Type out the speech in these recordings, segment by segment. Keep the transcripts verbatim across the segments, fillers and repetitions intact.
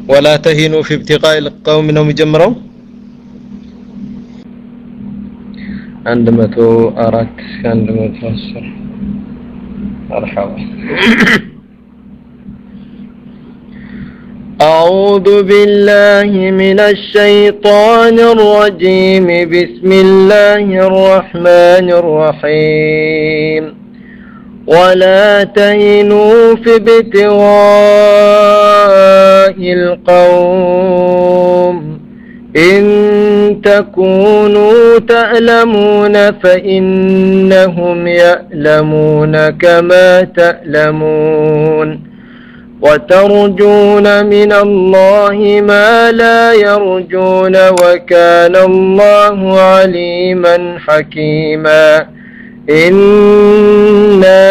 ولا تهنوا في ابتغاء القوم انهم يجمروا عندما تو أراك عندما تفسر مرحبا. أعوذ بالله من الشيطان الرجيم. بسم الله الرحمن الرحيم. ولا تهنوا في ابتغاء القوم إن تكونوا تألمون فإنهم يألمون كما تألمون وترجون من الله ما لا يرجون وكان الله عليما حكيما. إنا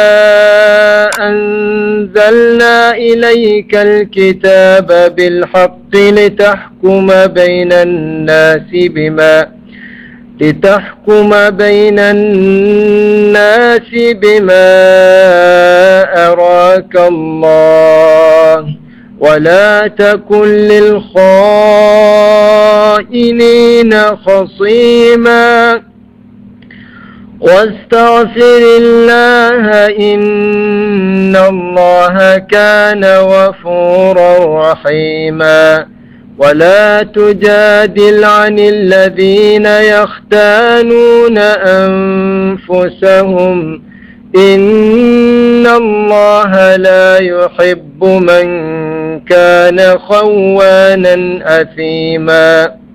أنزلنا إليك الكتاب بالحق لتحكم بين الناس بما لتحكم بين الناس بما أراك الله ولا تكن للخائنين خصيما واستغفر الله إن الله كان غفورا رحيما. ولا تجادل عن الذين يختانون أنفسهم إن الله لا يحب من كان خوانا أثيما.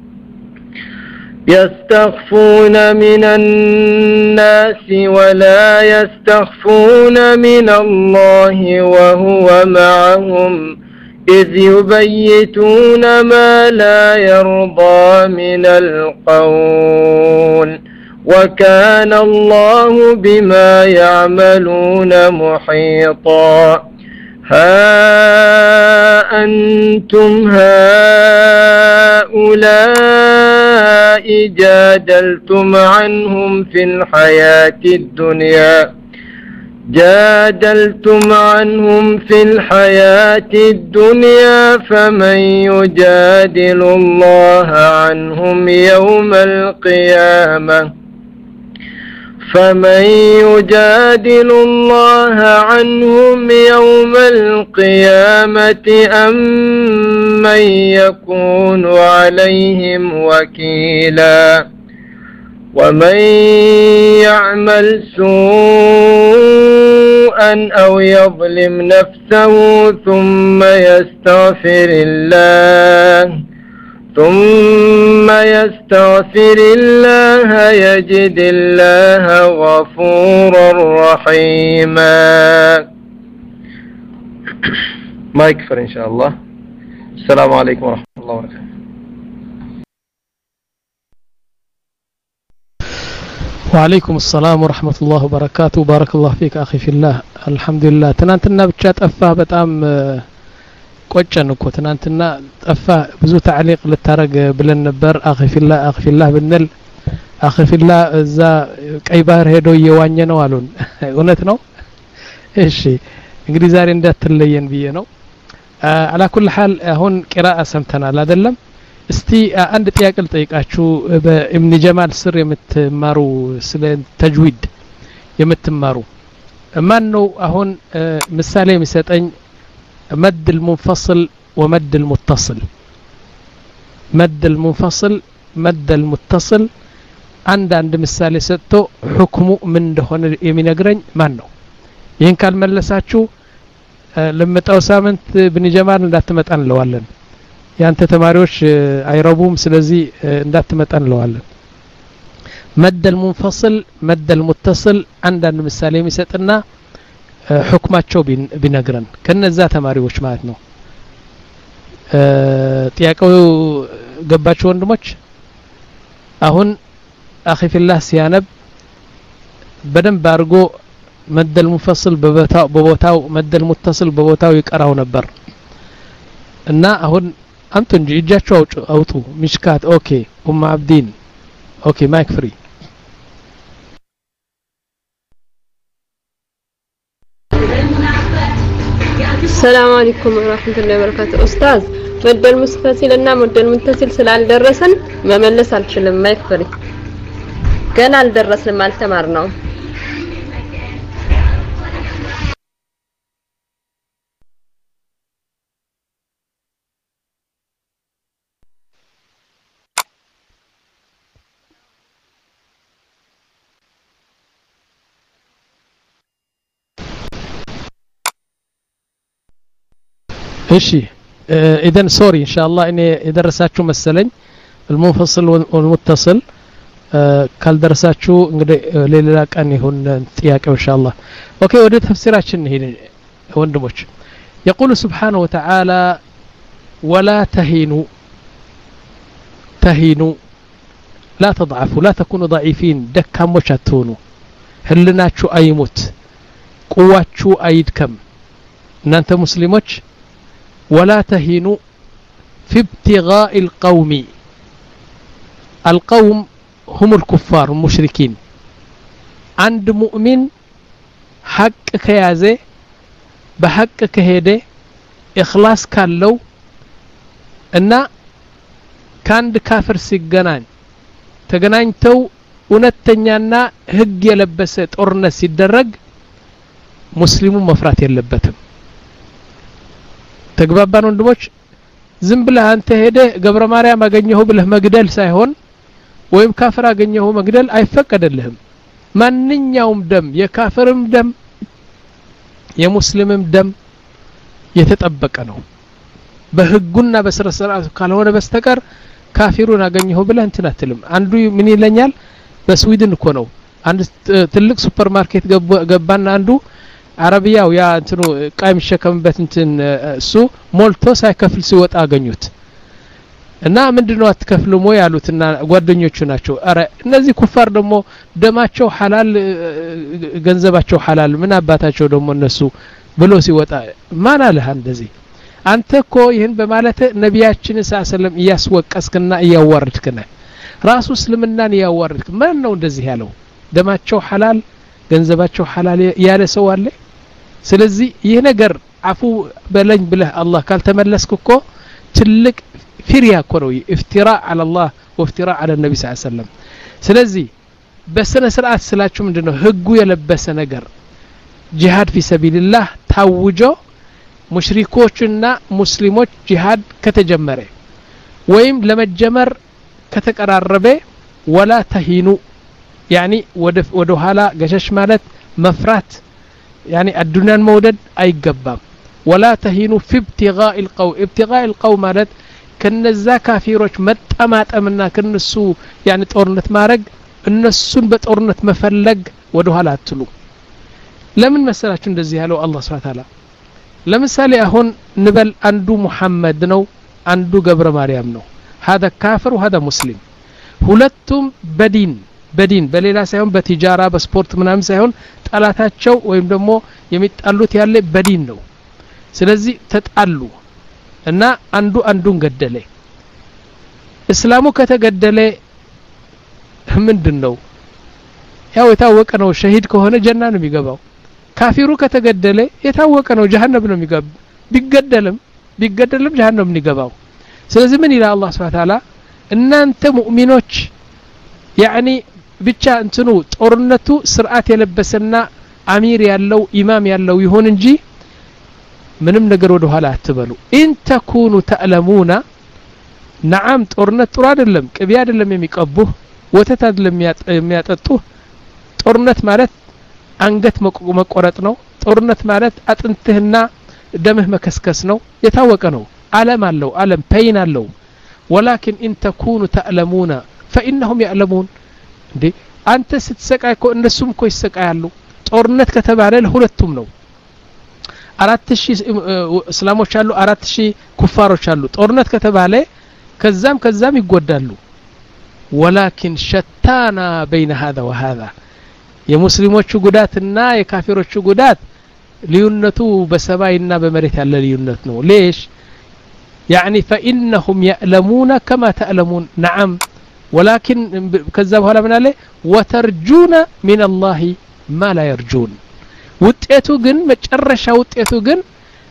يستخفون من الناس ولا يستخفون من الله وهو معهم إذ يبيتون ما لا يرضى من القول وكان الله بما يعملون محيطا. ها أنتم هؤلاء جادلتم عنهم في الحياة الدنيا جادلتم عنهم في الحياة الدنيا فمن يجادل الله عنهم يوم القيامة فمن يجادل الله عنهم يوم القيامة أم من يكون عليهم وكيلا. ومن يعمل سوءا أو يظلم نفسه ثم يستغفر الله ثم يستغفر الله يجد الله غفورا رحيما. ما يكفر إن شاء الله. السلام عليكم ورحمة الله وبركاته. وعليكم السلام ورحمة الله وبركاته. بارك الله فيك أخي في الله. الحمد لله تنانتنا بتشات أفاه بتأم ቆጨን እኮ ትናንትና ጠፋ ብዙ تعليق ልታረግ ብለን ነበር أخي في الله أخي في الله ብንል أخي في الله እዛ ቀይ ባህር ሄዶ እየዋኘ ነው አሉን እውነት ነው እሺ እንግዲህ ዛሬ እንዳትለየን ብዬ ነው على كل حال አሁን ቂራአ ሰምተናል አይደለም እስቲ አንድ ጥያቄ ልጠይቃችሁ በኢብኑ ጀማል ስር የምትማሩ ስለ ተጅዊድ የምትማሩ ማን ነው አሁን ምሳሌ የሚሰጠኝ مد المنفصل ومد المتصل مد المنفصل مد المتصل عند عند مثال سطو حكمه من دهون يمينغرኝ ማን ነው ይሄን ካልመለሳችሁ ለመጣው ሳምንት ብን ጀማል እንዳትመጣን ለዋለን ያንተ ተማሪዎች አይረቡም ስለዚህ እንዳትመጣን ለዋለን مد المنفصل مد المتصل عند عند مثال የሚሰጥና حكماቸው ቢነግረን ከነዛ ተማሪዎች ማለት ነው ጥያቄው ገባችሁ ወንድሞች አሁን أخي في الله ሲያነብ በደንብ አድርጎ مد المنفصل በቦታው በቦታው مد المتصل በቦታው ይቀራው ነበር እና አሁን አንተ እንጂ እጃቸው አውጡ ሚሽካት ኦኬ ኡም አብዲን ኦኬ ማይክ ፍሪ السلام عليكم ورحمة الله وبركاته. أستاذ መደል ሙስተሲልና መደል ሙተሲል ስላልደረሰን መመለስ አልችልም። ማይክፈሪ ገና አልደረስንም አልተማርነውም። እሺ اذا سوري ان شاء الله اني يدرساችሁ መሰለኝ المنفصل والمتصل ካልደረሳችሁ እንግዲህ ሌላ ቀን ይሁን ጥያቄው ان شاء الله اوكي ወደ ተፍሲራችን እንሂድ ወንድሞች يقول سبحانه وتعالى ولا تهينوا تهينوا لا تضعفوا لا تكونوا ضعيفين ደካሞች አትሆኑ ህልናችሁ አይሙት ቁዋችሁ አይድከም እናንተ ሙስሊሞች ولا تهينوا في ابتغاء القوم القوم هم الكفار المشركين عند مؤمن حق كيازه بحق كهده إخلاص كالو إن كان كافر سيجنان تجنان تو ونتنيانا هج يلبسه ጦርነት ሲደረግ ሙስሊሙ መፍራት የለበትም ተግባባን ወንድሞች ዝም ብለህ አንተ ሄደ ገብረ ማርያም አገኘሁ ብለህ መግደል ሳይሆን ወይም ካፍር አገኘሁ መግደል አይፈቀደልህም ማንኛውም ደም የካፍርም ደም የሙስሊምም ደም የተጠበቀ ነው በህጉና በስርዓቱ ካልሆነ በስተቀር ካፊሩን አገኘሁ ብለህ እንትን አትልም አንዱ ምን ይለኛል በስዊድን እኮ ነው አንድ ትልቅ ሱፐርማርኬት ገባና አንዱ አረቢያው ያ እንትኑ ቃይም ሸከምበት እንትን እሱ ሞልቶ ሳይከፍል ሲወጣ አገኙት እና ምንድነው አትከፍሉም ወይ ያሉትና ጓደኞቹ ናቸው አረ እነዚህ ኩፋር ደግሞ ደማቸው ሐላል ገንዘባቸው ሐላል ምን አባታቸው ደግሞ እነሱ ብሎ ሲወጣ ማን አለህ እንደዚህ አንተ እኮ ይሄን በማለት ነብያችን ሰለላሁ እያስወቀስክና እያዋረድክና ራሱ እስልምናን እያዋረድክ ማን ነው እንደዚህ ያለው ደማቸው ሐላል ገንዘባቸው ሐላል ያለ ሰው አለ ስለዚህ ይሄ ነገር አፉ በለኝ ብለህ አላህ ካልተመለስክ እኮ ትልቅ ፍሪያ እኮ ነው ኢፍቲራእ على الله وافتراء على النبي صلى الله عليه وسلم ስለዚህ በስነ ስርዓት ስላችሁ ምንድነው ህጉ የለበሰ ነገር ጂሃድ في سبيل الله ታውጆ ሙሽሪኮችና ሙስሊሞች ጂሃድ ከተጀመረ ወይም ለመጀመር ከተቀራረበ ولا تهينوا يعني ወደ ወደ ኋላ ገሸሽ ማለት መፍራት يعني الدنيا مودد አይገባም ولا تهينوا في ابتغاء القوم ابتغاء القوم ማለት ከነዛ ካፊሮች መጣማጠምና ከነሱ يعني ጦርነት ማድረግ እነሱን በጦርነት መፈለግ ወደ ኋላ አትሉ ለምን መሰላችሁ እንደዚህ ያለው አላህ Subhanahu Wa Ta'ala ለምሳሌ አሁን ንበል አንዱ መሐመድ ነው አንዱ ገብረ ማርያም ነው هذا كافر وهذا مسلم ሁለቱም በዲን በዲን በሌላ ሳይሆን በቲጃራ በስፖርት ምናምን ሳይሆን ጣላታቸው ወይም ደግሞ የሚጣሉት ያለ በዲን ነው ስለዚህ ተጣሉ እና አንዱ አንዱን ገደለ እስላሙ ከተገደለ ምንድነው ያው የታወቀ ነው ሸሂድ ከሆነ ጀና ነው የሚገባው ካፊሩ ከተገደለ የታወቀ ነው ጀሃነም ነው የሚገባው ቢገደልም ቢገደልም ጀሃነም ነው የሚገባው ስለዚህ ምን ይላል አላህ Subhanahu Wa Ta'ala እናንተ ሙእሚኖች يعني ብቻ እንትኑ ጦርነቱ ስርዓት የለበሰና አሚር ያለው ኢማም ያለው ይሁን እንጂ ምንም ነገር ወደ ኋላ አትበሉ ان تكونوا تعلمون نعم ጦርነት ጥሩ አይደለም ቅቢ አይደለም የሚቀቡህ ወተት አይደለም የሚያጠጡ ጦርነት ማለት አንገት መቆረጥ ነው ጦርነት ማለት አጥንትህና ደምህ መከስከስ ነው የታወቀ ነው ዓለም አለው ዓለም ፔን አለው ولكن ان تكونوا تعلمون فانهم يعلمون እንዴ አንተ ስትሰቃይ እኮ እነሱም እኮ ይሰቃያሉ ጦርነት ከተባለ ለሁለቱም ነው አራት ሺህ እስላሞች አሉ አራት ሺህ ኩፋሮች አሉ ጦርነት ከተባለ ከዛም ከዛም ይጎዳሉ ولكن شتانا بين هذا وهذا የሙስሊሞቹ ጉዳትና የካፊሮቹ ጉዳት ልዩነቱ በሰማይና በመሬት ያለ ልዩነት ነው ليش يعني فانهم يعلمون كما تعلمون نعم ولكن كذا بኋላ ምን አለ وترجون من الله ما لا يرجون ውጤቱ ግን መጨረሻ ውጤቱ ግን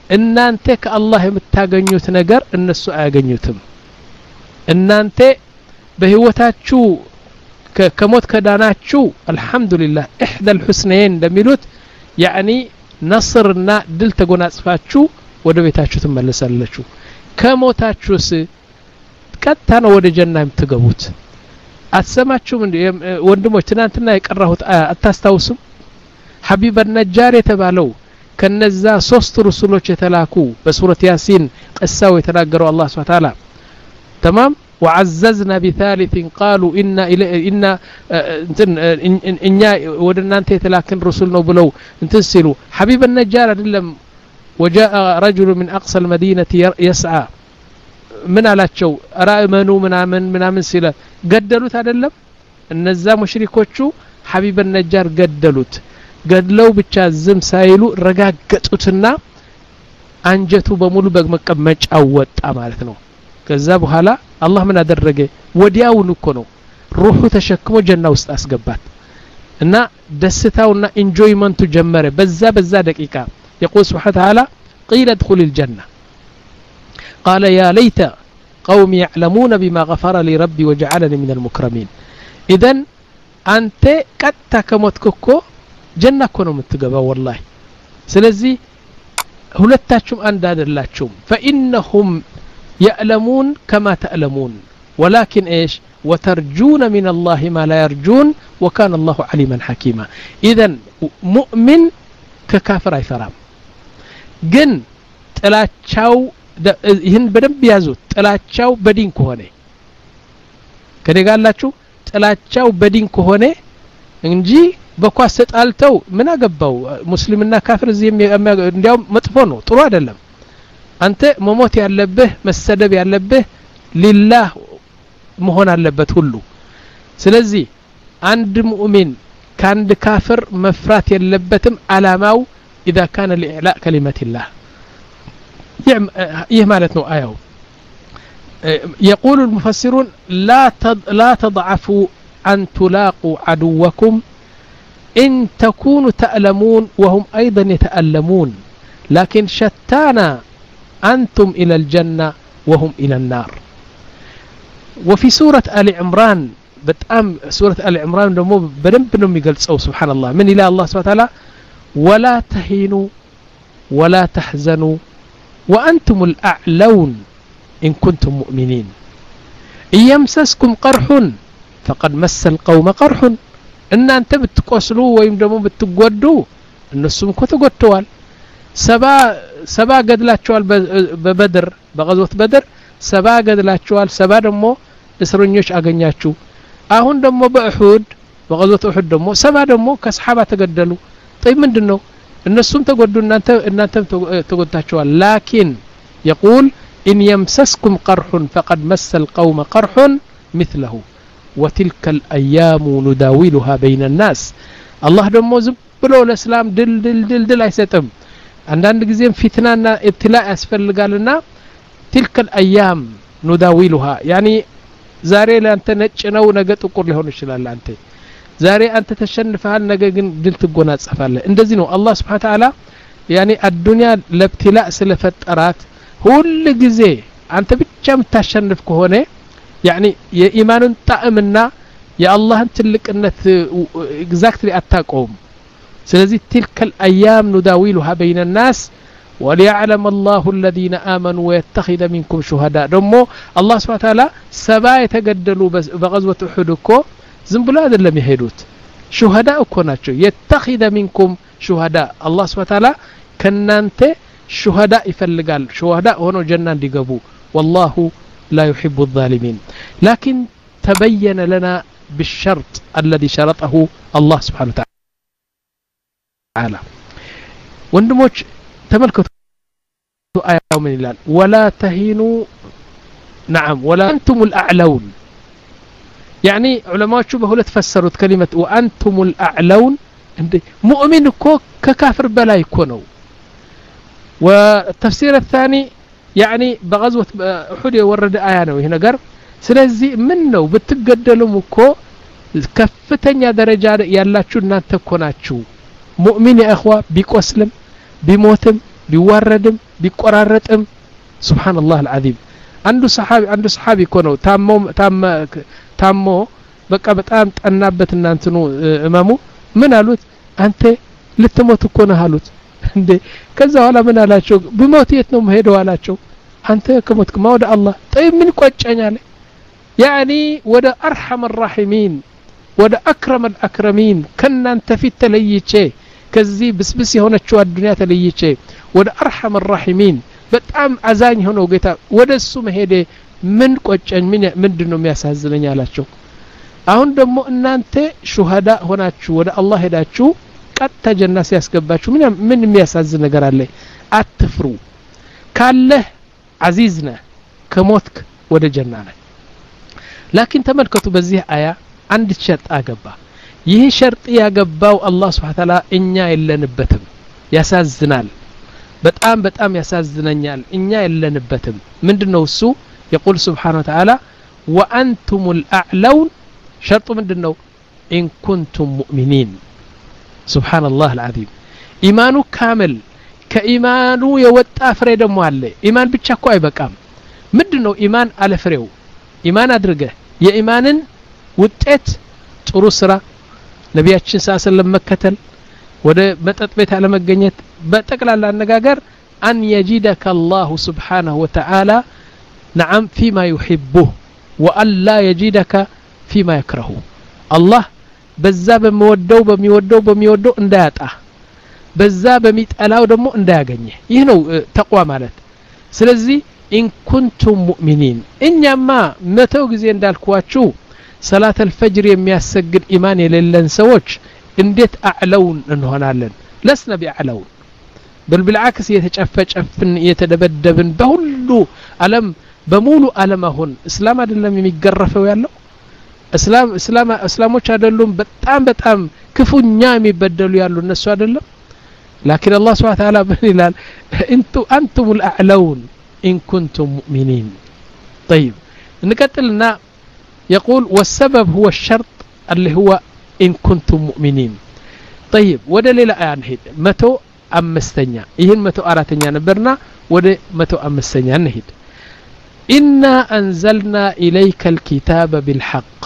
እናንተ ከአላህ የምታገኙት ነገር እነሱ አያገኙትም እናንተ በህይወታችሁ ከሞት ከዳናችሁ አልহামዱሊላህ احدى الحسنين እንደሚሉት يعني ነስርና ድል ተጎናጽፋችሁ ወደ ቤታችሁ ትመለሳላችሁ ከሞታችሁስ ቀጥታ ነው ወደ ጀና የምትገቡት አትሰማችሁም ወንድሞች ትናንትና የቀራሁት አታስታውሱም ሐቢብ النجار የተባለው ከነዛ ሶስት ሩሱሎች የተላኩ በሱረት ያሲን ቀሳው የተናገረው አላህ Subhanahu Wa Ta'ala تمام وعززنا بثالث قالوا إن إن إن ودنا أنت تلاكن رسول نبلو انتسلوا حبيب النجار أدلم وجاء رجل من أقصى المدينة يسعى من على شو رأمنوا من عمن من عمن سلا قدلوا تدلم النزا مشركوشو حبيب النجار قدلوت قدلوا بتشازم سايلو رجعتوتنا أنجتوا بمولو بمكمج أوت أمارتنا ከዛ በኋላ አላህ ምን አደረገ ወዲያውኑ እኮ ነው ሩሁ ተሸክሞ ጀና ውስጥ አስገባት እና ደስታውና ኢንጆይመንቱ ጀመረ በዛ በዛ ደቂቃ يقول سبحانه وتعالى قيل ادخل الجنة قال يا ليت قوم يعلمون بما غفر لي ربي وجعلني من المكرمين إذن أنت قد كمتككو جنة كنو متقبا والله سلزي ሁለታችሁም አንድ አይደላችሁም فإنهم يألمون كما تألمون ولكن إيش وترجون من الله ما لا يرجون وكان الله عليما حكيما إذن مؤمن ككافر አይፈራም ግን ጥላቻው ይህን በደንብ ያዙት ጥላቻው በዲን ከሆነ ከደጋላችሁ ጥላቻው በዲን ከሆነ እንጂ በኳስ ተጣልተው ምን አገባው ሙስሊምና ካፍር እዚህ እንዲያው መጥፎ ነው ጥሩ አይደለም አንተ መሞት ያለብህ መሰደብ ያለብህ ሊላህ መሆን አለበት ሁሉ ስለዚህ አንድ ሙእሚን ካንድ ካፍር መፍራት የለበትም አላማው اذا كان لاعلاء كلمه الله ይህ ማለት ነው አያው يقول المفسرون لا لا تضعفوا ان تلاقوا عدوكم ان تكونوا تألمون وهم ايضا يتألمون لكن شتانا أنتم إلى الجنة وهم إلى النار وفي سورة آل عمران بتأم سورة آل عمران دمو بدنب نمي قلت سبحان الله من إله الله سبحانه وتعالى ولا تهينوا ولا تحزنوا وأنتم الأعلون إن كنتم مؤمنين إن يمسسكم قرح فقد مس القوم قرح إن أنت بتقسلوا ويمدموا بتقودوا النسوم كتقودتوال سبا سبا قدلاتشوال ببدر بغزوة بدر سبا قدلاتشوال سبا دمو اسرنيوش اغنياتشو اهون دمو بأحود بغزوة احود دمو سبا دمو كصحابة تقدلوا طيب من دنو النسوم تقودوا ان انتم تقودتاتشوال لكن يقول ان يمسسكم قرح فقد مس القوم قرح مثله وتلك الايام نداولها بين الناس الله دمو زبلو الاسلام دل دل دل دل አይሰጥም አንዳንድ ጊዜም ፊትናና ኢብትላ ያስፈልጋልና تلك الايام نداولها يعني ዛሬ ለአንተ ነጭ ነው ነገ ጥቁር ሊሆን ይችላል አንተ ዛሬ አንተ ተሸንፈሃል ነገ ግን ድል ትጎናጸፋለህ እንደዚህ ነው አላህ Subhanahu Wa Ta'ala يعني الدنيا ለብትላ ስለፈጠራት ሁሉ ጊዜ አንተ ብቻ የምታሸንፍ ከሆነ يعني የኢማንን ጣዕምና የአላህን ትልቅነት ኤግዛክትሊ አታቆም ስለዚህ تلك الايام نداولها بين الناس وليعلم الله الذين آمنوا ويتخذ منكم شهداء دمو الله سبحانه وتعالى سبا يتقدلوا بغزوة أحد كو زنبلا አይደለም የሄዱት شهداء እኮ ናቸው يتخذ منكم شهداء الله سبحانه وتعالى ከናንተ شهداء ይፈልጋል شهداء ሆኖ ጀና እንዲገቡ والله لا يحب الظالمين لكن تبين لنا بالشرط الذي شرطه الله سبحانه وتعالى ወንድሞች تملكت آية من الله ولا تهينوا نعم ولا أنتم الأعلون يعني علماء شبه لا تفسروا كلمة وأنتم الأعلون مؤمن كو ككافر بلا يكونوا والتفسير الثاني يعني بغزوة أحد ورد آية وهنا قر سلازي منه بتقدلوا مكو كفتن يا درجة يلا شو نانتكوناتشو مؤمن يا أخوة بيكو أسلم بموتم ቢዋረድም ቢቆራረጥም ሱብሃንአላህ አልዓዚም አንዱ ሰሃቢ አንዱ ሰሃቢ ኮነው ታሞ ታሞ በቃ በጣም ጠናበት እናንተኑ እማሙ ምን አሉት አንተ ልትሞት እኮ ነህ አሉት እንዴ ከዛ ኋላ ምን አላቸው በሞት የት ነው መሄደው አላቸው አንተ ከሞትክማ ወደ አላህ طيب ምን ቆጨኛለ يعني ወደ አርሐም الراحمين ወደ አክረም الأكرمين ከናንተ ፊት ተለይቼ ከዚህ ብስብስ የሆነችው አዱንያ ተለይቼ ወደ አርሐም الراحمين በጣም አዛኝ ሆኖ ጌታ ወደሱ መሄደ ምን ቆጨኝ ምን ምንድነው የሚያሳዝነኝ አላቸው አሁን ደግሞ እናንተ ሹሃዳ ሆናችሁ ወደ አላህ ሄዳችሁ ቀጥታ ጀና ሲያስገባችሁ ምን ምን የሚያሳዝን ነገር አለ አትፍሩ ካለ አዚዝና ከሞትክ ወደ ጀና ነህ لكن ተመልከቱ በዚህ አያ አንድ ሸርጥ አገባ ይህ ሸርጥ ያገባው አላህ Subhanahu Ta'ala እኛ የለንበትም ያሳዝናል በጣም በጣም ያሳዝነኛል እኛ የለንበትም ምንድነው እሱ يقول سبحانه وتعالى وانتم الاعلون شرط ምንድነው ان كنتم مؤمنين سبحان الله العظيم ኢማኑ ካመል ከኢማኑ የወጣ ፍሬ ደግሞ አለ ኢማን ብቻ እኮ አይበቃም ምንድነው ኢማን አለ ፍሬው ኢማን አድርገ የኢማንን ውጤት ጥሩ ስራ ነብያችን ሰለላሁ መከተል ወደ መጠጥ ቤት አለ መገኘት በጠቅላላ አነጋገር አን يجدك الله سبحانه وتعالى نعم فيما يحبه وان لا يجدك فيما يكرهه الله በዛ በሚወደው በሚወደው በሚወደው እንዳያጣ በዛ በሚጠላው ደግሞ እንዳያገኘ ይህ ነው ተቅዋ ማለት ስለዚህ ኢን ኩንቱም ሙእሚኒን እኛማ መተው ጊዜ እንዳልኳችሁ ሰላት አልፈጅር የሚያሰግድ ኢማን የሌለን ሰዎች እንዴት አዕለውን እንሆናለን ለስነ ቢአዕለውን بالعكس የተጨፈጨፍን የተደበደብን በሁሉ ዓለም በሙሉ ዓለም አሁን እስላም አይደለም የሚገረፈው ያለው እስላም እስላም እስላሞች አይደሉም በጣም በጣም ክፉኛ የሚበደሉ ያሉ እነሱ አይደለም لكن الله سبحانه وتعالى بيقول انتم انتم الاعلون ان كنتم مؤمنين طيب نكتلنا يقول والسبب هو الشرط اللي هو ان كنتم مؤمنين طيب ودليل آية نهيد متو أمستنيا إهن متو آراتنيا نبرنا ود متو أمستنيا نهيد إنا أنزلنا إليك الكتاب بالحق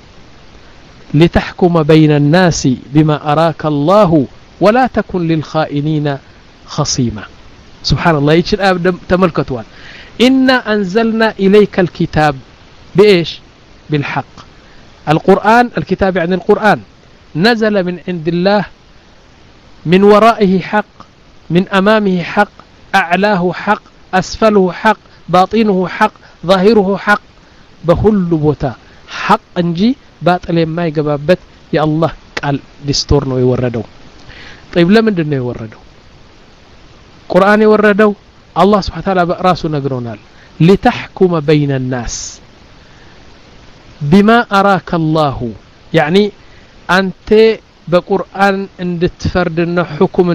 لتحكم بين الناس بما أراك الله ولا تكن للخائنين خصيما سبحان الله يجي تملكتوان إنا أنزلنا إليك الكتاب بإيش بالحق القرآن الكتاب يعني القرآن نزل من عند الله من ورائه حق من أمامه حق أعلاه حق أسفله حق باطنه حق ظاهره حق بكل بوتا حق انجي باطل ما يقبابت يا الله قال دستورنا يوردو طيب لمندنا يوردو قرآن يوردو الله سبحانه وتعالى براسه نقرونال لتحكم بين الناس بما أراك الله يعني أنت بقرآن اندتفردنا حكم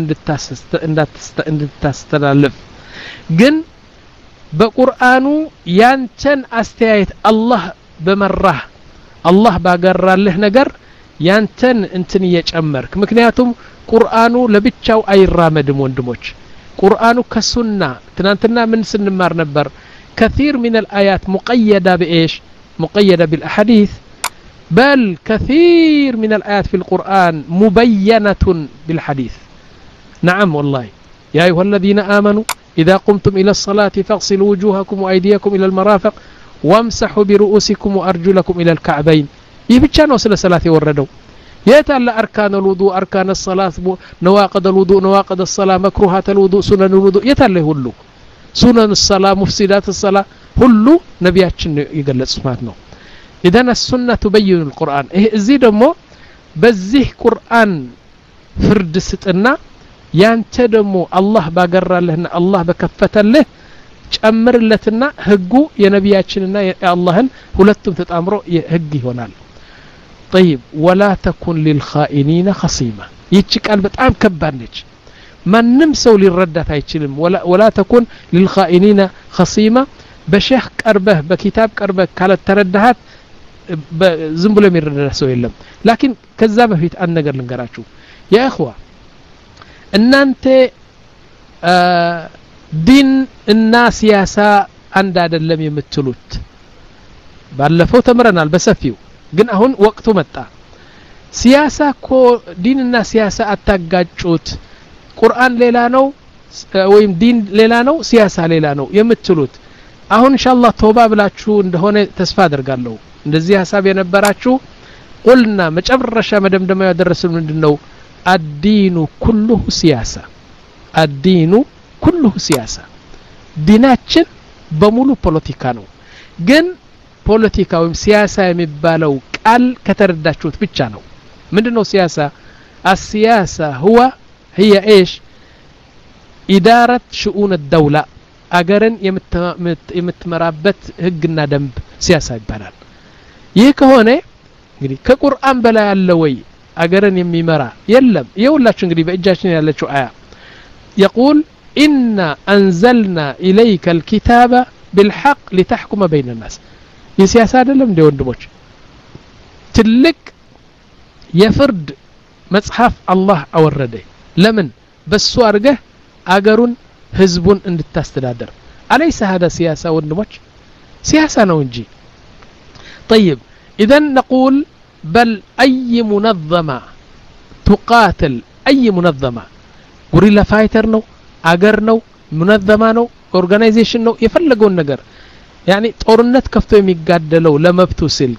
اندتستلالف جن بقرآنو يانتن استيايت الله بمره الله باقرر له نقر يانتن انتن يجمرك مكنياتهم قرآنو لبتشاو اي رامدم وندموش قرآنو كسنة تنانتنا من سن مار نبر كثير من الآيات مقيدة بإيش مقيدة بالأحاديث بل كثير من الآيات في القرآن مبينة بالحديث نعم والله يا أيها الذين آمنوا إذا قمتم إلى الصلاة فاغسلوا وجوهكم وأيديكم إلى المرافق وامسحوا برؤوسكم وأرجلكم إلى الكعبين يبتشان وصل الصلاة وردوا يتعلى أركان الوضوء أركان الصلاة نواقض الوضوء نواقض الصلاة مكروهات الوضوء سنن الوضوء يتعلى هلو سنن الصلاة مفسدات الصلاة هلو نبياتشن يقلت سماتنا إذن السنة تبين القرآن إذي دمو بزيه قرآن فرد ستنا ያንተ ደግሞ አላህ ባገራለህና አላህ በከፈተልህ ጨምርለትና ህጉ የነቢያችንና የአላህን ሁለቱም ተጣምሮ ህግ ይሆናል طيب ولا تكن للخائنين خصيما ይቺ ቃል በጣም ከባድ ነች ማንም ሰው ሊረዳት አይችልም ولا ولا تكن للخائنين خصيما በሸህ ቀርበህ በኪታብ ቀርበህ ካለ ተረዳሃት ዝም ብሎ የሚረዳ ሰው የለም لكن ከዛ በፊት አንድ ነገር ልንገራችሁ ያ اخوا እናንተ ዲን እና ሲያሳ አንድ አይደለም የምትሉት ባለፈው ተምረናል በሰፊው ግን አሁን ወቅቱ መጣ ሲያሳ እኮ ዲንና ሲያሳ አታጋጩት ቁርአን ሌላ ነው ወይም ዲን ሌላ ነው ሲያሳ ሌላ ነው የምትሉት አሁን ኢንሻአላህ ተውባ ብላችሁ እንደሆነ ተስፋ አደርጋለሁ እንደዚህ ሐሳብ የነበራችሁ ቁልና መጨረሻ መደምደማ ያደረሰው ምንድነው الدين كله سياسة الدين كله سياسة ዲናችን በሙሉ ፖለቲካ ነው ግን ፖለቲካው ሲያሳ የሚባለው ቃል ከተረዳችሁት ብቻ ነው ምንድነው ሲያሳ السياسة هو هي ايش إدارة شؤون الدولة አገርን የምትመራበት ህግና ደንብ ሲያሳ ይባላል ይህ ከሆነ እንግዲህ ከቁርአን በላይ ያለ ወይ አገርን የሚመራ የለም ይኸውላችሁ እንግዲህ በእጃችን ያለችው አያ يقول إنا أنزلنا إليك الكتاب بالحق لتحكم بين الناس የሲያሳ አይደለም እንደ ወንድሞች ትልቅ የፍርድ መጽሐፍ አላህ አወረደ ለምን በሱ አርገህ አገሩን ህዝቡን እንድታስተዳደር አለይሰ هذا سياسة ወንድሞች ሲያሳ ነው እንጂ طيب اذا نقول بل اي منظمه تقاتل اي منظمه غوريلا فايتر ነው አገር ነው منظمه ነው ኦርጋናይዜሽን ነው የፈለገውን ነገር يعني ጦርነት ከፍቶ የሚጋደለው ለመብቱ ሲል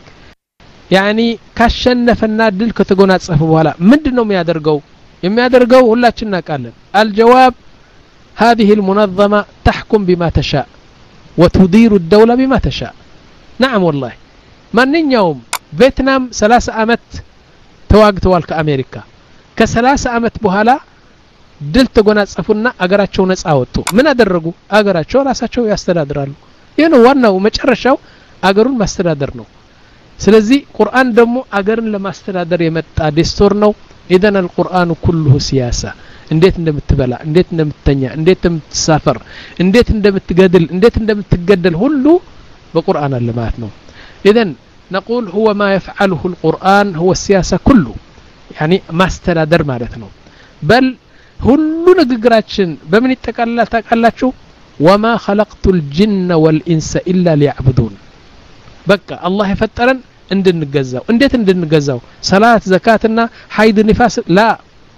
يعني ካሸነፈና ድል ከተጎናጸፈ በኋላ ምንድነው የሚያደርገው የሚያደርገው ሁላችን እናውቃለን الجواب هذه المنظمة تحكم بما تشاء وتدير الدولة بما تشاء نعم والله من يوم فيتنام ثلاث أمت تواقتوال كأمريكا كثلاث أمت بهالا دل تقونات صفونا أقراتشو نس آوتو من أدرقو أقراتشو راساتشو يستدادرالو ينو وانا ومجرشو أقرون ما استدادرنو سلزي قرآن دمو أقرن لما استدادر يمتع دستورنو إذن القرآن كله سياسة እንዴት እንደምትበላ እንዴት እንደምትተኛ እንዴት እንደምትሳፈር እንዴት እንደምትገድል እንዴት እንደምትገደል ሁሉ በቁርአን አለ ማለት ነው اذا نقول هو ما يفعله القرآن هو السياسة كله يعني ما استدادر ማለት ነው بل ሁሉ ንግግራችን በምን ይጠቃልላል ታውቃላችሁ وما خلقت الجن والانس الا ليعبدون በቃ አላህ የፈጠረን እንድንገዛው እንዴት እንድንገዛው ሰላት ዘካትና ሐይድ ንፋስ لا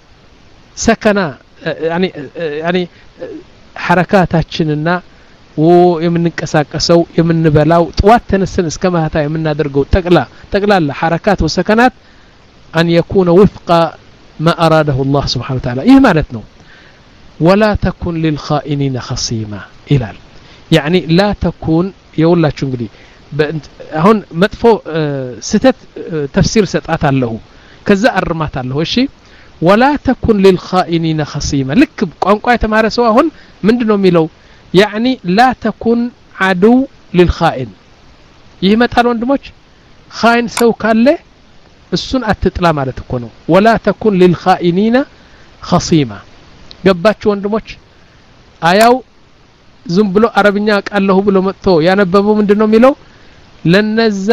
سكنا يعني يعني حركاتنا ويمننقساقسው የምንበላው ጧት ተነስተን እስከ ማታ የምናደርገው ጠቅላ ጠቅላላ حركات وسكنات ان يكون وفق ما اراده الله سبحانه وتعالى ይህ ማለት ነው ولا تكن للخائنين خصيما ይላል يعني لا تكون يقولላችሁ እንግዲህ አሁን መጥፎ ስተት ተፍሲር ሰጣታለሁ ከዛ አርማታለሁ እሺ ولا تكن للخائنين خصيما لك ቋንቋ የተማረ ሰው አሁን ምንድነው የሚለው يعني لا تكن عدو للخائن ይመጣል ወንድሞች خائن ሰው ካለ እሱን አትጥላ ማለት እኮ ነው ولا تكن للخائنين خصيما ገባችሁ ወንድሞች አያው ዝም ብሎ አረብኛ ቃለሁ ብሎ መጥቶ ያነበበው ምንድነው የሚለው ለነዛ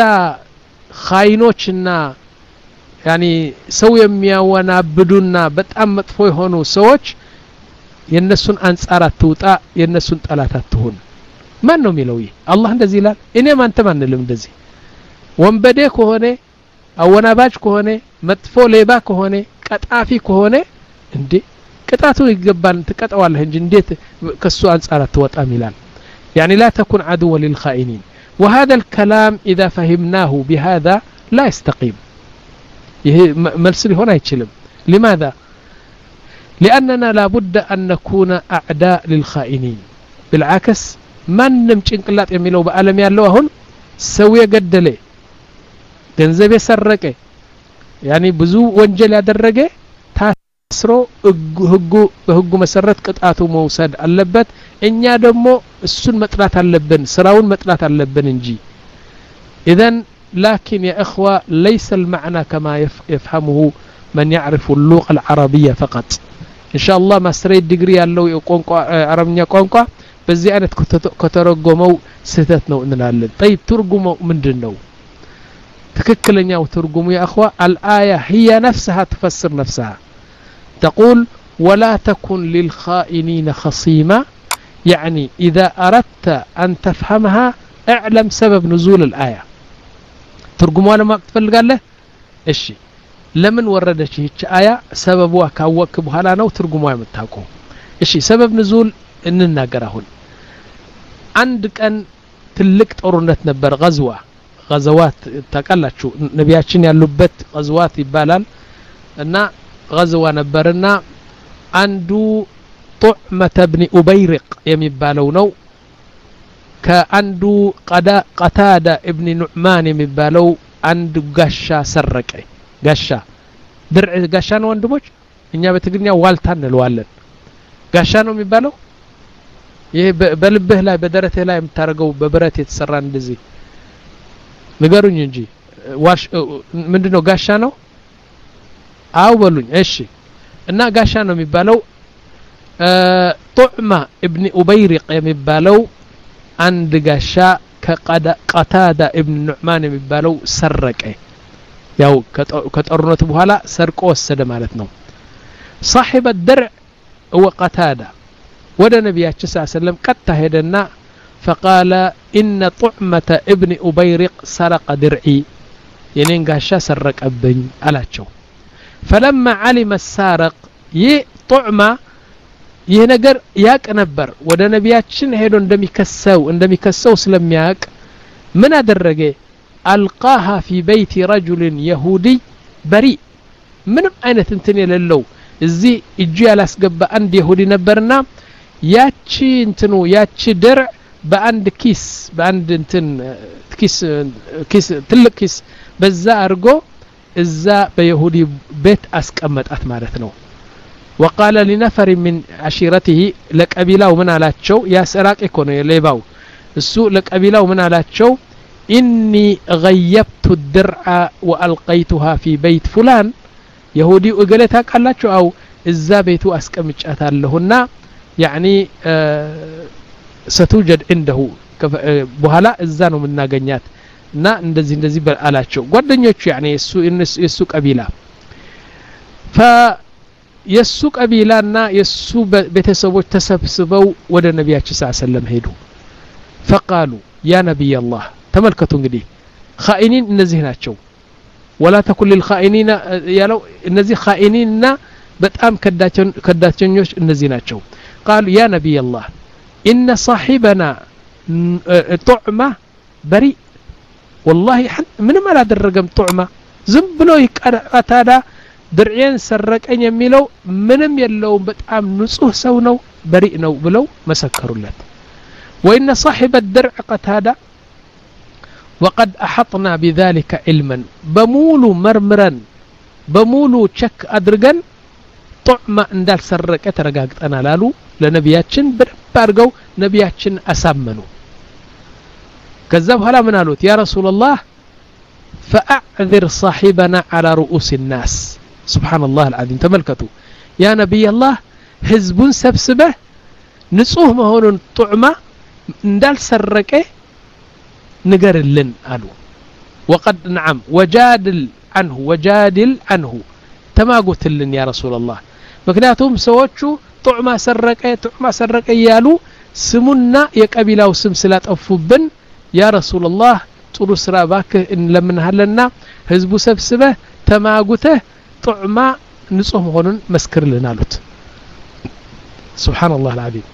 خائኖችና يعني ሰው የሚያወናብዱና በጣም መጥፎ የሆኑ ሰዎች የነሱን አንጻር አትውጣ የነሱን ጠላት አትሁን ማን ነው የሚለው ይሄ አላህ እንደዚህ ይላል እኔ ማንተ ማንልም እንደዚህ ወንበዴ ከሆነ አወናባጅ ከሆነ መጥፎ ሌባ ከሆነ ቀጣፊ ከሆነ እንዴ ቅጣቱ ይገባል ተቀጣዋለህ እንጂ እንዴት ከሱ አንጻር አትወጣም ይላል يعني لا تكن عدو للخائنين وهذا الكلام إذا فهمناه بهذا لا يستقيم ይሄ መልስ ሊሆን አይችልም لماذا لاننا لابد ان نكون اعداء للخائنين بالعكس ማንም ጭንቅላት የሚለው በአለም ያለው አሁን ሰው የገደለ ገንዘብ የሰረቀ يعني ብዙ ወንጀል ያደረገ ታስሮ ህጉ በህጉ መሰረት ቅጣቱ መውሰድ አለበት እኛ ደግሞ እሱን መጥላት አለብን ስራውን መጥላት አለብን እንጂ اذا لكن يا إخوة ليس المعنى كما يفهمه من يعرف اللغة العربية فقط إن شاء الله ما سريد ديجري اللو يقونقوا عربية قونقوا بزيادة كترجموا ستتنا ونلالن طيب ترجموا من دنو تككلنيا وترجموا يا أخوة الآية هي نفسها تفسر نفسها تقول ولا تكن للخائنين خصيما يعني إذا أردت أن تفهمها اعلم سبب نزول الآية ترجموا لما تفلق له إيش لمن وردت هيك آية سببها كاوك بحالا نو ترجموا يمتاكو إيش سبب نزول إننا قراهن عندك أن تلك طورنت نبر غزوة غزوات تقلتشو نبياتشين ياللبت غزوات يبالال أن غزوة نبرنا عنده طعمة ابن أبيرق يمبالو نو كعنده قتادة ابن نعمان يمبالو عنده قشة سرقي قشة درع قشة نو عنده موش إنيا بتقلنيا والتان الوالد قشة نو يمبالو ይሄ በልብህ ላይ በደረትህ ላይ የምታረገው በብረት የተሰራ እንደዚህ ንገሩኝ እንጂ ዋሽ ምንድነው ጋሻ ነው አው በሉኝ እሺ እና ጋሻ ነው የሚባለው ጡዕማ ኢብኑ ኡበይሪቅ የሚባለው አንድ ጋሻ ከቀታዳ ኢብኑ ኑዕማን የሚባለው ሰረቀ ያው ከጦርነቱ በኋላ ሰርቆ ወሰደ ማለት ነው صاحب الدرع هو قتاده وده نبياتش صلى الله عليه وسلم قد تهدنا فقال إن طعمة ابن أبيرق سرق درعي ينين قاشا سرق أبن ألاتشو فلما علم السارق ي طعمة ينقر ياك نبر وده نبياتش هدو اندمي كسو اندمي كسو سلم ياك من أدرقه ألقاها في بيت رجل يهودي بريء من أين تنتني للو زي إجي على سقب عند يهودي نبرنا ያቺ እንትኑ ያቺ ድርዕ በአንድ ኪስ በአንድ እንትን ኪስ ኪስ ትልቅ ኪስ በዛ አርጎ እዛ በይሁዲ ቤት አስቀመጣት ማለት ነው وقال لنفر من عشيرته لقبيلاው ምን አላቸው ያ ሰራቂ እኮ ነው የሌባው እሱ ለቀቢላው ምን አላቸው إني غيبت الدرع وألقيتها في بيت فلان يهودي እገለታ ቃላቸው አው እዛ ቤቱ አስቀምጫታለሁና يعني آه ستوجد عنده بهلا الزانو من ناقنيات نا اندزي اندزي بالالاتشو ጓደኞቹ يعني يسو يسو قبيله ف يسو قبيلانا يسو ቤተሰቦች ተሰብስበው ወደ ነብያችን ሰለላሁ ዐለይሂ ወሰለም ሄዱ فقالوا يا نبي الله ተመልከቱ እንግዲህ خائنين እነዚህ ናቸው ولا تكن للخائنين ያለው እነዚህ خائنينና በጣም ከዳቸኞች እነዚህ ናቸው قالوا يا نبي الله إن صاحبنا طعمة بريء والله من ما لا درقم طعمة زنبلو يقتادا درعين سرقين يميلو منم يلو بتعام نصوه سونو بريء نو بلو مسكروا لت وإن صاحب الدرع قتادا وقد أحطنا بذلك علما بمولو مرمرا بمولو شك أدرقن طعمة اندال سرق ترقاقتنا لالو لنبياتشن بربارقو نبياتشن أسامنو كذب هلا من قالوت يا رسول الله فأعذر صاحبنا على رؤوس الناس سبحان الله العظيم تملكتو يا نبي الله حزبون سبسبه نصوه مهون طعمة اندال سرقه نقر لن قالوا وقد نعم وجادل عنه وجادل عنه تما قلت لن يا رسول الله مكنياتهم سوتشو طعما سرقه طعما سرقه يالو سمنا يقبيلاو سم سلات افوبن يا رسول الله ጥሩ ስራ ባክህ እንለምንሃለና ህዝቡ ሰብስበህ ተማጉተህ طعما ንጹህ መሆኑን መስክርልን አሉት سبحان الله العظيم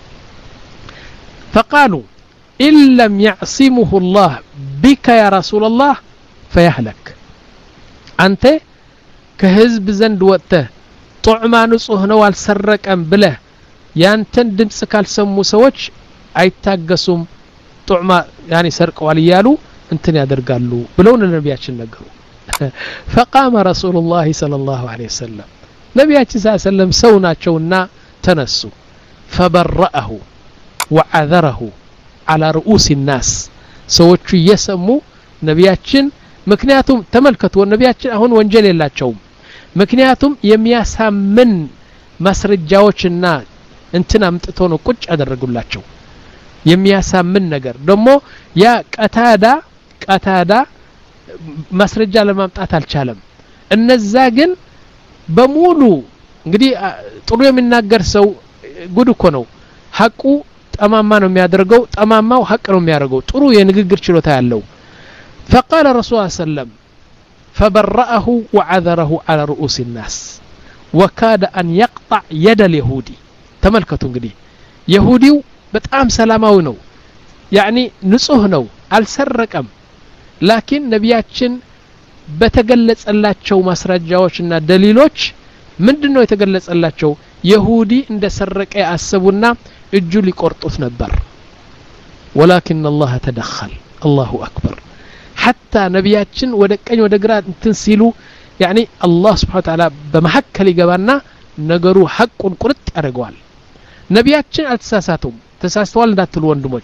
فقالوا إن لم يعصمه الله بك يا رسول الله فيهلك أنت كهزب زند وقته طعما نصوه نو አልሰረቀም ብለህ ያንተን ድምጽ ካልሰሙ ሰዎች አይታገሱም طعما يعني ሰርቀዋል ይያሉ እንትን ያደርጋሉ ብለው ነብያችን ነገሩ فقام رسول الله صلى الله عليه وسلم ነብያችን صلى الله عليه وسلم ሰው ናቸውና ተነሱ فبرأه وعذره على رؤوس الناس ሰዎቹ እየሰሙ ነብያችን ምክንያቱም ተመልከቱ ነብያችን አሁን ወንጀል የላቸውም ምክንያቱም የሚያሳምን ማስረጃዎችና እንትን አምጥቶ ነው ቁጭ ያደረጉላቸው የሚያሳምን ነገር ደሞ ያ ቀታዳ ቀታዳ ማስረጃ ለማምጣት አልቻለም እነዛ ግን በሙሉ እንግዲህ ጥሩ የሚናገር ሰው ጉድ እኮ ነው ሐቁ ጠማማ ነው የሚያደርገው ጠማማው ሐቅ ነው የሚያደርገው ጥሩ የንግግር ችሎታ ያለው فقال رسول الله صلى الله عليه وسلم فبرأه وعذره على رؤوس الناس وكاد أن يقطع يد اليهودي تملكتوا እንግዲህ يهوديው በጣም ሰላማዊ ነው يعني ንጹህ ነው አልሰረቀም لكن ነብያችን በተገለጸላቸው ማስረጃዎችና ደሊሎች ምንድነው የተገለጸላቸው يهودي እንደሰረቀ ያሰቡና እጁ ሊቆርጡት ነበር ولكن الله تدخل الله أكبر حتى ነብያችን ወደ ቀኝ ወደ ግራ እንትን ሲሉ يعني الله سبحانه وتعالى በመሐከል ይገባና ነገሩ ሐቁን ቁርጥ ያደርገዋል ነብያችን አልተሳሳቱም ተሳስተዋል እንዳትሉ ወንድሞች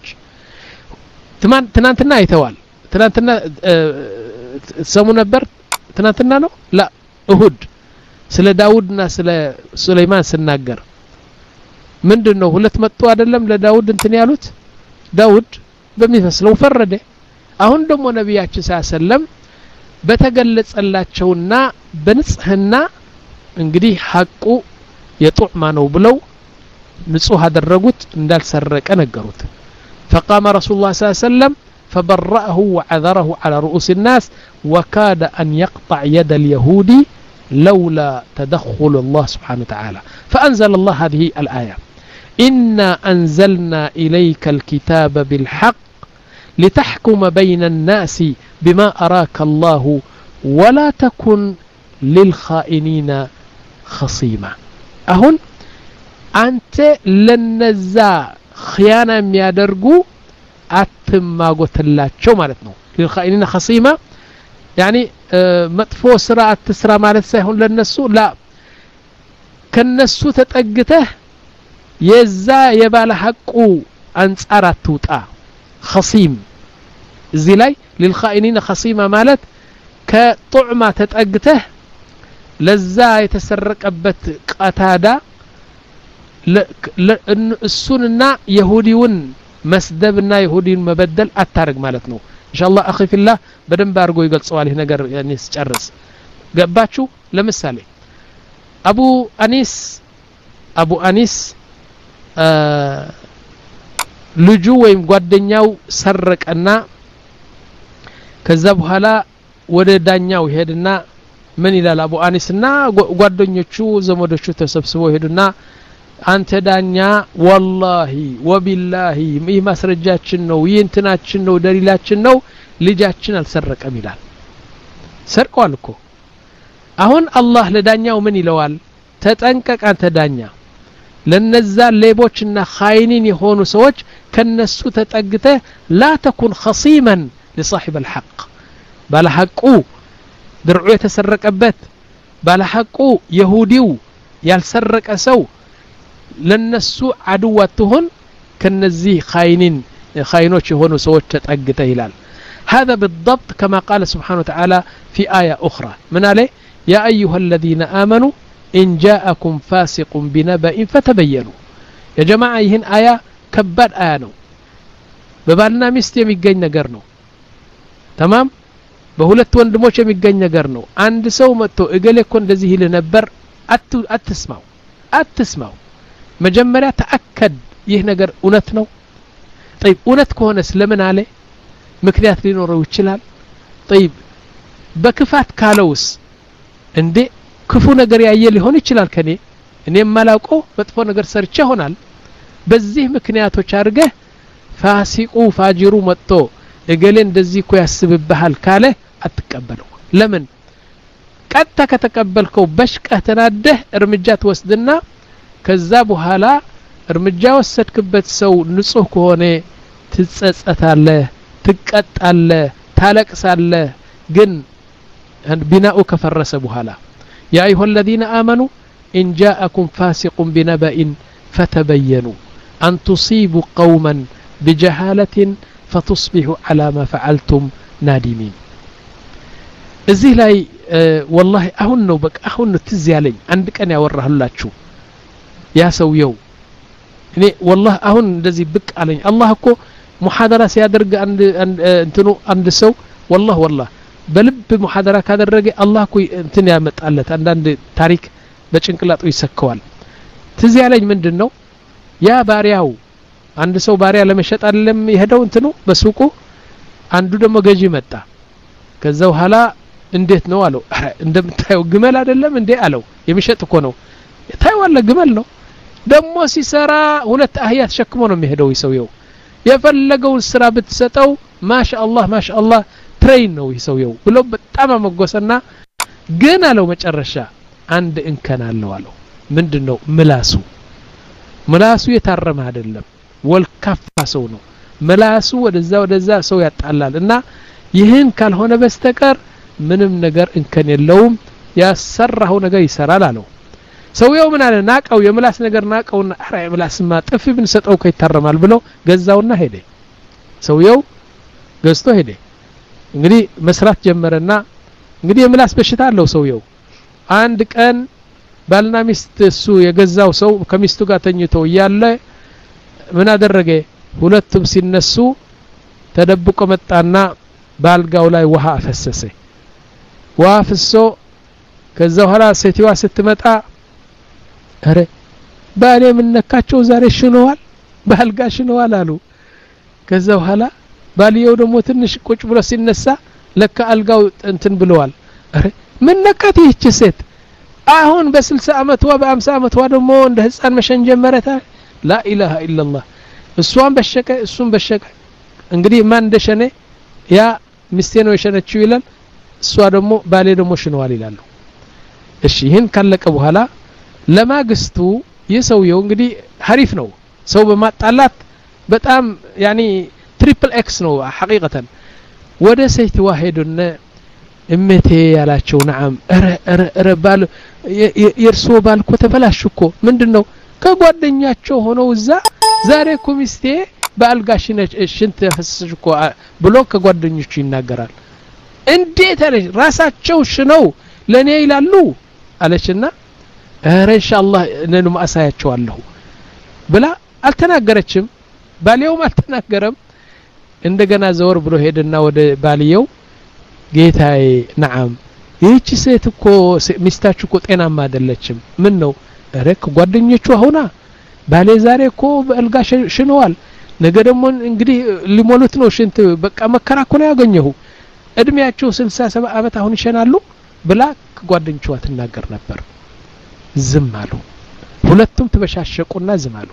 ትናንትና አይተዋል ትናንትና ሰሙ ነበር ትናንትና ነው لا እሁድ ስለ ዳውድና ስለ ሱለይማን ስናገር ምንድነው ሁለት መጥቶ አይደለም ለዳውድ እንትን ያሉት ዳውድ በሚፈስለው ፈረደ አሁን ደግሞ ነብያችን ሰለም በተገለጸላቸውና በንጽህና እንግዲህ ሐቁ የጡዕማ ነው ብለው ንጹህ አደረጉት እንዳልሰረቀ ነገሩት فقام رسول الله صلى الله عليه وسلم فبرأه وعذره على رؤوس الناس وكاد أن يقطع يد اليهودي لولا تدخل الله سبحانه وتعالى فأنزل الله هذه الآية إنا أنزلنا إليك الكتاب بالحق لتحكم بين الناس بما أراك الله ولا تكن للخائنين خصيما أهون أنت لنزا خيانة ميادرقو أتما قلت الله شو مالتنا للخائنين خصيما يعني مطفو سراء التسرى مالت سيهون للنسو لا كالنسو تتأقته يزا يبال حقو أنسارة توتا خصيم زي للخائنين خصيمة مالت كطعمة تتأقته لزا يتسرق أبت قتادا السننا يهوديون مسدبنا يهوديون مبدل أتارق مالتنا إن شاء الله أخي في الله بدن بارغو يقول سؤاله نقر يعني سجرس قباتشو لمثالي أبو أنيس أبو أنيس آه ልጁ ወይም ጓደኛው ሰረቀና ከዛ በኋላ ወደ ዳኛው ሄድና ምን ይላል አቡ አኒስና ጓደኞቹ ዘመዶቹ ተሰብስበው ሄዱና አንተ ዳኛ ወላሂ ወቢላሂ ይህ ማስረጃችን ነው ይንትናችን ነው ደሊላችን ነው ልጃችን አልሰረቀም ይላል ሰርቋል እኮ አሁን አላህ ለዳኛው ምን ይለዋል ተጠንቀቅ አንተ ዳኛ ለነዛ ሌቦችና ኻይኒን የሆኑ ሰዎች ከነሱ ተጠግተ لا تكن خصيما لصاحب الحق بالا حقو درعو የተሰረቀበት بالا حقو يهوديو ያልሰረቀ ሰው ለነሱ አድዋትሆን ከነዚህ ኻይኒን ኻይኖች የሆኑ ሰዎች ተጠግተ ይላል هذا بالضبط كما قال سبحانه وتعالى في آية أخرى من عليه يا أيها الذين آمنوا إن جاءكم فاسق بنبأ فتبينوا يا جماعة يهن آية كبار آية نو ببالنا مست يميقين نقر نو تمام بهولت وندموش يميقين نقر نو عند سو متو إقال يكون لذيه لنبر أتسمعوا أتسمعوا مجمرة تأكد يه نقر أونت نو طيب أونت كونس لمن عليه مكنيات لينو رويتشلال طيب بكفات كالوس عندي ክፉ ነገር ያየ ሊሆን ይችላል ከኔ እኔም ማላውቀው መጥፎ ነገር ሰርቼ ሆናል በዚህ ምክንያቶች አርገ ፋሲቁ ፋጅሩ መጥቶ እገሌ እንደዚህ እኮ ያስብብሃል ካለ አትቀበለው ለምን ቀጥታ ከተቀበልከው በሽቀህ ተናደህ እርምጃ ትወስድና ከዛ በኋላ እርምጃ ወሰድክበት ሰው ንጹህ ከሆነ ትጸጸታለህ ትቀጣለህ ታለቅሳለህ ግን ቢናኡ ከፈረሰ በኋላ يا أيها الذين آمنوا إن جاءكم فاسق بنبأ فتبينوا أن تصيبوا قوما بجهالة فتصبحوا على ما فعلتم نادمين الزي لاي اه والله أهنو بك أهنو تزيالي عندك أنا أوراه الله تشو يا سويو يعني والله أهن الذي بك علي الله كو محاضرة سيادرق عند انتنو عند سو والله والله بلب محاضرة كذا الرجع الله كوي انتني أمتقلت عندنا تاريخ በጭንቅላቱ ይሰከዋል ትዝ ያለኝ ምንድነው ያ ባሪያው አንድ ሰው ባሪያ ለመሸጥ አይደለም ይሄደው እንትኑ በሱቁ አንዱ ደግሞ ገዢ መጣ ከዛው ኋላ እንዴት ነው አለው እንደምታየው ግመል አይደለም እንዴ አለው የሚሸጥ እኮ ነው ታይዋለ ግመል ነው ደግሞ ሲሰራ ሁለት አህያ ተሸክሞ ነው የሚሄደው ይሰውየው የፈለገውን ስራ ብትሰጠው ማሻአላህ ማሻአላህ ትሬን ነው ይሰውየው ብሎ በጣም አመጎሰና ግን አለው መጨረሻ አንድ እንከን አለው አለው ምንድነው ምላሱ ምላሱ የታረመ አይደለም ወልካፋ ሰው ነው ምላሱ ወደዛ ወደዛ ሰው ያጣላልና ይህን ካልሆነ በስተቀር ምንም ነገር እንከን የለውም ያሰራው ነገር ይሰራል አለው ሰውየው ምን አለ ናቀው የምላስ ነገር ናቀውና አራ የምላስማ ጥፍ ብንሰጠው ከይታረማል ብሎ ገዛውና ሄደ ሰውየው ገዝቶ ሄደ እንግዲህ መስራት ጀመረና እንግዲህ የምላስ በሽታ አለው ሰውየው አንድ ቀን ባልና ሚስት እሱ የገዛው ሰው ከሚስቱ ጋር ተኝተው ያለ ምን አደረገ ሁለቱም ሲነሱ ተደብቆ መጣና ባልጋው ላይ ውሃ አፈሰሰ ውሃ ፍሶ ከዛው ኋላ ሴትዋ ስትመጣ አረ ባሌ ምን ነካቸው ዛሬ ሽነዋል ባልጋ ሽነዋል አሉ ከዛው ኋላ ባልየው ደግሞ ትንሽ ቁጭ ብሎ ሲነሳ ለካ አልጋው እንትን ብለዋል አረ ምን ነካት ይህች ሴት አሁን በ60 አመት ወ በ50 አመት ወ ደግሞ እንደ ህፃን መሸን ጀመረታ ላ ኢላሃ ኢላላህ እሷን በሸቀ እሱን በሸቀ እንግዲህ ማን እንደሸነ ያ ሚስቴ ነው የሸነችው ይላል እሷ ደግሞ ባሌ ደግሞ ሽነዋል ይላሉ እሺ ይሄን ካለቀ በኋላ ለማግስቱ የሰውየው እንግዲህ ሐሪፍ ነው ሰው በማጣላት በጣም ያኒ ትሪፕል ኤክስ ነው ሐቂቀተን ወደ ሴት ዋሂዱና እመቴ ያላቸው ነዓም አረ አረ አረ ባል የርሶ ባልኮ ተበላሽኮ ምንድነው ከጓደኛቸው ሆነው እዛ ዛሬ እኮ ሚስቴ ባልጋሽ ነች ሽንት ፈስሽኮ ብሎ ከጓደኞቹ ይናገራል እንዴት አለሽ ራሳቸው ሽነው ለኔ ይላሉ አለችና አረ ኢንሻአላህ ነኑ ማሳያቸዋለሁ ብላ አልተናገረችም ባልየውም አልተናገረም እንደገና ዘወር ብሎ ሄደና ወደ ባልየው ጌታዬ ነዓም ይህች ሴት እኮ ሚስታችሁ እኮ ጤናማ አይደለችም ምን ነው አረ ከጓደኞቹ አሁና ባሌ ዛሬ እኮ በአልጋ ሽነዋል ነገ ደግሞ እንግዲህ ሊሞሉት ነው ሽንት በቃ መከራኮ ነው ያገኘው እድሜያቸው ስልሳ ሰባ አመት አሁን ይሸናሉ ብላ ከጓደኞቿ ትናገር ነበር ዝም አሉ ሁለቱም ተበሻሸቁና ዝም አሉ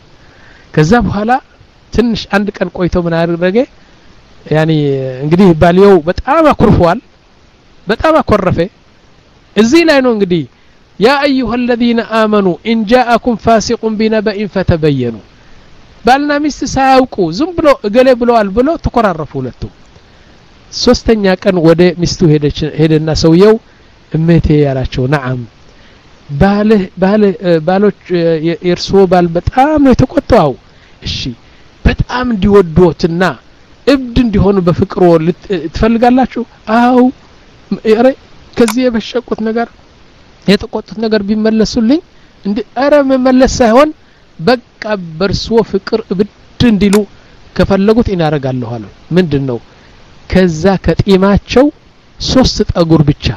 ከዛ በኋላ ትንሽ አንድ ቀን ቆይቶ ምን አደረገ ያኒ እንግዲህ ባልየው በጣም አኩርፏል በጣም አኮረፈ እዚህ ላይ ነው እንግዲህ ያ ايها الذين امنوا ان جاءكم فاسق بنبأ فتبينوا ባልና ሚስት ሳያውቁ ዝም ብሎ እገሌ ብለዋል ብሎ ተቆራረፉ ሁለቱም ሶስተኛ ቀን ወደ ሚስቱ ሄደች ሄደና ሰውየው እመቴ ያላቸው ነዓም ባለ ባለ ባሎች የርሶ ባል በጣም ነው የተቆጣው እሺ በጣም እንዲወዱትና እብድ እንዲሆኑ በፍቅሩ ትፈልጋላችሁ አው አረ ከዚህ የበሸቁት ነገር የተቆጡት ነገር ቢመለሱልኝ እንዴ አረ መመለስ ሳይሆን በቃ በርሶ ፍቅር እብድ እንዲሉ ከፈለጉት እናረጋለሁ አሉ ምንድነው ከዛ ከጢማቸው ሶስት ጠጉር ብቻ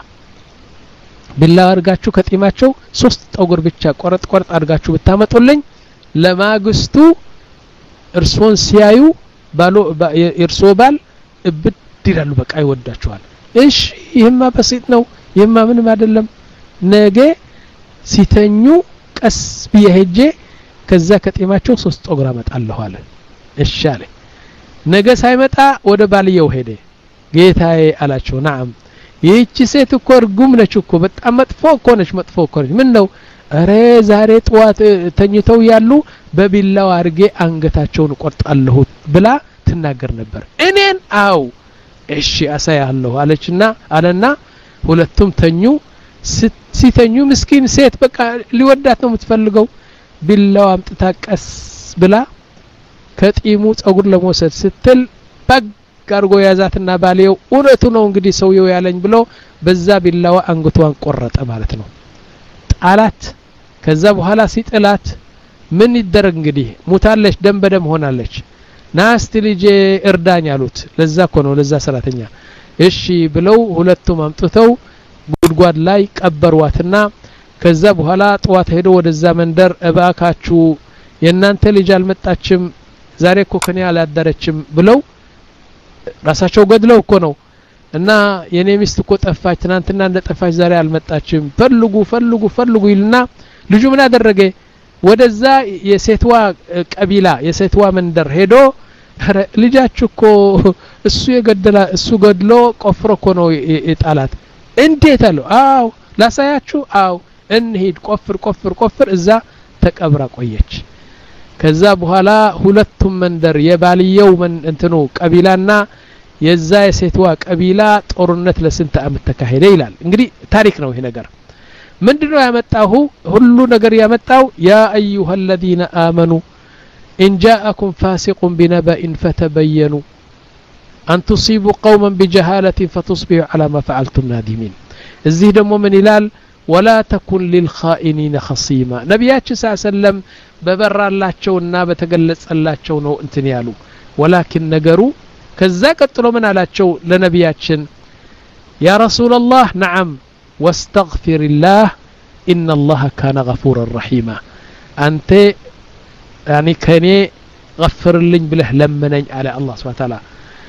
ቢላ አርጋችሁ ከጢማቸው ሶስት ጠጉር ብቻ ቆረጥ ቆረጥ አርጋችሁ ብታመጡልኝ ለማግስቱ እርሶን ሲያዩ ባሎ እርሶ ባል እብድ ይላሉ በቃ ይወዳቸዋል እሺ ይሄማ በሲጥ ነው ይሄማ ምንም አይደለም ነገ ሲተኙ ቀስ ቢሄጄ ከዛ ከጢማቸው ሶስት ጠጉር አመጣለሁ አለ እሺ አለ ነገ ሳይመጣ ወደ ባልየው ሄደ ጌታዬ አላቸው ነዓም ይህች ሴት እኮ እርጉም ነች እኮ በጣም መጥፎ እኮ ነች መጥፎ እኮ ነች ምን ነው አረ ዛሬ ጧት ተኝተው ያሉ በቢላው አርጌ አንገታቸውን ቆርጣለሁ ብላ ትናገር ነበር እኔን አው እሺ አሳያለሁ አለችና አለና ሁለቱም ተኙ ሲተኙ ምስኪን ሴት በቃ ሊወዳት ነው የምትፈልገው ቢላው አምጥታ ቀስ ብላ ከጢሙ ጸጉር ለመውሰድ ስትል በጋርጎ ያዛትና ባልየው እውነቱ ነው እንግዲህ ሰውየው ያለኝ ብሎ በዛ ቢላው አንገቷን ቆረጠ ማለት ነው ጣላት ከዛ በኋላ ሲጥላት ምን ይደረግ እንግዲህ ሙታለች ደም በደም ሆናለች ናስቲ ልጅ እርዳኝ አሉት ለዛ እኮ ነው ለዛ ሰራተኛ እሺ ብለው ሁለቱም አምጥተው ጉድጓድ ላይ ቀበሯትና ከዛ በኋላ ጠዋት ሄዶ ወደዛ መንደር እባካችሁ የናንተ ልጅ አልመጣችም ዛሬ እኮ ከኔ አላደረችም ብለው ራሳቸው ገድለው እኮ ነው እና የኔ ሚስት እኮ ጠፋች ትናንትና እንደጠፋች ዛሬ አልመጣችም ፈልጉ ፈልጉ ፈልጉ ይልና ልጁ ምን አደረገ ወደዛ የሴትዋ ቀቢላ የሴትዋ መንደር ሄዶ ልጃችሁ እኮ እሱ የገደላ እሱ ገድሎ ቆፍሮ እኮ ነው የጣላት እንዴት አለው አው ላሳያችሁ አው እንሂድ ቆፍር ቆፍር ቆፍር እዛ ተቀብራ ቆየች ከዛ በኋላ ሁለቱም መንደር የባልየው ምን እንትኑ ቀቢላና የዛ የሴትዋ ቀቢላ ጦርነት ለስንት አመት ተካሄደ ይላል እንግዲህ ታሪክ ነው ይሄ ነገር ምንድነው ያመጣው ሁሉ ነገር ያመጣው ያ አዩሃ الذين آمنوا إن جاءكم فاسق بنبأ فتبينوا أن تصيبوا قوما بجهالة فتصبحوا على ما فعلتم نادمين እዚህ ደግሞ ምን ይላል ولا تكن للخائنين خصيما ነብያችን ሰለላሁ ዐለይሂ ወሰለም በበራላቸውና በተገለጸላቸው ነው እንትን ያሉ ولكن ነገሩ ከዛ ቀጥሎ ምን አላቸው ለነብያችን يا رسول الله نعم واستغفر الله إن الله كان غفورا رحيما أنت يعني كني غفر لي بله لمنኝ على الله سبحانه وتعالى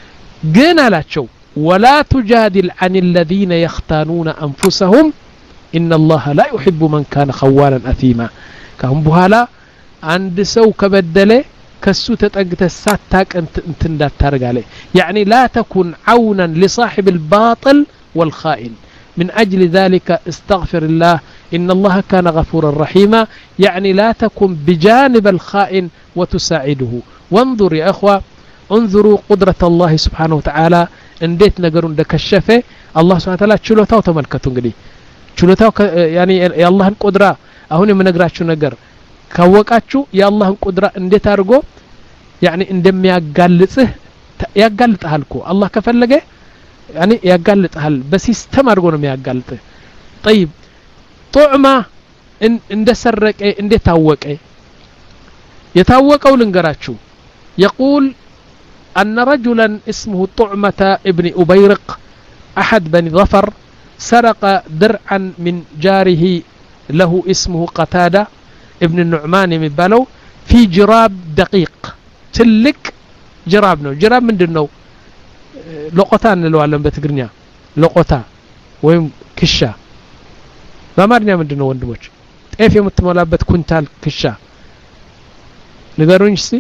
ግን አላቸው ولا تجادل عن الذين يختانون أنفسهم إن الله لا يحب من كان خوانا أثيما كهم بحالا عند سو كبدله كسو تتقت ساتاك انت انت እንዳታርግ عليه يعني لا تكن عونا لصاحب الباطل والخائن من أجل ذلك استغفر الله إن الله كان غفورا رحيما يعني لا تكن بجانب الخائن وتساعده وانظر يا أخوة انظروا قدرة الله سبحانه وتعالى انديت نقرون دكشفه الله سبحانه وتعالى ችሎታው ተመልከቱ እንግዲህ ችሎታው يعني يا الله قدرة አሁን የምነግራችሁ ነገር ካወቃችሁ የአላህን ቁድራ እንዴት አድርጎ يعني እንደሚያጋልጽህ ያጋልጣል እኮ አላህ ከፈለገ يعني ያጋልጣል በሲስተም አድርጎ ነው የሚያጋልጥህ طيب ጡዕማ እንደሰረቀ እንዴት ታወቀ የታወቀው ልንገራችሁ يقول أن رجلا اسمه طعمة ابن أبيرق أحد بني ظفر سرق درعا من جاره له اسمه قتادة ابن النعمان يمبالو في جراب دقيق تلك جراب نو جراب من دنو لقطان نلوالن بتقرنيا لقطا ويم كشا بامارنيا من دنو وندموش طيف يمتمولابت كونتال كشا نغروኝ እስቲ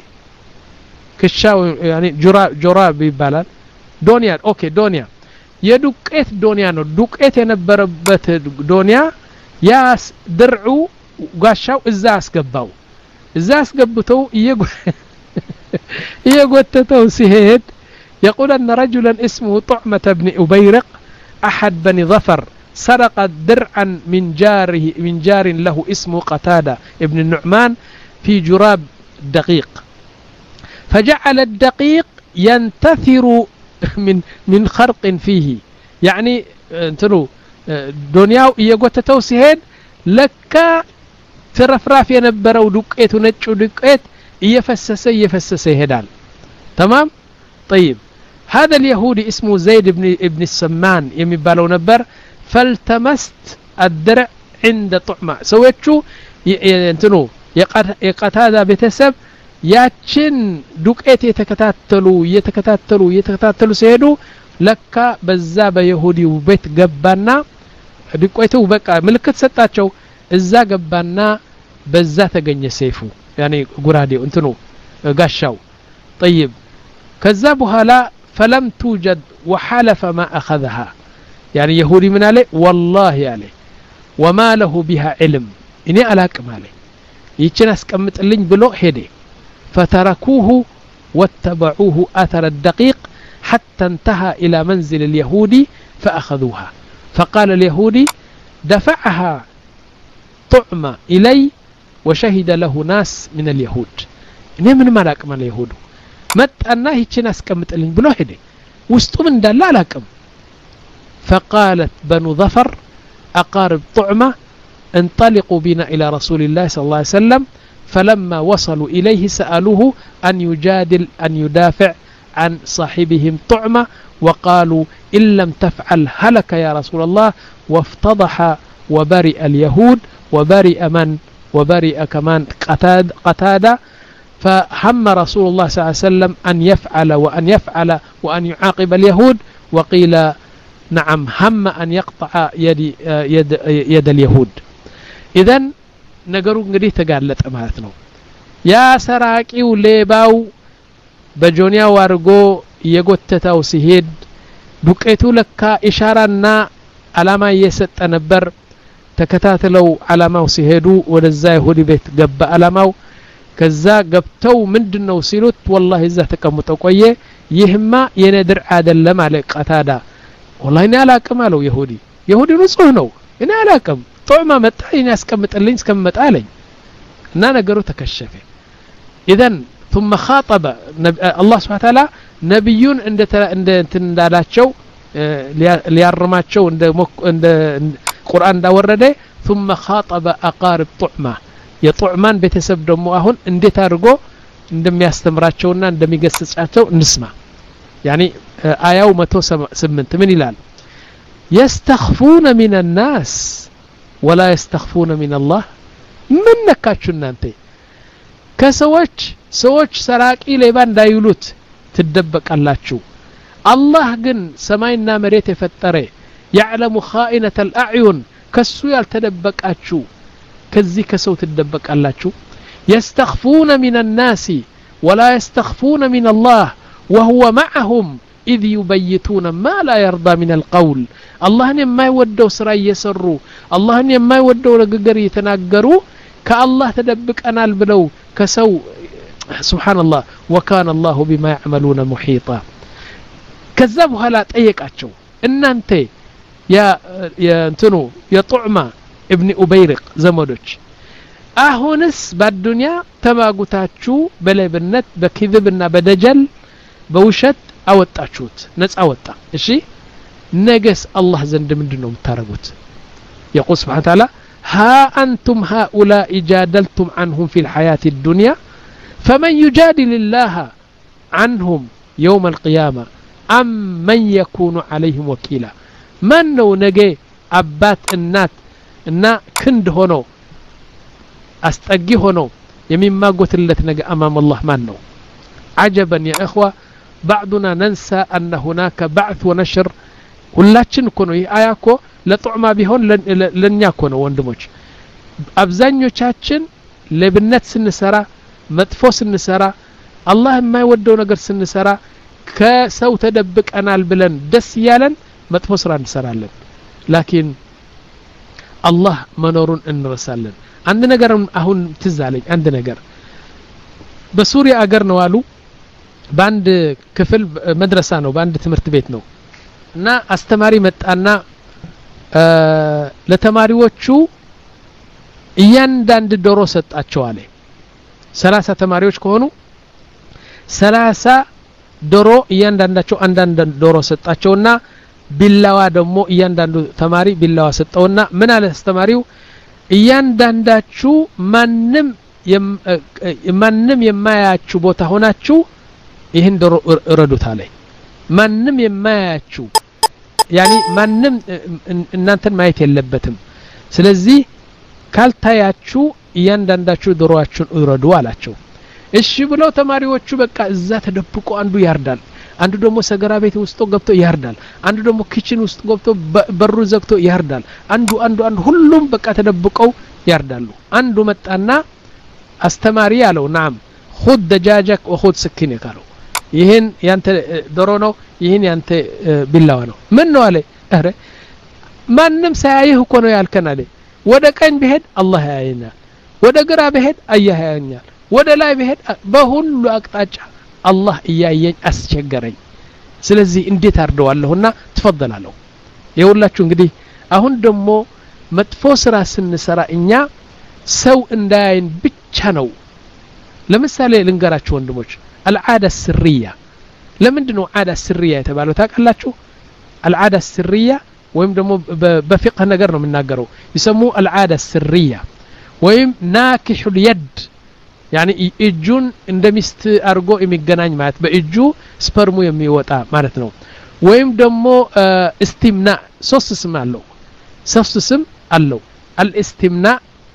ክሻ يعني جراب جراب ይባላል ዶንያ ኦኬ ዶንያ የዱቄት ዶንያ ነው ዱቄት የነበረበት ዶንያ ያስ ድርዑ ጋሻው እዛ አስገባው እዛ አስገብተው እየጎተተው ሲሄድ يقول أن رجلا اسمه طعمة بن أبيرق أحد بني ظفر سرق درعا من جاره من جار له اسمه قتادة ابن النعمان في جراب دقيق فجعل الدقيق ينتثر من من خرق فيه يعني انتو دنياو يغوتتو سيهد لك ترفراف ينبرو دقيت ونچو دقيت يفسس يفسس يهدال تمام طيب هذا اليهودي اسمه زيد بن ابن السمان يمبالو نبر فالتمست الدرع عند طعمة سويتشو انتو يقتادا بتسب ያችን ዱቄት የተከታተሉ የተከታተሉ የተከታተሉ ሲሄዱ ለካ በዛ በይሁዲው ቤት ገባና ዱቄቱ በቃ ምልክት ሰጣቸው እዛ ገባና በዛ ተገኘ ሰይፉ يعني ጉራዴው እንትኑ ጋሻው طيب ከዛ በኋላ فلم توجد وحلف ما اخذها يعني يهودي من عليه والله عليه وما له بها علم እኔ አላቅም አለ ይችን አስቀምጥልኝ ብሎ ሄደ فتركوه واتبعوه أثر الدقيق حتى انتهى إلى منزل اليهودي فأخذوها فقال اليهودي دفعها طعمة إلي وشهد له ناس من اليهود إنه من ملاك من اليهود مت أنه يتناس كمت ألين بلو هدي وستو من دال لا لكم فقالت بنو ظفر أقارب طعمة انطلقوا بنا إلى رسول الله صلى الله عليه وسلم فلما وصلوا إليه سألوه أن يجادل أن يدافع عن صاحبهم طعمة وقالوا إن لم تفعل هلك يا رسول الله وافتضح وبرئ اليهود وبرئ من وبرئ كمان قتاد قتادة فهم رسول الله صلى الله عليه وسلم أن يفعل وأن يفعل وأن يعاقب اليهود وقيل نعم هم أن يقطع يد, يد, يد اليهود إذن نقروا نقريه تقالت أمهاتنا يا سراكي وليباو بجونيا وارغو يقوتتاو سيهد دقيتو لكا إشارنا علامة يسط نبر تكتاتلو علامة سيهدو ودزا يهودي بيت قب علامة كذا قبتو مندنو سيلوت والله إذا تكمتو قوية يهما يندر عادل لما لقتادا والله إني ألاكم على يهودي يهودي نصهنو إني ألاكم طعما متعين أسكمت اللين اسكمت علي نانا قروا تكشفه إذن ثم خاطب الله سبحانه وتعالى نبيون عند عند تندالاتشو ليارماتشو عند عند القرآن دا ورده ثم خاطب أقارب طعمة يطعمان بتسب دمو أهون اندي تارغو عندما يستمراتشونا عندما يقصصاتشو نسمع يعني آية ومتو سمنت من الآن يستخفون من الناس ولا يستخفون من الله من نكاتشونا انتي كسوش سوش سراكي ليبان دايولوت تدبك اللاتشو الله جن سماينا مريت فتره يعلم خائنة الأعين كسو يالتدبك أتشو كزي كسو تدبك اللاتشو يستخفون من الناس ولا يستخفون من الله وهو معهم إذ يبيتون ما لا يرضى من القول الله ما يودو سرا يسروا الله ما يودو لققر يتناقروا كالله تدبك أنا البلو كسو سبحان الله وكان الله بما يعملون محيطا كذبوا هلا تأيك أتشو إن أنت يا يا انتنو يا طعمة ابن أبيرق زمدوش أهونس بالدنيا تماغوتاتشو بلا بنت بكذبنا بدجل بوشت أوتاتشوت نس أوتا إشي نجس الله زند من دنهم تارغوت يقول سبحانه وتعالى ها أنتم هؤلاء جادلتم عنهم في الحياة الدنيا فمن يجادل الله عنهم يوم القيامة أم من يكون عليهم وكيلا من نو نجي أبات النات إنا كند هونو أستأجي هونو يمين ما قلت اللت نجي أمام الله من نو عجبا يا إخوة بعضنا ننسى أن هناك بعث ونشر ሁላችን እኮ ነው ይሄ አያኮ ለጥዑማ ቢሆን ለኛ እኮ ነው ወንድሞች አብዛኞቻችን ለብነት ስንሰራ መጥፎ ስንሰራ አላህ የማይወደው ነገር ስንሰራ ከሰው ተደብቀናል ብለን ደስ ያለን መጥፎ ስራ እንሰራለን ላኪን አላህ መኖሩን እንረሳለን አንድ ነገር አሁን ትዛለኝ አንድ ነገር በሱሪያ አገር ነው አሉ ባንድ ክፍል መድረሳ ነው ባንድ ትምህርት ቤት ነው እና አስተማሪ መጣና ለተማሪዎቹ እያንዳንድ ዶሮ ሰጣቸው አለ ሰላሳ ተማሪዎች ከሆኑ ሰላሳ ዶሮ እያንዳንዳቸው አንዳንድ ዶሮ ሰጣቸውና ቢላዋ ደግሞ እያንዳንዱ ተማሪ ቢላዋ ሰጠውና ምን አለ አስተማሪው እያንዳንዳችሁ ማንንም ማንንም የማያችሁ ቦታ ሆናችሁ ይሄን ዶሮ እረዱት አለ ማንንም የማያችሁ ያኒ ማንንም እናንተን ማየት የለበትም ስለዚህ ካልታያችሁ እያንዳንዳችሁ ዶሮአችሁን እረዱ አላቸው እሺ ብለው ተማሪዎቹ በቃ እዛ ተደብቆ አንዱ ያርዳል አንዱ ደግሞ ሰገራ ቤት ውስጥ ገብቶ ያርዳል አንዱ ደግሞ ኪችን ውስጥ ገብቶ በሩ ዘግቶ ያርዳል አንዱ አንዱ አንዱ ሁሉም በቃ ተደብቀው ያርዳሉ አንዱ መጣና አስተማሪ ያለው ናም خذ دجاجك وخذ سكينك አለው ይሄን ያንተ ዶሮ ነው ይሄን ያንተ ቢላዋ ነው ምን ነው አለ አረ ማንንም ሳያይህ እኮ ነው ያልከን አለ ወደ ቀኝ በሄድ አላህ ያየኛል ወደ ግራ በሄድ አያህ ያየኛል ወደ ላይ በሄድ በሁሉ አቅጣጫ አላህ እያየኝ አስቸገረኝ ስለዚህ እንዴት አርደዋለሁና ተፈضላለሁ ይኸውላችሁ እንግዲህ አሁን ደግሞ መጥፎ ስራ ስንሰራ እኛ ሰው እንዳያይን ብቻ ነው ለምሳሌ ልንገራችሁ ወንድሞች العادة السرية لمندنو عادة سرية يتبالو تاقلاችሁ العادة السرية ወይም ደግሞ በፍቅህ ነገር ነው የምናገረው ይሰሙ العادة السرية ወይም ናኪህ اليد يعني እጁን እንደሚስት አርጎ የሚገናኝ ማለት በእጁ ስፐርሙ የሚወጣ ማለት ነው ወይም ደግሞ استمناء ሶስት ስም አለው ሶስት ስም አለው الاستمناء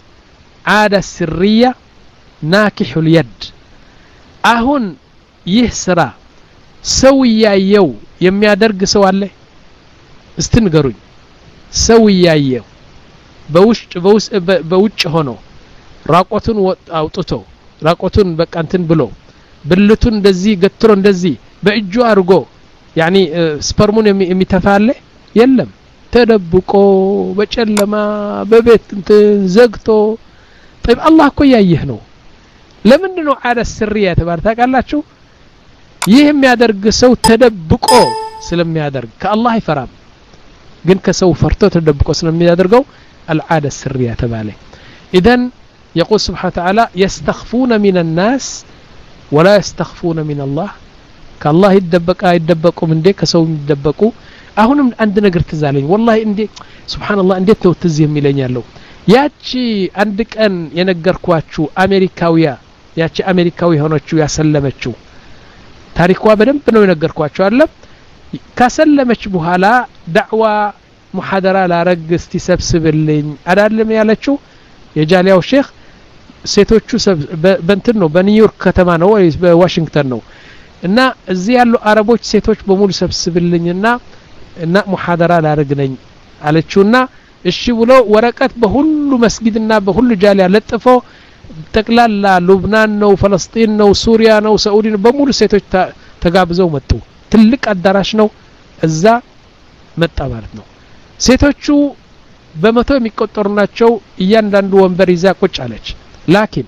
عادة سرية ناكح اليد አሁን ይህ ስራ ሰው ያየው የሚያደርግ ሰው አለ እስቲ ንገሩኝ ሰው ያየው በውጭ በውጭ በውጭ ሆኖ ራቆቱን አውጥቶ ራቆቱን በቃ እንትን ብሎ ብልቱን እንደዚህ ገትሮ እንደዚህ በእጁ አርጎ ያኒ ስፐርሙን የሚተፋለ የለም ተደብቆ በጨለማ በቤት እንትን ዘግቶ طيب الله እኮ ያየህ ነው ለምንድን ነው عادة سرية ተባለ ታውቃላችሁ ይህ የሚያደርግ ሰው ተደብቆ ስለሚያደርግ ከአላህ ይፈራም ግን ከሰው ፈርቶ ተደብቆ ስለሚያደርገው العادة السرية تبالي إذن يقول سبحانه وتعالى يستخفون من الناس ولا يستخفون من الله كالله يدبق يدبقوا من ديك كسو يدبقوا أهونم عندنا قرت زالين والله عندي سبحان الله عندي تو تزيهم ميلين يالو ياتشي عندك أن ينقر كواتشو أمريكاوية ياتشي أمريكاوي هونتشو يسلمتشو تاريخوا بدن بنو ينقر كواتشو ألم كسلمتش بهالا دعوة محاضرة لا رج استسبسب اللي أدلم يالتشو يجاليو الشيخ سيتوچو بنتن ነው በኒውዮርክ ከተማ ነው ወይስ በዋሽንግተን ነው እና እዚህ ያሉ አረቦች ሴቶች በሙሉ ሰብስብልኝና እና ሙሐደራ ላርግነኝ አለችውና እሺ ብሎ ወረቀት በሁሉ መስጊድና በሁሉ ጃሊያ ለጥፎ ተቅላላ ሉብናን ነው ፍልስጤም ነው ሱሪያ ነው ሳኡዲ ነው በሙሉ ሴቶች ተጋብዘው መጡ ትልቅ አዳራሽ ነው እዛ መጣ ማለት ነው ሴቶቹ በመቶ የሚቆጠሩ ናቸው እያንዳንዱ ወንበር ይዛ ቁጭ አለች ላኪን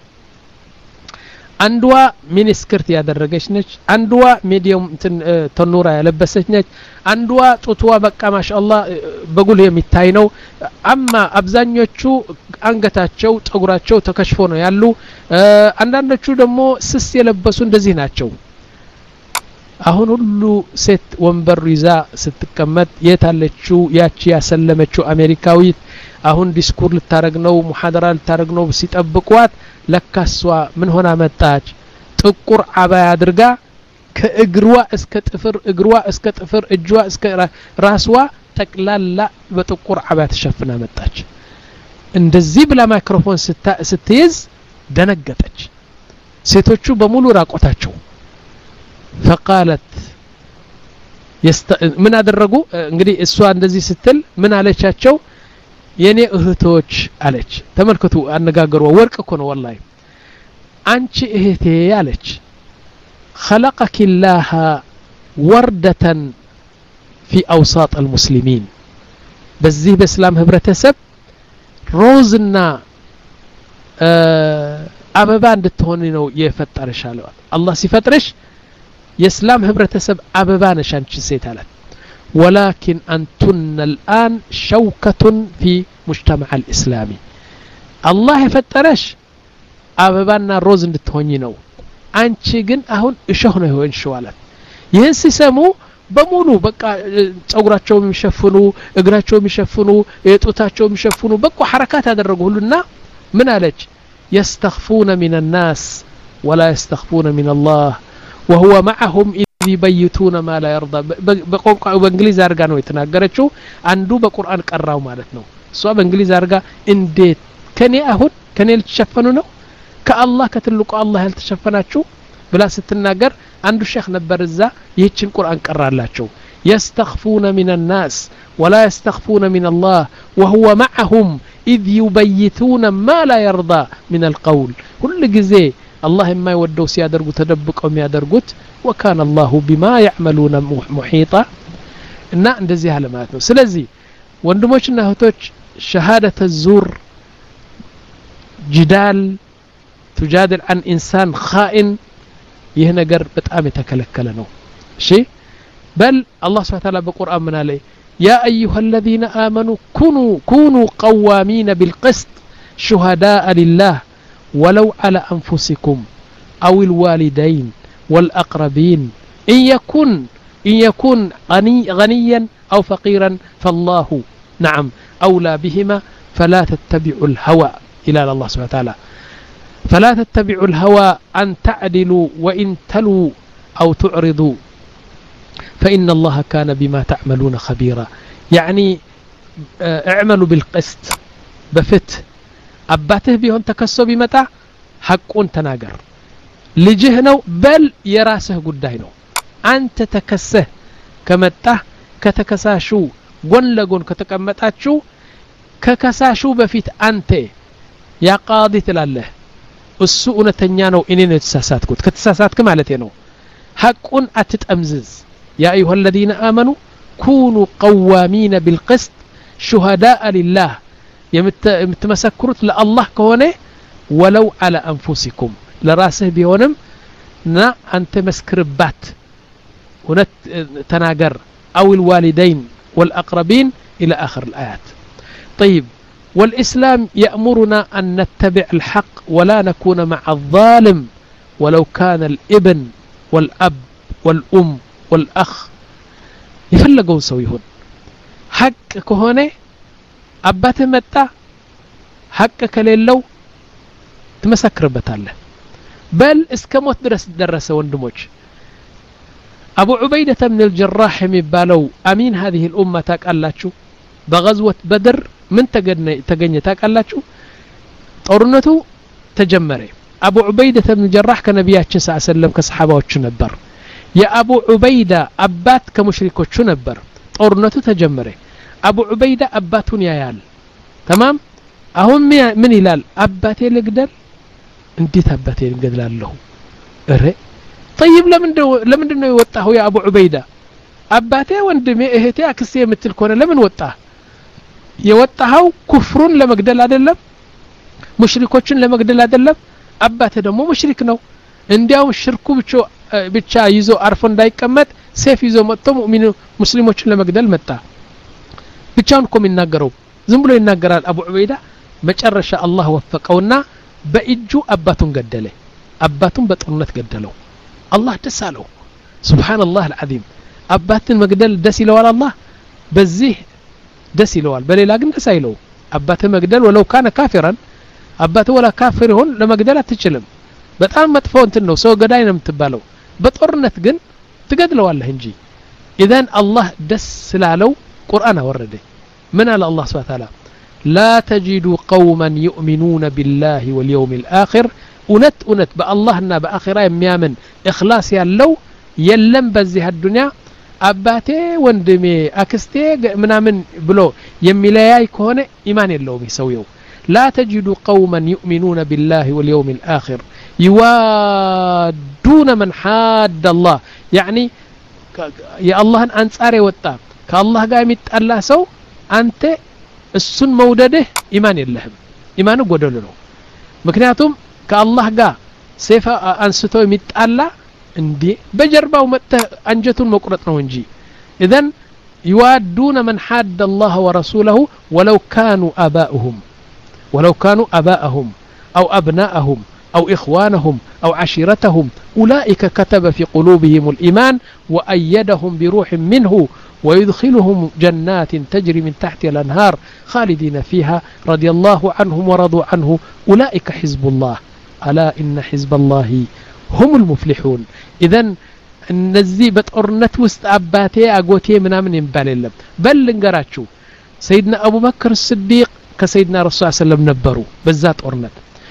አንዷ ሚኒ ስከርት ያደረገች ነች አንዷ ሚዲየም ተኑራ ያለበሰች ነች አንዷ ጡትዋ በቃ ማሻአላህ በጉል የሚታይ ነው አማ አብዛኞቹ አንገታቸው ጸጉራቸው ተከሽፎ ነው ያሉ አንዳንዶቹ ደግሞ ስስ የለበሱ እንደዚህ ናቸው አሁን ሁሉ ሴት ወንበር ይዛ ስትቀመጥ የታለችው ያቺ ያሰለመችው አሜሪካዊት አሁን ዲስኩር ልታረግ ነው ሙሐደራ ልታረግ ነው ሲጠብቋት ለካሷ ምን ሆና መጣች ጥቁር አባያ አድርጋ ከእግሯ እስከ ጥፍር እግሯ እስከ ጥፍር እጇ እስከ ራስዋ ጠቅላላ በጥቁር አባያ ተሸፍና መጣች እንደዚህ ብላ ማይክሮፎን ስትይዝ ደነገጠች ሴቶቹ በሙሉ ራቆታቸው فقالت يست... من አደረጉ እንግዲህ እሷ እንደዚህ ስትል ምን አለቻቸው የኔ እህቶች አለች ተመልከቱ አነጋገሩ ወርቅ እኮ ነው والله አንቺ እህቴ አለች خلقك الله وردة في أوساط المسلمين በዚህ በእስላም ህብረተሰብ ሮዝና አበባ እንድትሆን ነው የፈጠረሽ አለ አላህ ሲፈጥርሽ የእስላም ህብረተሰብ አበባ ነሽ አንቺ ሴት አላት ولكن أنتن الآن شوكة في مجتمع الإسلامي الله يفترش أبابنا روز እንድትሆኚ ነው አንቺ ግን አሁን እሾህ ነው ይሆንሽው አላት ይህን ሲሰሙ በሙሉ በቃ ጸጉራቸው የሚሸፍኑ እግራቸው የሚሸፍኑ የጡታቸው የሚሸፍኑ በቃ حركات ያደረጉ ሁሉና ምን አለች يستخفون من الناس ولا يستخفون من الله وهو معهم يبيتون ما لا يرضى በቋንቋ በእንግሊዝ አርጋ ነው የተናገረችው አንዱ በቁርአን ቀራው ማለት ነው እሷ በእንግሊዝ አርጋ እንዴት ከኔ አሁን ከኔ ልትሸፈኑ ነው ከአላህ ከትልቁ አላህ ያልተሸፈናችሁ ብላ ስትናገር አንዱ ሼክ ነበር እዛ ይህችን ቁርአን ቀራላቸው يستخفون من الناس ولا يستخفون من الله وهو معهم إذ يبيتون ما لا يرضى من القول كل ጊዜ الله ما يودو سيادرغو تدبقوا የሚያደርጉት وكان الله بما يعملون محيطا እና እንደዚህ ያለ ማለት ነው ስለዚህ ወንድሞችና እህቶች شهادة الزور جدال تجادل عن إنسان خائن ይህ ነገር በጣም የተከለከለ ነው እሺ بل الله سبحانه وتعالى بالقرآن من عليه يا أيها الذين آمنوا كونوا كونوا قوامين بالقسط شهداء لله ولو على أنفسكم أو الوالدين والأقربين إن يكن إن يكن غني غنيا أو فقيرا فالله نعم أولى بهما فلا تتبعوا الهوى إلى الله سبحانه وتعالى فلا تتبعوا الهوى أن تعدلوا وإن تلوا أو تعرضوا فإن الله كان بما تعملون خبيرا يعني اعملوا بالقسط بفت አባትህ ቢሆን ተከሶ ቢመጣ ሐቁን ተናገር ልጅህ ነው በል የራስህ ጉዳይ ነው አንተ ተከሰህ ከመጣ ከተከሳሹ ጎን ለጎን ከተቀመጣችሁ ከከሳሹ በፊት አንተ ያ ቃዲ ትላለህ እሱ እውነተኛ ነው እኔ ነኝ የተሳሳትኩት ከተሳሳትክ ማለት ነው ሐቁን አትጠምዝዝ ያ አዩሃ الذين آمنوا كونوا قوامين بالقسط شهداء لله የምትመሰክሩት ለአላህ ከሆነ ولو على انفسكم ለራስህ ቢሆንም ና አንተ መስክርባት እውነት ተናገር او الوالدين والأقربين إلى آخر الآيات طيب والإسلام يأمرنا أن نتبع الحق ولا نكون مع الظالم ولو كان الابن والأب والأم والأخ يفلقون سويهون حق كهوني أباته متى حق كليلو تمسكر بتاله بل اسكموت درس درس وندموج أبو عبيدة من الجراح يبالو أمين هذه الأمة تاكالاتشو بغزوة بدر من تجني تاكالاتشو طورنته تجمري أبو عبيدة من الجراح كنبياتش صلى الله عليه وسلم كصحابه نبر يا أبو عبيدة أبات كمشركوش نبر طورنته تجمري أبو عبيدة أباتون يال تمام أهم من هلال أباتي لقدر انديت أباتي لقدر له أري طيب لمن دو لمن دو يوطاه يا أبو عبيدة أباتي وندمي إهتي أكسي مثل كونه لمن وطاه يوطاه كفرون لمقدل أدلم مشركوችን ለመግደል አይደለም አባቴ ደግሞ ሙሽሪክ ነው እንዲያው ሽርኩ ብቻ ብቻ ይዞ አርፎ እንዳይቀመጥ ሰይፍ ይዞ መጥቶ ሙእሚኑ ሙስሊሞችን ለመግደል መጣ ብቻውን ቆም ይናገረው ዝም ብሎ ይናገራል አቡ ዑበይዳ መጨረሻ አላህ ወፈቀውና በእጁ አባቱን ገደለ አባቱን በጦርነት ገደለው አላህ ደስ አለው ሱብሃንአላህ አልዓዚም አባትን መግደል ደስ ይለዋል አላህ በዚህ ደስ ይለዋል በሌላ ግን ደስ አይለው አባተ መግደል ወለው ካነ ካፊራን አባቱ ወላ ካፊር ይሁን ለመግደል አትችልም በጣም መጥፎ እንትን ነው ሰው ገዳይ ነው የምትባለው በጦርነት ግን ትገድለዋለህ እንጂ اذا الله ደስ ስላለው ቁርአን አወረደ ምን አለ አላህ Subhanahu Wa Ta'ala لا تجدوا قوما يؤمنون بالله واليوم الآخر እውነት እውነት በአላህና በአኺራ የሚያምን ኢኽላስ ያለው የለም በዚህ አዱንያ አባቴ ወንድሜ አክስቴ ምናምን ብሎ የሚለያይ ከሆነ ኢማን የለውም ይሰውየው لا تجد قوما يؤمنون بالله واليوم الآخر يوادون من حاد الله يعني يا الله أنصار وطا كالله قام يتألى سو أنت السن مودده إيمان يلهم إيمانه قدل له مكنياتهم كالله قا سيفا أنستو يتألى اندي بجربه ومته أنجتون مقرطنا ونجي إذن يوادون من حاد الله ورسوله ولو كانوا آباؤهم ولو كانوا أباءهم أو أبناءهم أو إخوانهم أو عشيرتهم أولئك كتب في قلوبهم الإيمان وأيدهم بروح منه ويدخلهم جنات تجري من تحت الأنهار خالدين فيها رضي الله عنهم ورضوا عنه أولئك حزب الله ألا إن حزب الله هم المفلحون إذن النزي بتقرنت وسط أباتي أقوتي منا من ينبال اللهم بل لنقراتشو سيدنا أبو بكر الصديق كسيدنا رسول الله صلى الله عليه وسلم نبروا بالذات أرنت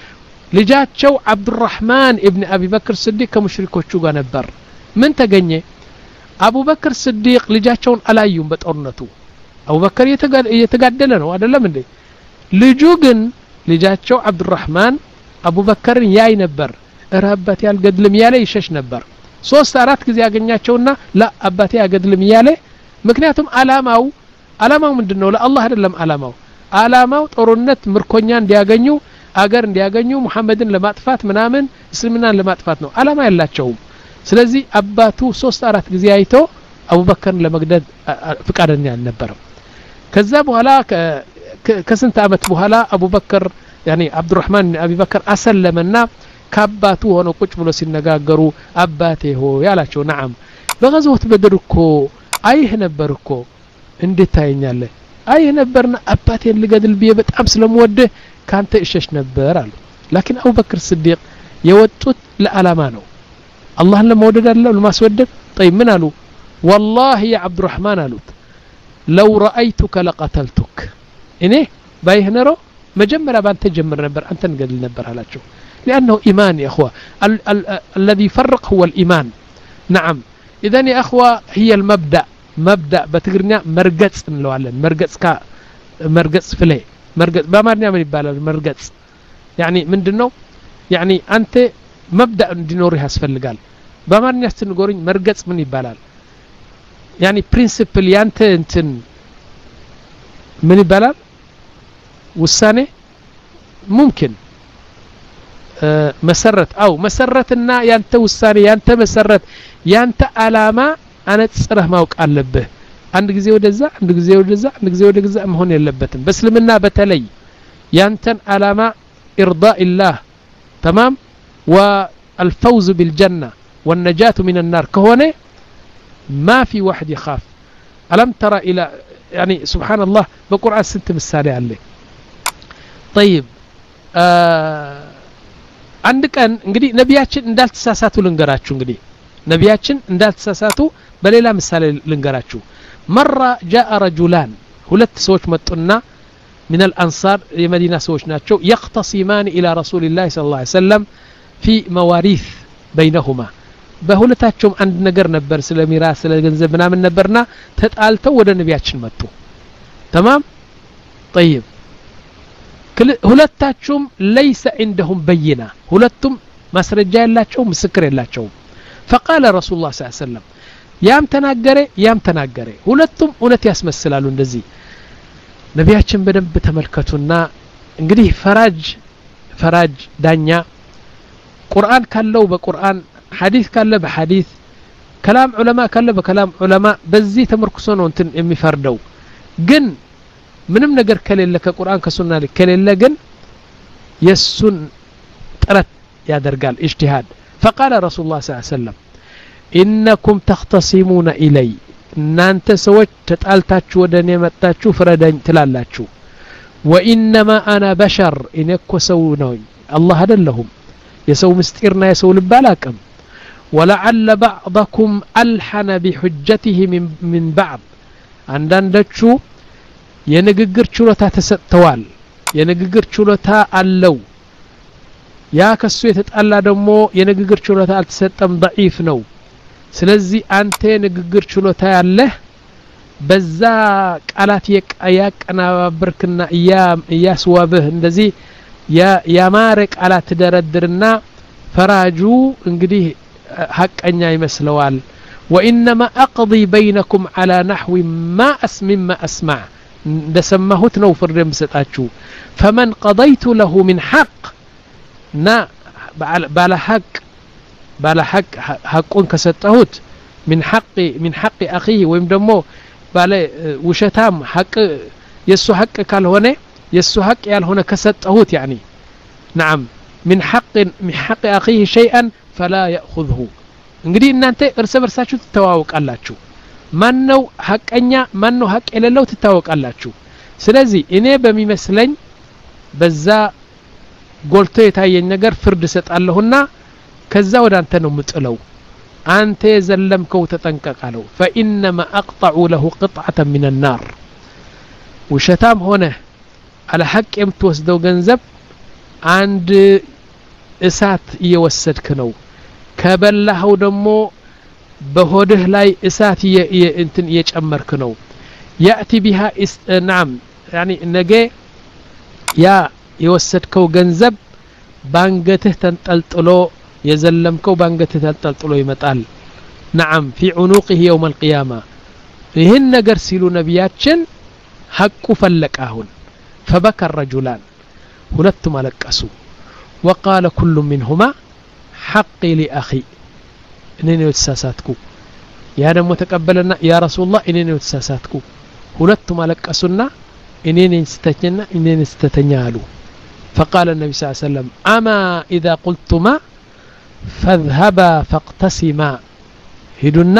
لجاتشو عبد الرحمن ابن أبي بكر الصديق كمشركوشو نبر من تغني أبو بكر الصديق لجاتشون ألايوم بتأرنتو أبو بكر يتقادلنا هذا من دي لجوجن لجاتشو عبد الرحمن أبو بكر ياي نبر إرهبتي القدلم يالي يشش نبر ሶስት አራት ጊዜ ያገኛቸውና لا አባቴ ያገድልም ይያለ ምክንያቱም አላማው አላማው ምንድነው ለአላህ አይደለም አላማው አላማው ጦርነት ምርኮኛ እንዲያገኙ አገር እንዲያገኙ መሐመድን ለማጥፋት ምናምን እስልምናን ለማጥፋት ነው አላማ ያላቸው ስለዚህ አባቱ ሶስት አራት ጊዜ አይቶ አቡበከርን ለመግደል ፍቃደኛ አልነበረም ከዛ በኋላ ከስንት አመት በኋላ አቡበከር ያኒ አብዱራህማን አቡበከር አሰለመና ካባቱ ሆኖ ቁጭ ብሎ ሲነጋገሩ አባቴ ሆ ያላቸው ነዓም በغزوة بدر እኮ አይህ ነበር እኮ እንዴት ታየኛለህ አይህ ነበርና አባቴን ልገድል ቢየ በጣም ስለምወደ ካንተ እሸሽ ነበር አሉ لكن ابو بكر الصديق የወጡት ለዓላማ ነው አላህን ለመውደድ አይደለም ለማስወደድ طيب ምን አሉ والله يا عبد الرحمن አሉት لو رايتك لقتلتك እኔ ባይህ ነሮ መጀመሪያ ባንተ ጀምር ነበር አንተን ገድል ነበር አላቸው لانه ايمان يا اخوه ال- ال- الذي يفرق هو الايمان نعم اذا يا اخوه هي المبدا مبدا بتغرنيا مرغص እንለዋለን مرغص ካ مرغص ፍሌ مرغص በአማርኛ ምን ይባላል مرغص يعني ምንድነው يعني አንተ مبدا እንዲኖርህ ያስፈልጋል በአማርኛ ስትንጎርኝ مرغص ምን ይባላል يعني principle ያንተ እንትን ምን ይባላል ውሳኔ ممكن أه مسرت او مسرتنا ያንተ ውሳኔ ያንተ መሰረት ያንተ አላማ አነጽረህ ማውቅ አለብህ አንድ ጊዜ ወደዛ አንድ ጊዜ ወደዛ አንድ ጊዜ ወደዛ መሆን የለበትም በእስልምና በተለይ ያንተን አላማ إرضاء الله تمام والفوز بالجنة والنجاة من النار كهونه ما في واحد يخاف ألم ترى إلى يعني سبحان الله بقرآن سنت مثالي عليه طيب آه عندك أن እንግዲህ ነቢያችን እንዳልተሳሳቱ ልንገራችሁ እንግዲህ ነቢያችን እንዳልተሳሳቱ በሌላ ምሳሌ ልንገራችሁ مرة جاء رجلان ሁለት ሰዎች መጡና من الأنصار የመዲና ሰዎች ናቸው يختصمان إلى رسول الله صلى الله عليه وسلم في مواريث بينهما በሁለታቸውም አንድ ነገር ነበር ስለ ሚራስ ስለ ገንዘብ ምናምን ነበርና ተጣልተው ወደ ነቢያችን መጡ تمام طيب ሁለታቸውም ليس عندهم بينة ሁለቱም ማስረጃ ያላቸው ምስክር ያላቸው فقال رسول الله صلى الله عليه وسلم ያም ተናገረ ያም ተናገረ ሁለቱም እውነት ያስመስላሉ እንደዚህ ነቢያችን በደንብ ተመልከቱና እንግዲህ ፈራጅ ፈራጅ ዳኛ ቁርአን ካለው በቁርአን ሐዲስ ካለ በሐዲስ كلام علماء ካለ በكلام علماء በዚህ ተመርኩሶ ነው እንትን የሚፈርደው ግን ምንም ነገር ከሌለ ከቁርአን ከሱና ከሌለ ግን የሱን ጥረት ያደርጋል اجتهاد فقال رسول الله صلى الله عليه وسلم انكم تختصمون الي እናንተ ሰዎች ተጣልታችሁ ወደኔ መጣችሁ ፍረደኝ ትላላችሁ وانما انا بشر انكو ሰው ነኝ አላህ አይደለሁም የሰው ምስጢርና የሰው ልብ አላቅም ولعل بعضكم ألحن بحجته من, من بعض አንዳንዶቹ የንግግር ችሎታ ተሰጥተዋል የንግግር ችሎታ አለው ያ ከሱ የተጣላ ደግሞ የንግግር ችሎታ አልተሰጠም ضعيف ነው ስለዚህ አንተ ንግግር ችሎታ ያለህ በዛ ቃላት ያቀናብርክና ያስዋብህ እንደዚህ ያማረ ቃላት ደረድርና ፈራጁ እንግዲህ ሐቀኛ ይመስለዋል وانما اقضي بينكم على نحو ما اسمع ما اسمع እንደሰማሁት ነው ፍርድ የምሰጣችሁ فمن قضيت له من حق نا بالا حق بالا حق حقون كسطሁት من حق من حق اخيه ወይም ደግሞ ባለ ውሸታም حق የሱ حق ካልሆነ የሱ حق ያልሆነ ከሰጠሁት يعني نعم من حق من حق اخيه شيئا فلا ياخذه እንግዲህ እናንተ እርስ በርሳችሁ ተዋውቃላችሁ ማን ነው ሐቀኛ ማን ነው ሐቅ የሌለው ተታወቃላችሁ ስለዚህ እኔ በሚመስለኝ በዛ ጎልቶ የታየኝ ነገር ፍርድ ሰጣለሁና ከዛ ወደ አንተ ነው ምጥለው አንተ ዘለምከው ተጠንቀቃለው فانما اقطع له قطعه من النار ውሸታም ሆነ على حق የምትወስደው ገንዘብ አንድ እሳት እየወሰድክ ነው ከበላው ደግሞ በሆድህ ላይ እሳት እንትን እየጨመርክ ነው ياتي بها نعم يعني ነገ ያ የወሰድከው ገንዘብ ባንገትህ ተንጠልጥሎ የዘለምከው ባንገትህ ተንጠልጥሎ ይመጣል نعم في عنقه يوم القيامه ይህን ነገር ሲሉ ነቢያችን ሐቁ ፈለቃሁን فبكى الرجلان ሁለቱም አለቀሱ وقال كل منهما حقي لاخي እኔ ነው ተሳሳትኩ ያ ደግሞ ተቀበለና ያ ረሱላህ እኔ ነው ተሳሳትኩ ሁለቱም አለቀሱና እኔ ነኝ ስተኛ እኔ ነኝ ስተኛ አሉ فقال النبي صلى الله عليه وسلم اما اذا قلتما فاذهبا فاقتسما ሄዱና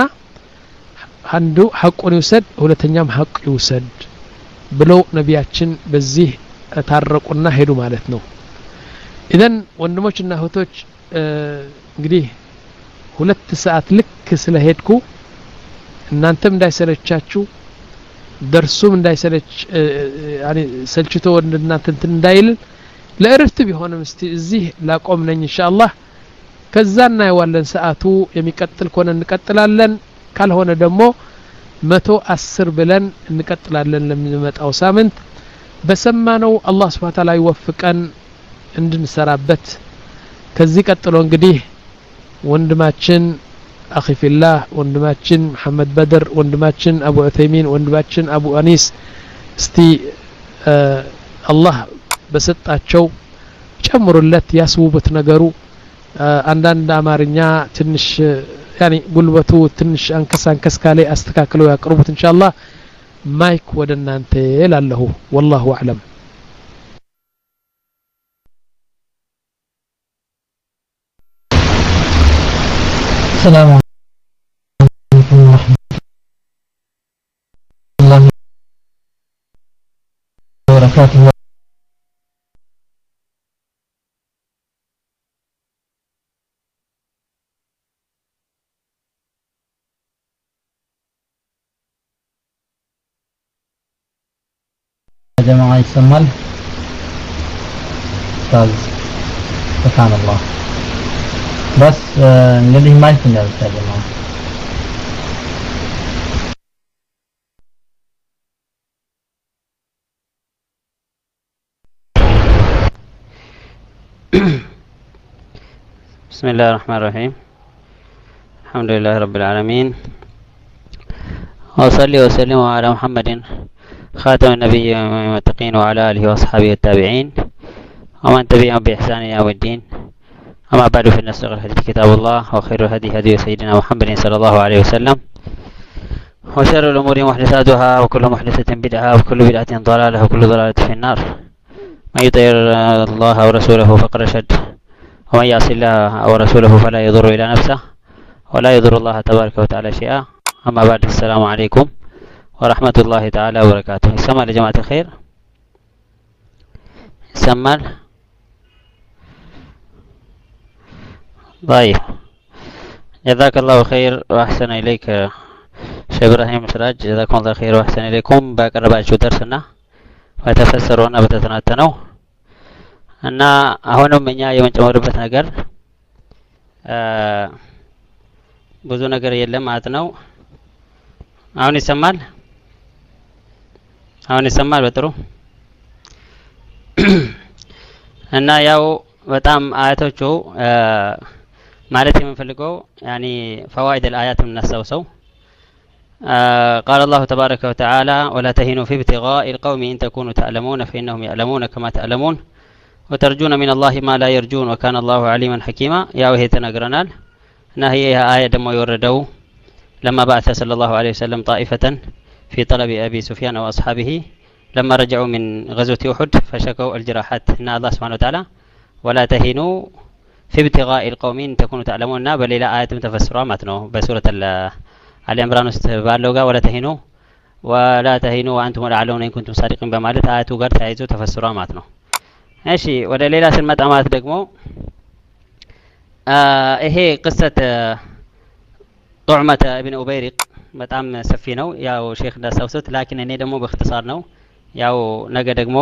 አንዱ ሐቁን ይወሰድ ሁለተኛም ሐቅ ይወሰድ ብለው ነቢያችን በዚህ ታረቁና ሄዱ ማለት ነው ኢዘን ወንድሞችና እህቶች እንግዲህ ሁለት ሰዓት ልክ ስለሄድኩ እናንተም እንዳይሰለቻችሁ درسوم እንዳይሰለች يعني ሰልችቶ ወንድናንተ እንትን እንዳይል ለእረፍት ቢሆንም እስቲ እዚህ ላቆም ነኝ ኢንሻአላህ ከዛ እናየዋለን ሰዓቱ የሚቀጥል ከሆነ እንቀጥላለን ካልሆነ ደግሞ መቶ አስር ብለን እንቀጥላለን ለሚመጣው ሳምንት በሰማነው አላህ Subhanahu Wa Ta'ala ይወፍቀን እንድንሰራበት ከዚህ ቀጥሎ እንግዲህ ወንድማችን አኺ ፊላህ ወንድማችን መሐመድ በድር ወንድማችን አቡ ዑተይሚን ወንድማችን አቡ አኒስ እስቲ አላህ በሰጣቸው ጨምሩለት ያስውበት ነገሩ አንዳንድ አማርኛ ትንሽ يعني ጉልበቱ ትንሽ አንከስ አንከስ ካለ አስተካክለው ያቀርቡት ኢንሻአላህ ማይክ ወደናንተ ይላልሁ والله اعلم السلام عليكم ورحمة الله وبركاته يا جماعة يسمى أستاذ سبحان الله بس እንግዲህ ማይክ ነው ያለው بسم الله الرحمن الرحيم الحمد لله رب العالمين وصلي وسلم على محمد خاتم النبيين والمتقين وعلى آله وأصحابه التابعين ومن تبعهم بإحسان إلى يوم الدين أما بعد فإن أصدق الحديث كتاب الله وخير الهدي هدي سيدنا محمد صلى الله عليه وسلم وشر الأمور محدثاتها وكل محدثة بدعة وكل بدعة ضلالة وكل ضلالة في النار من يطع الله ورسوله فقد رشد ومن يعص الله ورسوله فلا يضر إلى نفسه ولا يضر الله تبارك وتعالى شيئا أما بعد السلام عليكم ورحمة الله تعالى وبركاته يسمى لجماعة الخير يسمى طيب جزاك الله خير وأحسن إليك شيخ إبراهيم سراج جزاكم الله خير وأحسن إليكم بقرباتشو درسنا وتفسرونا بتتناتنو እና አሁንም እኛ የምንጨምርበት ነገር ብዙ ነገር የለም ማለት ነው አሁን ይሰማል አሁን ይሰማል በጥሩ እና ያው በጣም አያቶቹ ማለት የምንፈልገው يعني فوائد الآيات من السوسو قال الله تبارك وتعالى ولا تهنوا في ابتغاء القوم إن تكونوا تعلمون فإنهم يعلمون كما تعلمون وترجون من الله ما لا يرجون وكان الله عليما حكيما يا وهي تنقرنال نهي آية دم يوردوا لما بعث صلى الله عليه وسلم طائفة في طلب أبي سفيان وأصحابه لما رجعوا من غزوة أحد فشكوا الجراحات إن الله سبحانه وتعالى ولا تهنوا في ابتغاء القوم إن تكونوا تعلمون بل إلى آية متفسرة متنو بسورة آل عمران استبالوغا ولا تهنوا ولا تهنوا وأنتم الأعلون إن كنتم صادقين بمالت آية وقر تعيزو تفسرها متنو እሺ ወደ ሌላ ስንመጣ ማለት ደግሞ ይሄ ቅሰት ጡዕመተ ኢብኑ ኡበይሪቅ በጣም ሰፊ ነው ያው ሼክ እንዳሳውሱት ላኪን እኔ ደግሞ በእختصار ነው ያው ነገ ደግሞ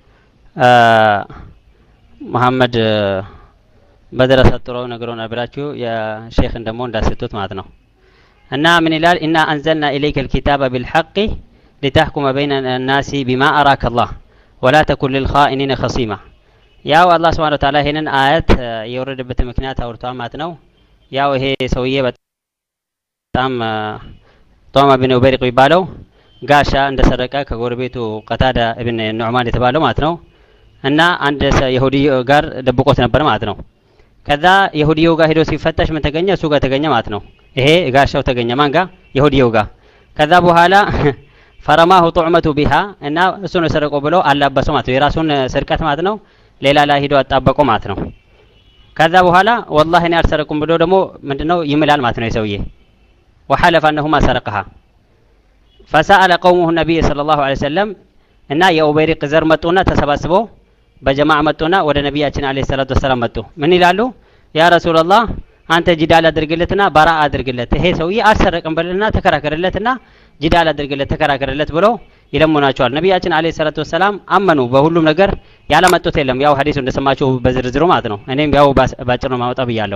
መሐመድ በደረሰ ጥሩው ነገሩን አብራችሁ የሼክን ደግሞ እንዳሰጡት ማለት ነው እና ምን ይላል ኢና አንዘልና ኢለይከ الكتاب بالحق لتحكم بين الناس بما أراك الله ولا تكن للخائنين خصيما ያው አላህ Subhanahu Wa Ta'ala ይሄንን አያት የወረደበት ምክንያት አውርቷል ማለት ነው ያው ይሄ ሰውዬ በጣም ጧማ ኢብኑ ኡበይሪቅ ይባላል ጋሻ እንደሰረቀ ከጎረቤቱ ቀታዳ ኢብኑ ኑዕማን የተባለው ማለት ነው እና አንድ ይሁዲ ጋር ደብቆት ነበር ማለት ነው ከዛ ይሁዲው ጋር ሄዶ ሲፈተሽ ምን ተገኘ እሱ ጋር ተገኘ ማለት ነው ይሄ ጋሻው ተገኘ ማን ጋር ይሁዲው ጋር ከዛ በኋላ ፈረማሁ ጡዕመቱ ቢሃ እና እሱ ነው ሰረቀው ብሎ አላበሰው ማለት ነው የራሱን ስርቀት ማለት ነው ሌላ ላይ ሄዶ አጣበቀው ማለት ነው ከዛ በኋላ والله እኔ አልሰረኩም ብሎ ደግሞ ምንድነው ይምላል ማለት ነው የሰውዬ وحلف انه ما سرقها فسأل قومه النبي صلى الله عليه وسلم እና የኡበይሪቅ ዘር መጡና ተሰባስበው በጀማዓ መጡና ወደ ነብያችን አለይሂ ሰላቱ ወሰለም መጡ ምን ይላሉ ያ ረሱላህ አንተ ጂዳል አድርግለትና ባራ አድርግለት ይሄ ሰውዬ አልሰረቀም በልና ተከራከረለትና ጂዳል አድርግለት ተከራከረለት ብሎ ይለምናቸዋል። ነብያችን አለይሂ ሰላቱ ወሰላም አመኑ በሁሉም ነገር ያለመጡት የለም። ያው ሐዲሱ እንደሰማችሁ በዝርዝሩ ማለት ነው። እኔም ያው ባጭሩ ነው ማውጣ ብያለሁ።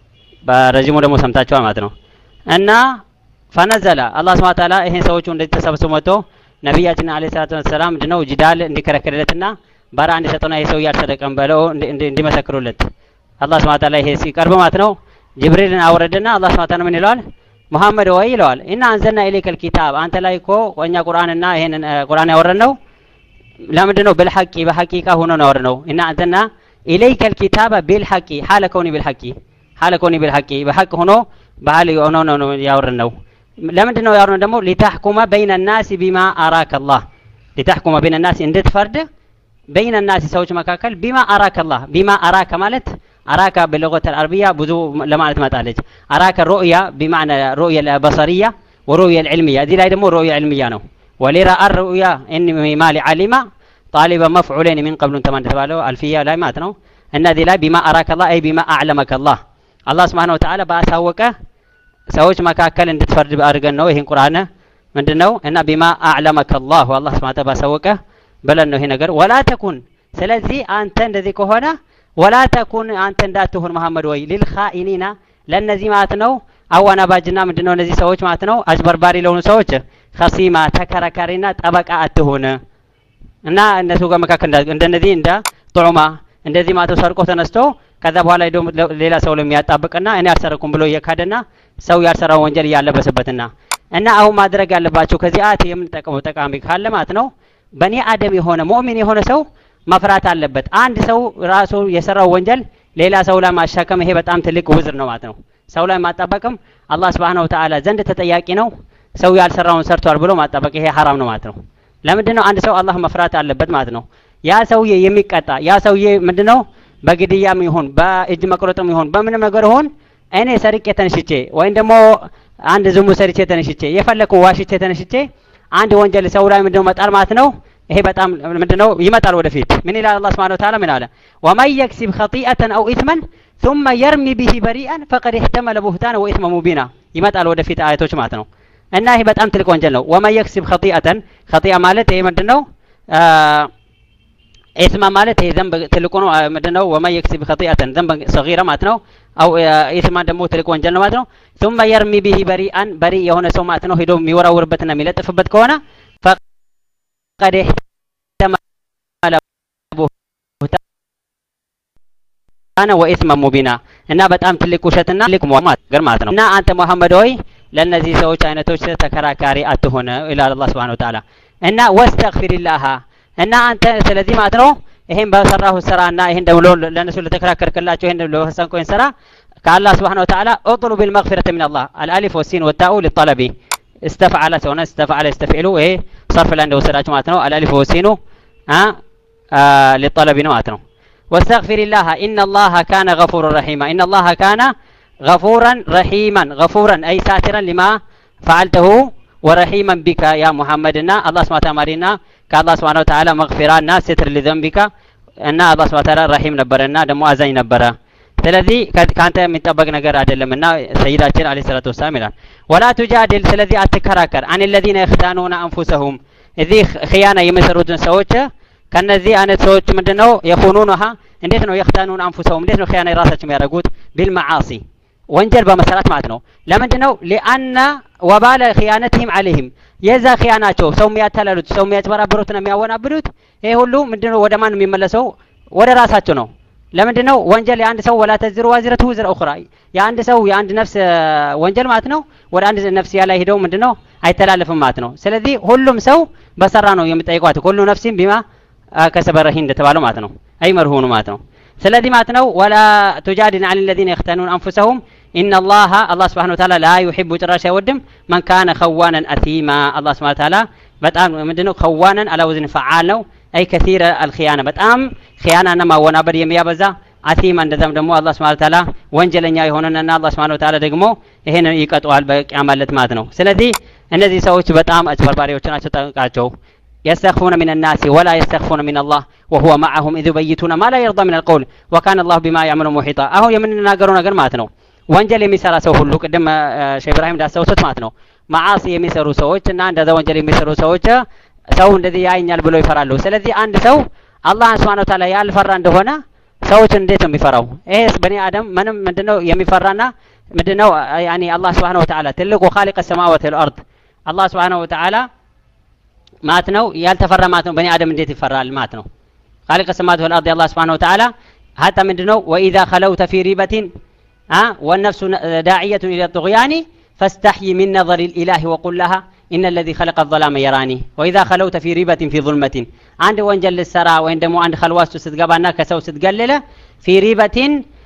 በረጅሙ ደግሞ ሰምታችኋል ማለት ነው። እና ፈነዘለ አላህ ሱብሓነሁ ወተዓላ ይሄን ሰዎቹ እንደዚህ ተሰብስበው መጥቶ ነብያችን አለይሂ ሰላቱ ወሰላም ምንድነው ጂዳል እንዲከራከረለትና ባራ እንዲሰጠውና ይሄ ሰው ያልሰደቀም በለው እንዲመሰክሩለት አላህ ሱብሓነሁ ወተዓላ ይሄ ሲቀርብ ማለት ነው ጅብሪልን አወረደና አላህ ሱብሓነሁ ወተዓላ ምን ይለዋል? ሙሐመድ ወይ ይለዋል ኢና አንዘልና ኢለይከል ኪታብ አንተ ላይ እኮ እኛ ቁርአንና ይሄንን ቁርአን ያወረድነው ለምንድነው بالحق በሐቂቃ ሆኖ ነው ያወረድነው ኢና አንዘልና ኢለይከል ኪታብ بالحق حال كوني بالحق حال كوني بالحق በሐቅ ሆኖ ባህል ሆኖ ነው ያወረድነው ለምንድነው ያወረድነው ደግሞ لتحكم بين الناس بما أراك الله لتحكم بين الناس እንድትፈርድ بين الناس ሰዎች መካከል بما أراك الله بما أراك ማለት أراك باللغة العربية بزو لما أتمتعلج أراك الرؤية بمعنى رؤية البصرية ورؤية العلمية دي لا يدمو رؤية علمية نو ولرأى الرؤية إني مالي علمة طالبا مفعولين من قبل تمان تبالو ألفية لا ماتنو إن دي لا بما أراك الله أي بما أعلمك الله الله سبحانه وتعالى بأسهوك سوش مكاكل إن تتفرد بأرغن نو هين قرآن من دنو إن بما أعلمك الله والله سبحانه وتعالى بأسهوك بلن هنا قر ولا تكن سلزي أنت الذي كهنا ولا تكون أنت እንዳትሆን መሐመድ ወይ للخائنين ለነዚህ ማለት ነው አዋና ባጅና ምንድነው እነዚህ ሰዎች ማለት ነው አጅበርባሪ ለሆኑ ሰዎች ኸሲማ ተከራካሪና ጠበቃ አትሆን እና እነሱ ጋር መካከል እንደነዚህ እንደ ጡዑማ እንደዚህ ማለት ሰርቆ ተነስቶ ከዛ በኋላ ሄዶ ሌላ ሰው ለሚያጣብቅና እኔ አልሰረኩም ብሎ የካደና ሰው ያልሰራው ወንጀል ያለበሰበትና እና አሁን ማድረግ ያለባቸው ከዚህ አት የምንጠቀመው ጠቃሚ ካለ ማለት ነው በኒ አደም የሆነ ሙእሚን የሆነ ሰው መፍራት አለበት አንድ ሰው ራሱ የሰራው ወንጀል ሌላ ሰው ላይ ማሻከም ይሄ በጣም ትልቅ ውዝር ነው ማለት ነው ሰው ላይ ማጣበቅም አላህ Subhanahu Wa Ta'ala ዘንድ ተጠያቂ ነው ሰው ያልሰራውን ሰርቷል ብሎ ማጣበቅ ይሄ حرام ነው ማለት ነው ለምንድነው አንድ ሰው አላህ መፍራት አለበት ማለት ነው ያ ሰውዬ የሚቀጣ ያ ሰውዬ ምንድነው በግድያም ይሁን በእጅ መቁረጥም ይሁን በምንም ነገር ይሁን እኔ ሰርቄ ተነሽቼ ወይም ደግሞ አንድ ዝሙ ሰርቼ ተነሽቼ የፈለኩ ዋሽቼ ተነሽቼ አንድ ወንጀል ሰው ላይ ምንድነው መጣል ማለት ነው ይሄ በጣም ምንድነው ይመጣል ወደፊት ምን ይላል አላህ Subhanahu Wa Ta'ala ምን አለ ومن يكسب خطيئة أو إثما ثم يرمي به بريئا فقد احتمل بهتانا وإثما مبينا ይመጣል ወደፊት አያቶች ማለት ነው እና ይሄ በጣም ትልቅ ወንጀል ነው ومن يكسب خطيئة خطيئة ማለት ይሄ ምንድነው ኢስማ ማለት ይሄ ዘንብ ትልቁ ነው ምንድነው ومن يكسب خطيئة ذنب صغيرة ማለት ነው አው ኢስማ ደግሞ ትልቅ ወንጀል ነው ማለት ነው ثم يرمي به بريئا بريء የሆነ ሰው ማለት ነው ሄዶ የሚወራውርበትና የሚለጥፍበት ከሆነ قد احتمل بهتانا وإثما مبينا እና በጣም ትልቅ ውሸትና ትልቅ ሙማት ገር ማለት ነው እና አንተ መሐመድ ሆይ ለነዚህ ሰዎች አይነቶች ተከራካሪ አትሆነ ኢላላ አላህ Subhanahu Wa Ta'ala እና ወስተግፊሪላህ እና አንተ ስለዚህ ማለት ነው ይሄን በሰራሁ ስራና ይሄን ደግሞ ለነሱ ለተከራከርክላቸው ይሄን ለወሰንኮኝ ስራ ከአላህ Subhanahu Wa Ta'ala اطلب المغفرة من الله الالف والسين والتاء للطلب استفعل سونا استفعل استفعلوا ايه صرف لان وسراج معناته الالف والسين ها آه للطلب نواتنا واستغفر الله ان الله كان غفورا رحيما ان الله كان غفورا رحيما غفورا اي ساترا لما فعلته ورحيما بك يا محمدنا الله سبحانه وتعالى كالله سبحانه وتعالى مغفرانا ستر لذنبك ان الله سبحانه وتعالى رحيم ነበርና ደሞ አዛኝ ነበረ ስለዚህ ካንተ የሚጠበቅ ነገር አይደለምና ሰይዳችን አለይሂ ሰላቱ ወሰለም ይላል ولا تجادل ስለዚህ አትከራከር عن الذين يختانون انفسهم እዚህ ኺያና የሚሰሩትን ሰዎች ከነዚህ አይነት ሰዎች ምንድነው የኹኑንሃ እንዴት ነው يختانون انفسهم እንዴት ነው ኺያና ራሳቸው የሚያደርጉት بالمعاصي ወንጀል በመሰራት ማለት ነው ለምንድነው لان وبال خيانتهم عليهم የዛ ኺያናቸው ሰው የሚያታለሉት ሰው የሚያጭበረብሩትና የሚያወናብዱት ይሄ ሁሉ ምንድነው ወደ ማን የሚመለሰው ወደ ራሳቸው ነው ለምንድነው ወንጀል የአንድ ሰው ወላ ተዝሩ ዋዝረቱ ወዝረ اخرى የአንድ ሰው የአንድ ነፍስ ወንጀል ማለት ነው ወደ አንድ ነፍስ ያለ ሄደው ምንድነው አይተላለፍም ማለት ነው ስለዚህ ሁሉም ሰው በሰራ ነው የሚጠይቋት ሁሉ ነፍስም ቢማ ከሰበረህ እንደተባለው ማለት ነው አይመርሁኑ ማለት ነው ስለዚህ ማለት ነው ولا تجادل عن الذين يختانون انفسهم ان الله الله سبحانه وتعالى لا يحب ጭራሽ አይወድም من كان خوانا اثيما الله سبحانه وتعالى በጣም ምንድነው خوانا على وزن فعال ነው اي كثير الخيانه በጣም ኺያናና ማወናበድ የሚያበዛ አቲማ እንደዛም ደግሞ አላህ Subhanahu Wa Ta'ala ወንጀለኛ የሆነና አላህ Subhanahu Wa Ta'ala ደግሞ ይሄን ይቀጣዋል በቂያማ ዕለት ማለት ነው ስለዚህ እነዚህ ሰዎች በጣም አጭበርባሪዎች ናቸው ተጠንቃቸው يستخفون من الناس ولا يستخفون من الله وهو معهم اذ يبيتون ما لا يرضى من القول وكان الله بما يعملون محيطا አሁን የምንናገረው ነገር ማለት ነው ወንጀል የሚሰራ ሰው ሁሉ ቅድም ሼህ ኢብራሂም ዳሰውት ማለት ነው ማዓሲ የሚሰሩ ሰዎች እና እንደዛ ወንጀል የሚሰሩ ሰዎች ሰው እንደዚህ ያይኛል ብሎ ይፈራሉ። ስለዚህ አንድ ሰው አላህን ሱብሓነሁ ወተዓላ ያልፈራ እንደሆነ ሰዎች እንዴት ነው የሚፈራው? ይሄስ በኒ አደም ምንም ምንድነው የሚፈራና ምንድነው ያኒ አላህ ሱብሓነሁ ወተዓላ ትልቁ ኻሊቅ السماوات والارض አላህ ሱብሓነሁ ወተዓላ ማለት ነው ያልተፈራ ማለት ነው። በኒ አደም እንዴት ይፈራል ማለት ነው? ኻሊቅ السماوات والارض አላህ ሱብሓነሁ ወተዓላ حتى ምንድነው واذا خلوت في ريبة ها والنفس داعية الى الطغيان فاستحي من نظر الاله وقل لها إن الذي خلق الظلام يراني وإذا خلوت في ريبة في ظلمة عند وانجل السرى وين دمو عند خلواس ستقبانا كسو ستقلل في ريبة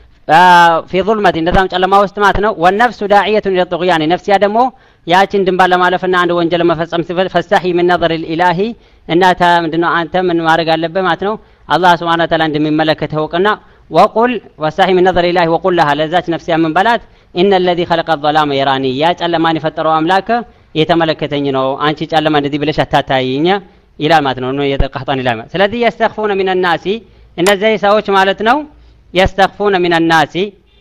آه في ظلمة نظام على ما واستماتنا والنفس داعية إلى الطغيان نفسي دمو ياتين دنبال ما لفنا عند وانجل ما فاستحي من نظر الإله إنها من أنت من مارق اللبة ماتنو الله سبحانه وتعالى عند من ملكته وقلنا وقل واستحي من نظر الإله وقل لها لذات نفسي من بلاد إن الذي خلق الظلام يراني يات على ما نفتروا أملاك የተመለከተኝ ነው አንቺ ጨለማ እንደዚህ ብለሽ አታታይኝ ይላል ማለት ነው ነው የተቀጣን ይላል። ስለዚህ يستخفون من الناس እነዚህ ሰዎች ማለት ነው يستخفون من الناس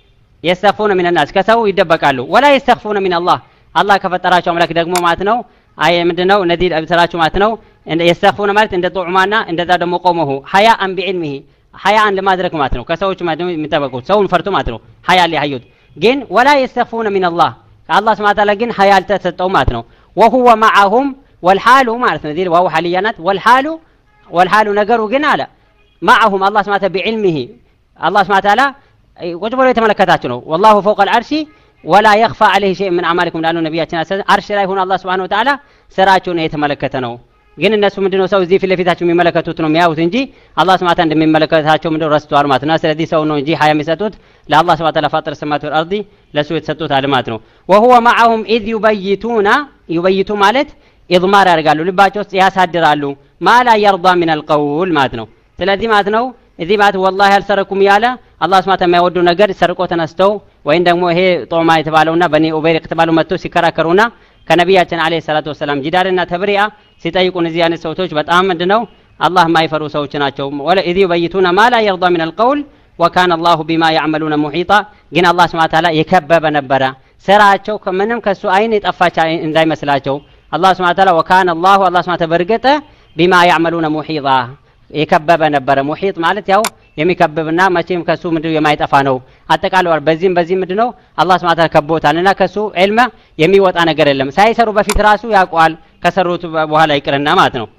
يستخفون من الناس ከሰው ይደበቃሉ ولا يستخفون من الله አላህ ከፈጠራቸው አምላክ ደግሞ ማለት ነው አይ ምንድነው እነዚህ አብሰራቸው ማለት ነው يستخفون ማለት እንደ ጡዕማና እንደዛ ደግሞ ቆመሁ حياء بعلمه حياء ለማድረግ ማለት ነው ከሰዎች ማለት ነው የሚጠበቁት ሰውን ፈርቶ ማለት ነው حياء ሊያዩት ግን ولا يستخفون من الله الله سبحانه وتعالى ግን ሀያል ተሰጠው ማለት ነው وهو معهم والحال ማለት ነው ዲል ዋው ሐሊያናት والحال والحال ነገሩ ግን አለ معهم الله سبحانه وتعالى بعلمه الله سبحانه وتعالى ቁጭ ብሎ የተመለከታቸው ነው والله فوق العرش ولا يخفى عليه شيء من اعمالكم ላሉ ነብያችን አርሽ ላይ ሆኖ الله سبحانه وتعالى ስራቸውን የተመለከተ ነው። ግን እነሱ ምንድነው ሰው እዚህ ፊት ለፊታቸው የሚመለከቱት ነው የሚያዩት እንጂ አላህ Subhanahu Wa Ta'ala እንደሚመለከታቸው ምንድነው ረስተዋል ማለት ነው። ስለዚህ ሰው ነው እንጂ ሀያ የሚሰጡት ለአላህ Subhanahu Wa Ta'ala ፋጥር ሰማት ወልአርዲ ለሱ የተሰጡት አለ ማለት ነው። وهو معهم اذ يبيتون يبيتون ማለት ኢድማር ያደርጋሉ ልባቸው ውስጥ ያሳድራሉ ማላ يرضى من القول ማለት ነው። ስለዚህ ማለት ነው እዚህ ማለት والله አልሰረኩም ያለ አላህ Subhanahu Wa Ta'ala የማይወዱ ነገር ሰርቆ ተነስተው ወይን ደግሞ ይሄ ጦማ የተባለውና በኒ ኡበይር የተባለው መጥቶ ሲከራከሩና ከነቢያችን አለይሂ ሰላቱ ወሰለም ጂዳልና ተብሪያ ሲጠይቁን እዚህ አይነት ሰዎች በጣም ምንድነው አላህ ማይፈሩ ሰዎች ናቸው። ወለ ኢዚ ይበይቱና ማላ يرضى من القول وكان الله بما يعملون محيطا ግን አላህ Subhanahu Wa Ta'ala የከበበ ነበረ ስራቸው ከምንም ከሱ አይን የጠፋች እንዳይመስላቸው አላህ Subhanahu Wa Ta'ala وكان الله الله Subhanahu Wa Ta'ala በርግጥ بما يعملون محيطا የከበበ ነበረ። ሙሂጥ ማለት ያው የሚከብብና መቼም ከሱ ምንድነው የማይጠፋ ነው። አጠቃላይ በዚህም በዚህ ምንድነው አላህ Subhanahu Wa Ta'ala ከቦታልና ከሱ ዒልም የሚወጣ ነገር የለም። ሳይሰሩ በፊት ራሱ ያውቃል ከሰሩት በኋላ ይቅርና ማለት ነው።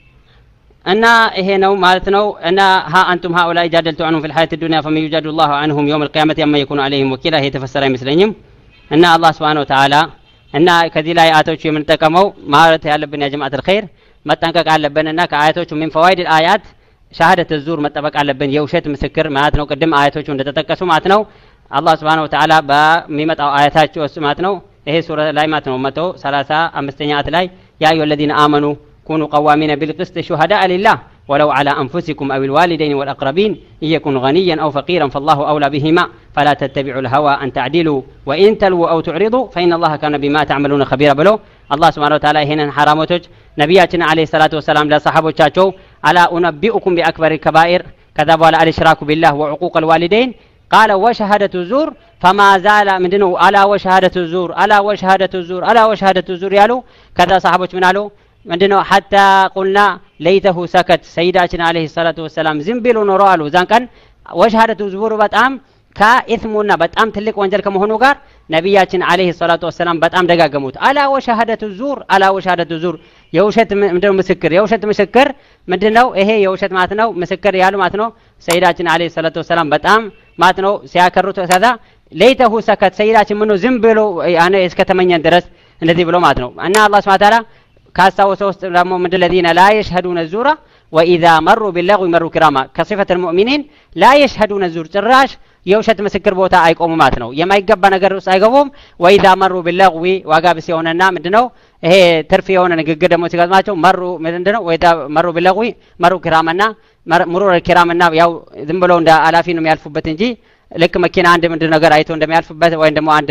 እና ይሄ ነው ማለት ነው። እና ها انتم هؤلاء جادلتم عنهم في الحياة الدنيا فمن يجادل الله عنهم يوم القيامة أما يكون عليهم وكيلا هي ተፈሰረ አይመስለኝም። እና አላህ Subhanahu Wa Ta'ala እና ከዚህ ላይ አያቶቹ የምንጠቀመው ማለት ያለብን ያ ጀማዓት الخير መጠንቀቅ አለብንና ከአያቶቹ من فوائد الآيات ሸሃደተ ዙር መጠበቅ አለብን የውሸት ምስክር ማለት ነው። ቅድም አያቶቹ እንደተጠቀሱ ማለት ነው አላህ Subhanahu Wa Ta'ala በሚመጣው አያታቸው ማለት ነው ይሄ ሱራ ላይ ማለት ነው መቶ ሰላሳ አምስተኛ አያት ላይ ያ አዩሀ الذين آمنوا كونوا قوامين بالقسط شهداء لله ولو على أنفسكم أو الوالدين والأقربين إن يكن غنيا أو فقيرا فالله أولى بهما فلا تتبعوا الهوى أن تعدلوا وإن تلووا أو تعرضوا فإن الله كان بما تعملون خبيرا بلو الله سبحانه وتعالى هنا حرامتج نبياتنا عليه الصلاة والسلام لصحابته ألا أنبئكم بأكبر الكبائر كذا ولا الإشراك بالله وعقوق الوالدين قال وشهادة الزور فما زال مندنو ألا وشهادة الزور ألا وشهادة الزور ألا وشهادة الزور يالو كذا صحابته من قالوا مندنو حتى قلنا ليته سكت سيداتنا عليه الصلاة والسلام زنبلو نورالو ذان كان وشهادة الزور بتأم كإثمنا بتأم تلك وانجل كمهنو قار نبياتنا عليه الصلاة والسلام بتأم دقا قموت ألا وشهادة الزور ألا وشهادة الزور يوشت مندنو مسكر يوشت مسكر مندنو إيه يوشت ماتنو مسكر يالو ماتنو سيداتنا عليه الصلاة والسلام بتأم ماتنو سياكرتو هذا ليته سكت سيداتنا منو زنبلو يعني اسكتمنيا درس الذي بلو ماتنو أن الله سبحانه وتعالى كاساو سوست من الذين لا يشهدون الزور وإذا مروا باللغو مروا كراما كصفة المؤمنين لا يشهدون الزور تراش يوشت مسكر بوتا አይቆሙ ማለት ነው የማይገባ ነገር ውስጥ አይገቡም وإذا مروا باللغو ዋጋብስ የሆነና ምንድነው ይሄ ትርፍ የሆነ ንግግር ደግሞ ሲገጥማቸው መሩ ምንድነው وإذا مروا باللغو مروا كرامና مرور الكرامና ያው ዝም ብለው እንደ አላፊ ነው የሚያልፉበት እንጂ ልክ መኪና አንድ ምንድነው ነገር አይቶ እንደሚያልፍበት ወይ ደግሞ አንድ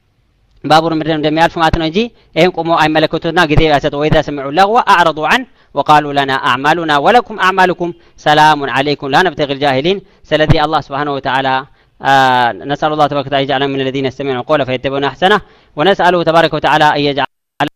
ባቡር ምድር እንደሚያልፍ ማለት ነው እንጂ ይሄን ቆሞ አይመለከቱና ጊዜ ያሰጡ وإذا سمعوا اللغو أعرضوا عنه وقالوا لنا أعمالنا ولكم أعمالكم سلام عليكم لا نبتغي الجاهلين سلذي الله سبحانه وتعالى نسأل الله تبارك وتعالى يجعلنا من الذين يستمعون القول فيتبعون أحسنه ونسأله تبارك وتعالى أن يجعل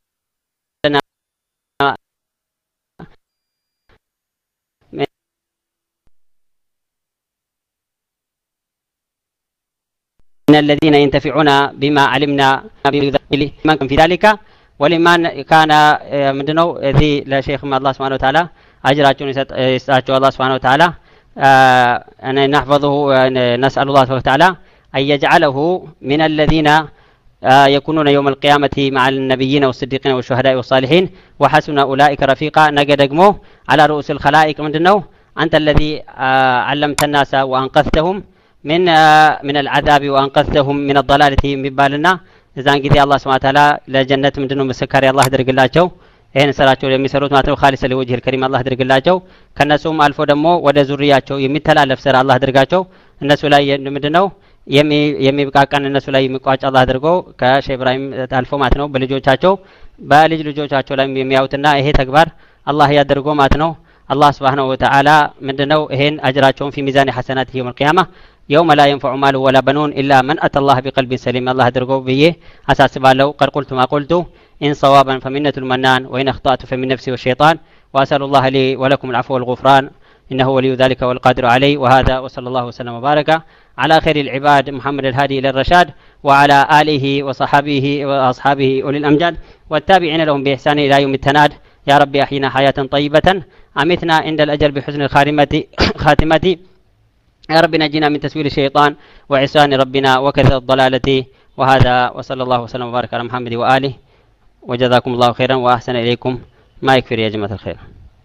الذين ينتفعون بما علمنا من في ذلك ولمن كان ምንድነው እዚህ ለሼክ አላህ Subhanahu Wa Ta'ala አጅራቸውን ይስጣቸው አላህ Subhanahu Wa Ta'ala أن نحفظه نسأل الله سبحانه وتعالى أن يجعله من الذين يكونون يوم القيامة مع النبيين والصديقين والشهداء والصالحين وحسن أولئك رفيقا نجدقمو على رؤوس الخلائق مندنو أنت الذي علمت الناس وأنقذتهم من من العذاب وأنقذتهم من الضلالة مبالنا إذا انجزي الله سبحانه وتعالى لجنة مندنو مسكري الله درق الله جو ይሄን ሰራቸው የሚሰሩት ማለት ነው ኻሊስ ለወጅህ الكريم الله ያድርግላቸው ከነሱም አልፎ ደግሞ ወደ ዙሪያቸው የሚተላለፍ ስራ አላህ ያድርጋቸው እነሱ ላይ ምንድነው የሚብቃቃን እነሱ ላይ የሚቋጭ አላህ አድርጎ ከሼህ ኢብራሂም አልፎ ማለት ነው በልጆቻቸው በልጅ ልጆቻቸው ላይ የሚያዩትና ይሄ ተግባር አላህ ያድርገው ማለት ነው አላህ Subhanahu Wa Ta'ala ምንድነው ይሄን አጅራቸውን في ميزان حسناته يوم القيامة يوم لا ينفع مال ولا بنون إلا من أتى الله بقلب سليم الله يدرجو بيه أساس بالله قد قلت ما قلت إن صوابا فمنة المنان وإن أخطأت فمن نفسي والشيطان وأسأل الله لي ولكم العفو والغفران إنه ولي ذلك والقادر عليه وهذا وصلى الله وسلم وبارك على خير العباد محمد الهادي إلى الرشاد وعلى آله وصحبه وأصحابه أولي الأمجاد والتابعين لهم بإحسان إلى يوم التناد يا ربي أحينا حياة طيبة أمتنا عند الأجل بحسن الخاتمة خاتمة يا رب نجينا من تسويل الشيطان وعصيان ربنا وكثرة الضلالة وهذا وصلى الله وسلم وبارك على محمد وآله وجزاكم الله خيرا وأحسن إليكم ما يكفر يا جماعة الخير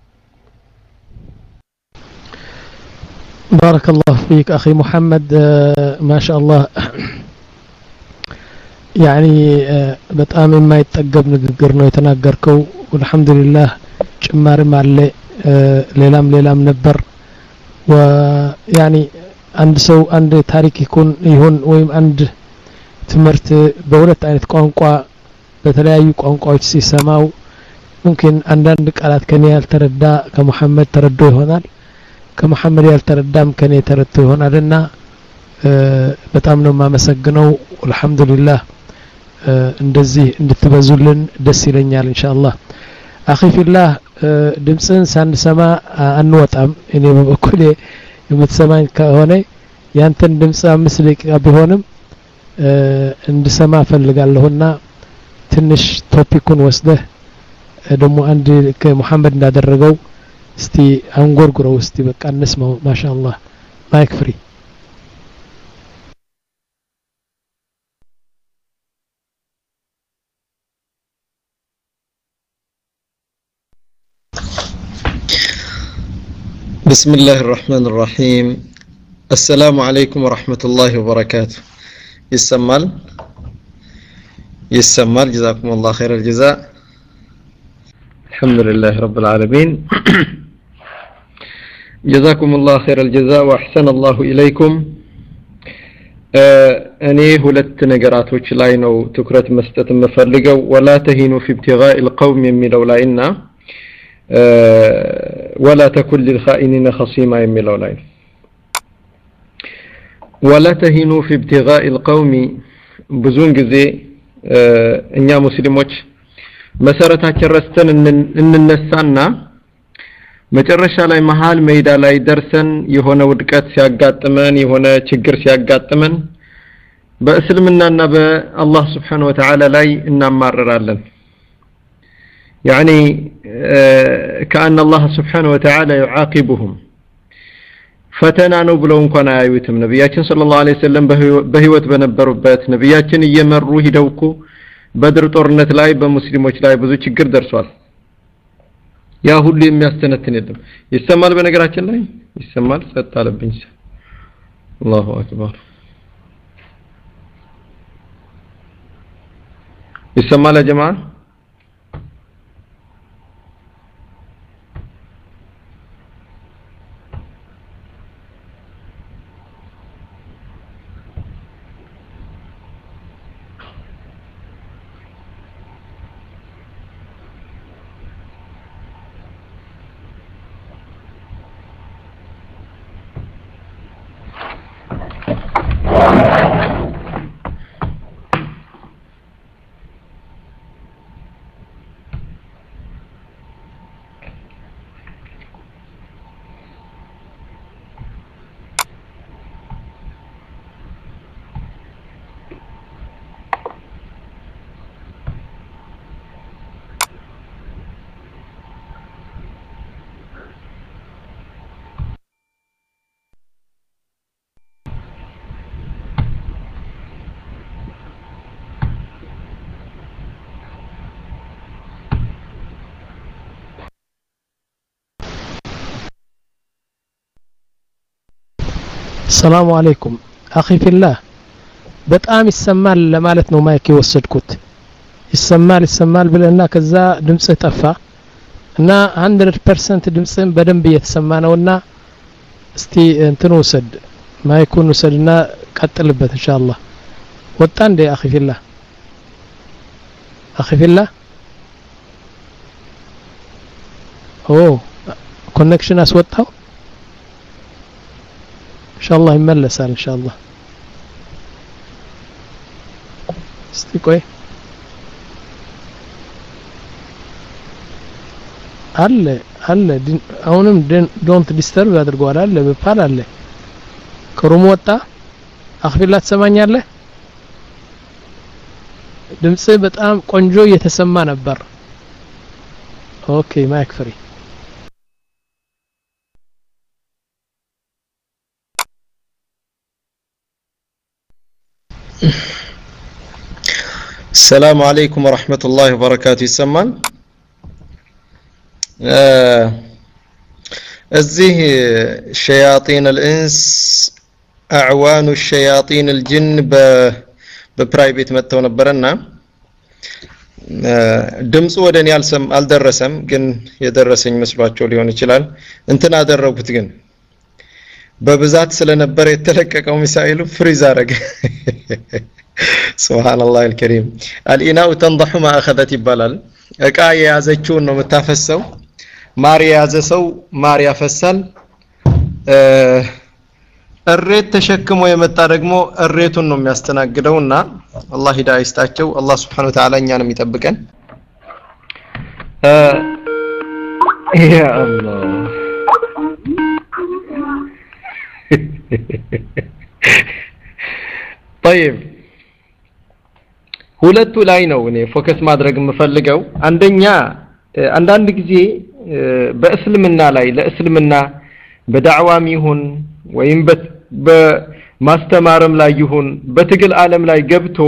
بارك الله فيك أخي محمد ما شاء الله يعني በጣም የማይጠገብ ንግግር ነው የተናገርከው والحمدلله ጭማሪም አለ ሌላም ሌላም ነበር ويعني አንድ ሰው አንድ ታሪክ ይኩን ይሁን ወይም አንድ ትምህርት በሁለት አይነት ቋንቋ በተለያዩ ቋንቋዎች ሲሰማው ممكن አንዳንድ ቃላት ከኔ ያልተረዳ ከመሐመድ ተረዶ ይሆናል ከመሐመድ ያልተረዳም ከኔ ተረዶ ይሆናልና በጣም ነው ማመሰግነው والحمدلله እንደዚህ እንድትበዙልን ደስ ይለኛል ኢንሻአላህ አኺ ፊላህ ድምጽን ሳንሰማ አንወጣም እኔ በበኩሌ የምትሰማኝ ከሆነ ያንተን ድምጽ አምስት ደቂቃ ቢሆንም እንድሰማ ፈልጋለሁና ትንሽ ቶፒኩን ወስደህ ደግሞ አንድ ከመሐመድ እንዳደረገው እስቲ አንጎርጉረው እስቲ በቃ እንስማው ማሻአላህ ማይክ ፍሪ بسم الله الرحمن الرحيم السلام عليكم ورحمة الله وبركاته يسمال يسمال جزاكم الله خير الجزاء الحمد لله رب العالمين جزاكم الله خير الجزاء وأحسن الله إليكم أني هلت نقراتوش لاينو تكرت مستة مفرقة ولا تهينوا في ابتغاء القوم من لولائنا ولا تكن للخائنين خصيما يمي لولاين ولا تهينوا في ابتغاء القوم بزون جزي እኛ ሙስሊሞች መሰረታችን ረስተን እንነሳና መጨረሻ ላይ መሃል ሜዳ ላይ ደርሰን የሆነ ውድቀት ሲያጋጥመን የሆነ ችግር ሲያጋጥመን በእስልምናና በአላህ Subhanahu Wa Ta'ala ላይ እናማረራለን يعني كأن الله سبحانه وتعالى يعاقبهم فتنانو بلو እንኳን አያዩትም ነብያችን ሰለላሁ ዐለይሂ ወሰለም በህይወት በነበሩበት ነብያችን እየመሩ ሂደውኩ በድር ጦርነት ላይ በሙስሊሞች ላይ ብዙ ችግር ደርሷል ያ ሁሉ የሚያስተነትን የለም ይሰማል በነገራችን ላይ ይሰማል ሰጣለብኝ አላሁ አክበር ይሰማል ጀማ السلام عليكم أخي في الله በጣም ይሰማል ለማለት ነው ማይክ የወሰድኩት ይሰማል ይሰማል ብለና ከዛ ድምጽ ጠፋ እና one hundred percent ድምጽን በደንብ እየተሰማ ነውና እስቲ እንትኑ ወሰድ ማይኩን ወሰድና ቀጥልበት ኢንሻአላህ ወጣ እንደ አኺ ፊላህ አኺ ፊላህ ኦ ኮኔክሽን አስወጣው ኢንሻአላህ ይመለሳል ኢንሻአላህ እስቲ ቆይ አለ አለ አሁንም ዶንት ዲስተርብ ያድርገዋል አለ በፓል አለ ከሩም ወጣ አኽፊላ ተሰማኛለህ ድምጽ በጣም ቆንጆ እየተሰማ ነበር ኦኬ ማይክ ፍሪ السلام عليكم ورحمة الله وبركاته يسمعن እዚህ شياطين الإنس أعوان الشياطين الجن በፕራይቬት መተው ነበርና ድምጽ ወደኔ አልሰም አልደረሰም ግን የደረሰኝ መስሏቸው ሊሆን ይችላል እንትን አደረጉት ግን በብዛት ስለነበር የተለቀቀው ሚሳኤሉ ፍሪዝ አረገ سبحان الله الكريم الإناء تنضح ما أخذت ይባላል እቃ የያዘችውን ነው መታፈሰው ማር የያዘ ሰው ማር ያፈሳል እሬት ተሸክሞ የመጣ ደግሞ እሬቱን ነው የሚያስተናግደውና አላህ ሂዳያ ይስጣቸው አላህ Subhanahu Wa Ta'ala እኛንም ይጠብቀን ያ አላህ طيب ሁለቱ ላይ ነው እኔ ፎከስ ማድረግ የምፈልገው አንደኛ አንዳንድ ጊዜ በእስልምና ላይ ለእስልምና በዳዕዋም ይሁን ወይም በማስተማርም ላይ ይሁን በትግል ዓለም ላይ ገብቶ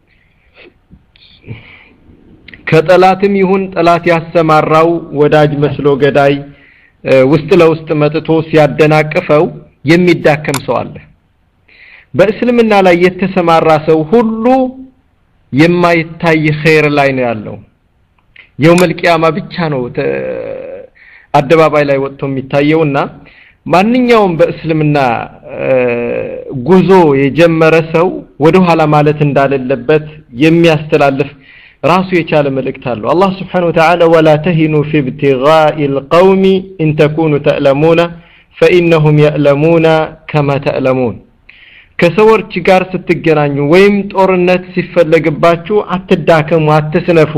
ከጠላትም ይሁን ጠላት ያሰማራው ወዳጅ መስሎ ገዳይ ውስጥ ለውስጥ መጥቶ ሲያደናቅፈው የሚዳከም ሰው አለ በእስልምና ላይ የተሰማራ ሰው ሁሉ የማይታይ ኸይር ላይ ነው ያለው የውመል ቂያማ ብቻ ነው አደባባይ ላይ ወጥቶ የሚታየውና ማንኛውም በእስልምና ጉዞ የጀመረ ሰው ወደ ኋላ ማለት እንዳለበት የሚያስተላልፍ ራሱ የቻለ መልእክት አለው አላህ Subhanahu Wa Ta'ala ولا تهنوا في ابتغاء القوم إن تكونوا تألمون فإنهم يألمون كما تألمون ከሰዎች ጋር ስትገናኙ ወይም ጦርነት ሲፈለግባችሁ አትዳከሙ አትስነፉ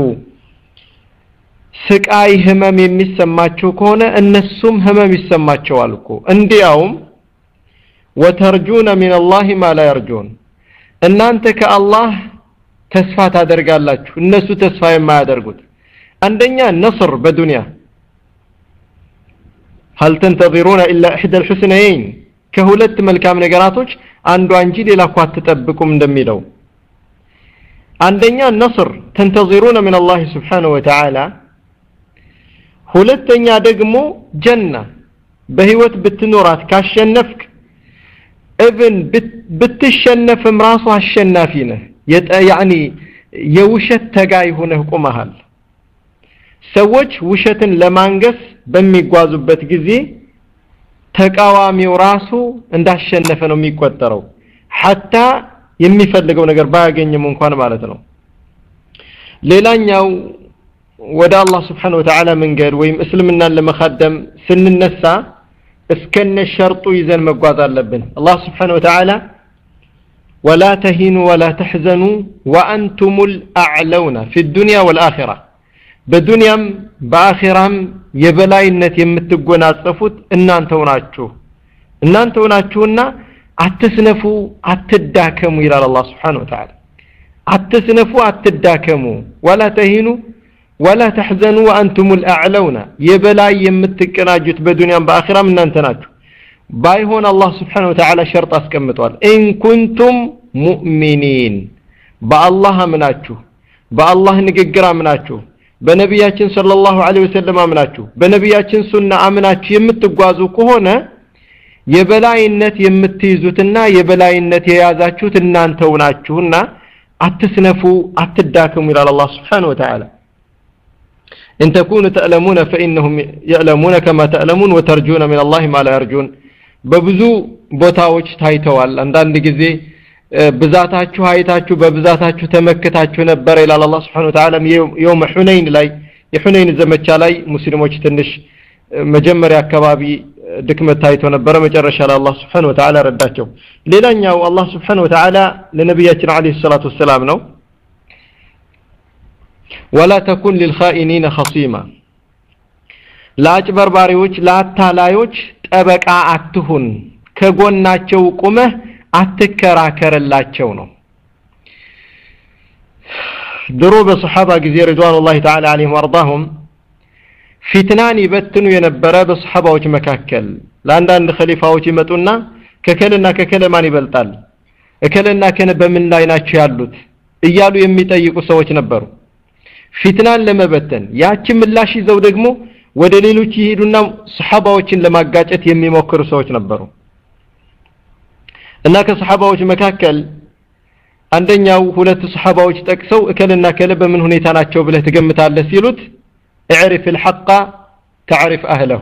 ስቃይ ህመም የሚሰማቸው ከሆነ እነሱም ህመም ይሰማቸዋል እኮ እንዲያውም ወተርጁና من الله ما لا يرجون እናንተ ከአላህ ተስፋ ታደርጋላችሁ እነሱ ተስፋ የማያደርጉት አንደኛ ነስር በዱንያ هل تنتظرون الا احدى الحسنيين ከሁለት መልካም ነገራቶች አንዱ እንጂ ሌላ እኮ አትጠብቁም እንደሚለው አንደኛ ነስር تنتظرون من الله سبحانه وتعالى ሁለተኛ ደግሞ ጀና በህይወት ብትኖራት ካሸነፍክ ኢቭን ብትሸነፍም ራሱ አሸናፊ ነህ ያኒ የውሸት ተጋይ ሆነህ ቆመሃል ሰዎች ውሸትን ለማንገስ በሚጓዙበት ጊዜ ተቃዋሚው ራሱ እንዳሸነፈ ነው የሚቆጠረው hatta የሚፈልገው ነገር ባያገኝም እንኳን ማለት ነው ሌላኛው ወደ አላህ Subhanahu Wa Ta'ala መንገድ ወይም እስልምናን ለመخدም ስንነሳ እስከነ ሸርጡ ይዘን መጓዝ አለብን አላህ Subhanahu Wa Ta'ala ولا تهنوا ولا تحزنوا وانتم الاعلون في الدنيا والاخره በዱንያም በአኺራም የበላይነት የምትጎናጸፉት እናንተው ናችሁ እናንተው ናችሁና አትስነፉ አትዳከሙ ይላል አላህ Subhanahu Wa Ta'ala አትስነፉ አትዳከሙ ولا تهنوا ولا تحزنوا وانتم الاعلون የበላይ የምትቀናጁት በዱንያም በአኺራም እናንተ ናችሁ ባይሆን አላህ Subhanahu Wa Ta'ala ሸርጥ አስቀምጧል ان كنتم مؤمنين በአላህ አምናችሁ በአላህ ንግግር አምናችሁ በነቢያችን ሰለላሁ ዐለይሂ ወሰለም አምናችሁ በነቢያችን ሱና አምናችሁ የምትጓዙ ከሆነ የበላይነት የምትይዙትና የበላይነት የያዛችሁት እናንተው ናችሁና አትስነፉ አትዳከሙ ይላል አላህ Subhanahu Wa Ta'ala إن تكونوا تألمون فإنهم يألمون كما تألمون وترجون من الله ما لا يرجون በብዙ ቦታዎች ታይተዋል አንዳንድ ጊዜ ብዛታችሁ አይታችሁ በብዛታችሁ ተመከታችሁ ነበር ይላል አላህ Subhanahu Wa Ta'ala يوم حنين ላይ የሁነይን ዘመቻ ላይ ሙስሊሞች ትንሽ መጀመሪያ አካባቢ ድክመት ታይቶ ነበር መጨረሻ ላይ አላህ Subhanahu Wa Ta'ala ረዳቸው ሌላኛው አላህ Subhanahu Wa Ta'ala ለነብያችን አለይሂ ሰላቱ ወሰለም ነው ولا تكن للخائنين خصيما ላጭበርባሪዎች ላታላዮች ጠበቃ አትሁን ከጎናቸው ቆመህ አትከራከርላቸው ነው ድሮ በሱሐባ ጊዜ ረضوانላሂ ተዓላ ዐለይሂም ወርضاهم ፊትናን ይበትኑ የነበረ በሱሐባዎች መካከል ለአንዳንድ ኸሊፋዎች ይመጡና ከከለና ከከለ ማን ይበልጣል እከለና ከነ በምን ላይ ናቸው ያሉት እያሉ የሚጠይቁ ሰዎች ነበሩ ፊትናን ለመበተን ያቺ ምላሽ ይዘው ደግሞ ወደ ሌሎች ይሄዱና ሱሐባዎችን ለማጋጨት የሚሞክሩ ሰዎች ነበሩ እና ከሱሐባዎች መካከል አንደኛው ሁለት ሱሐባዎች ጠቅሰው እከለና ከለ በምን ሁኔታ ናቸው ብለህ ትገምታለህ ሲሉት اعرف الحق تعرف اهله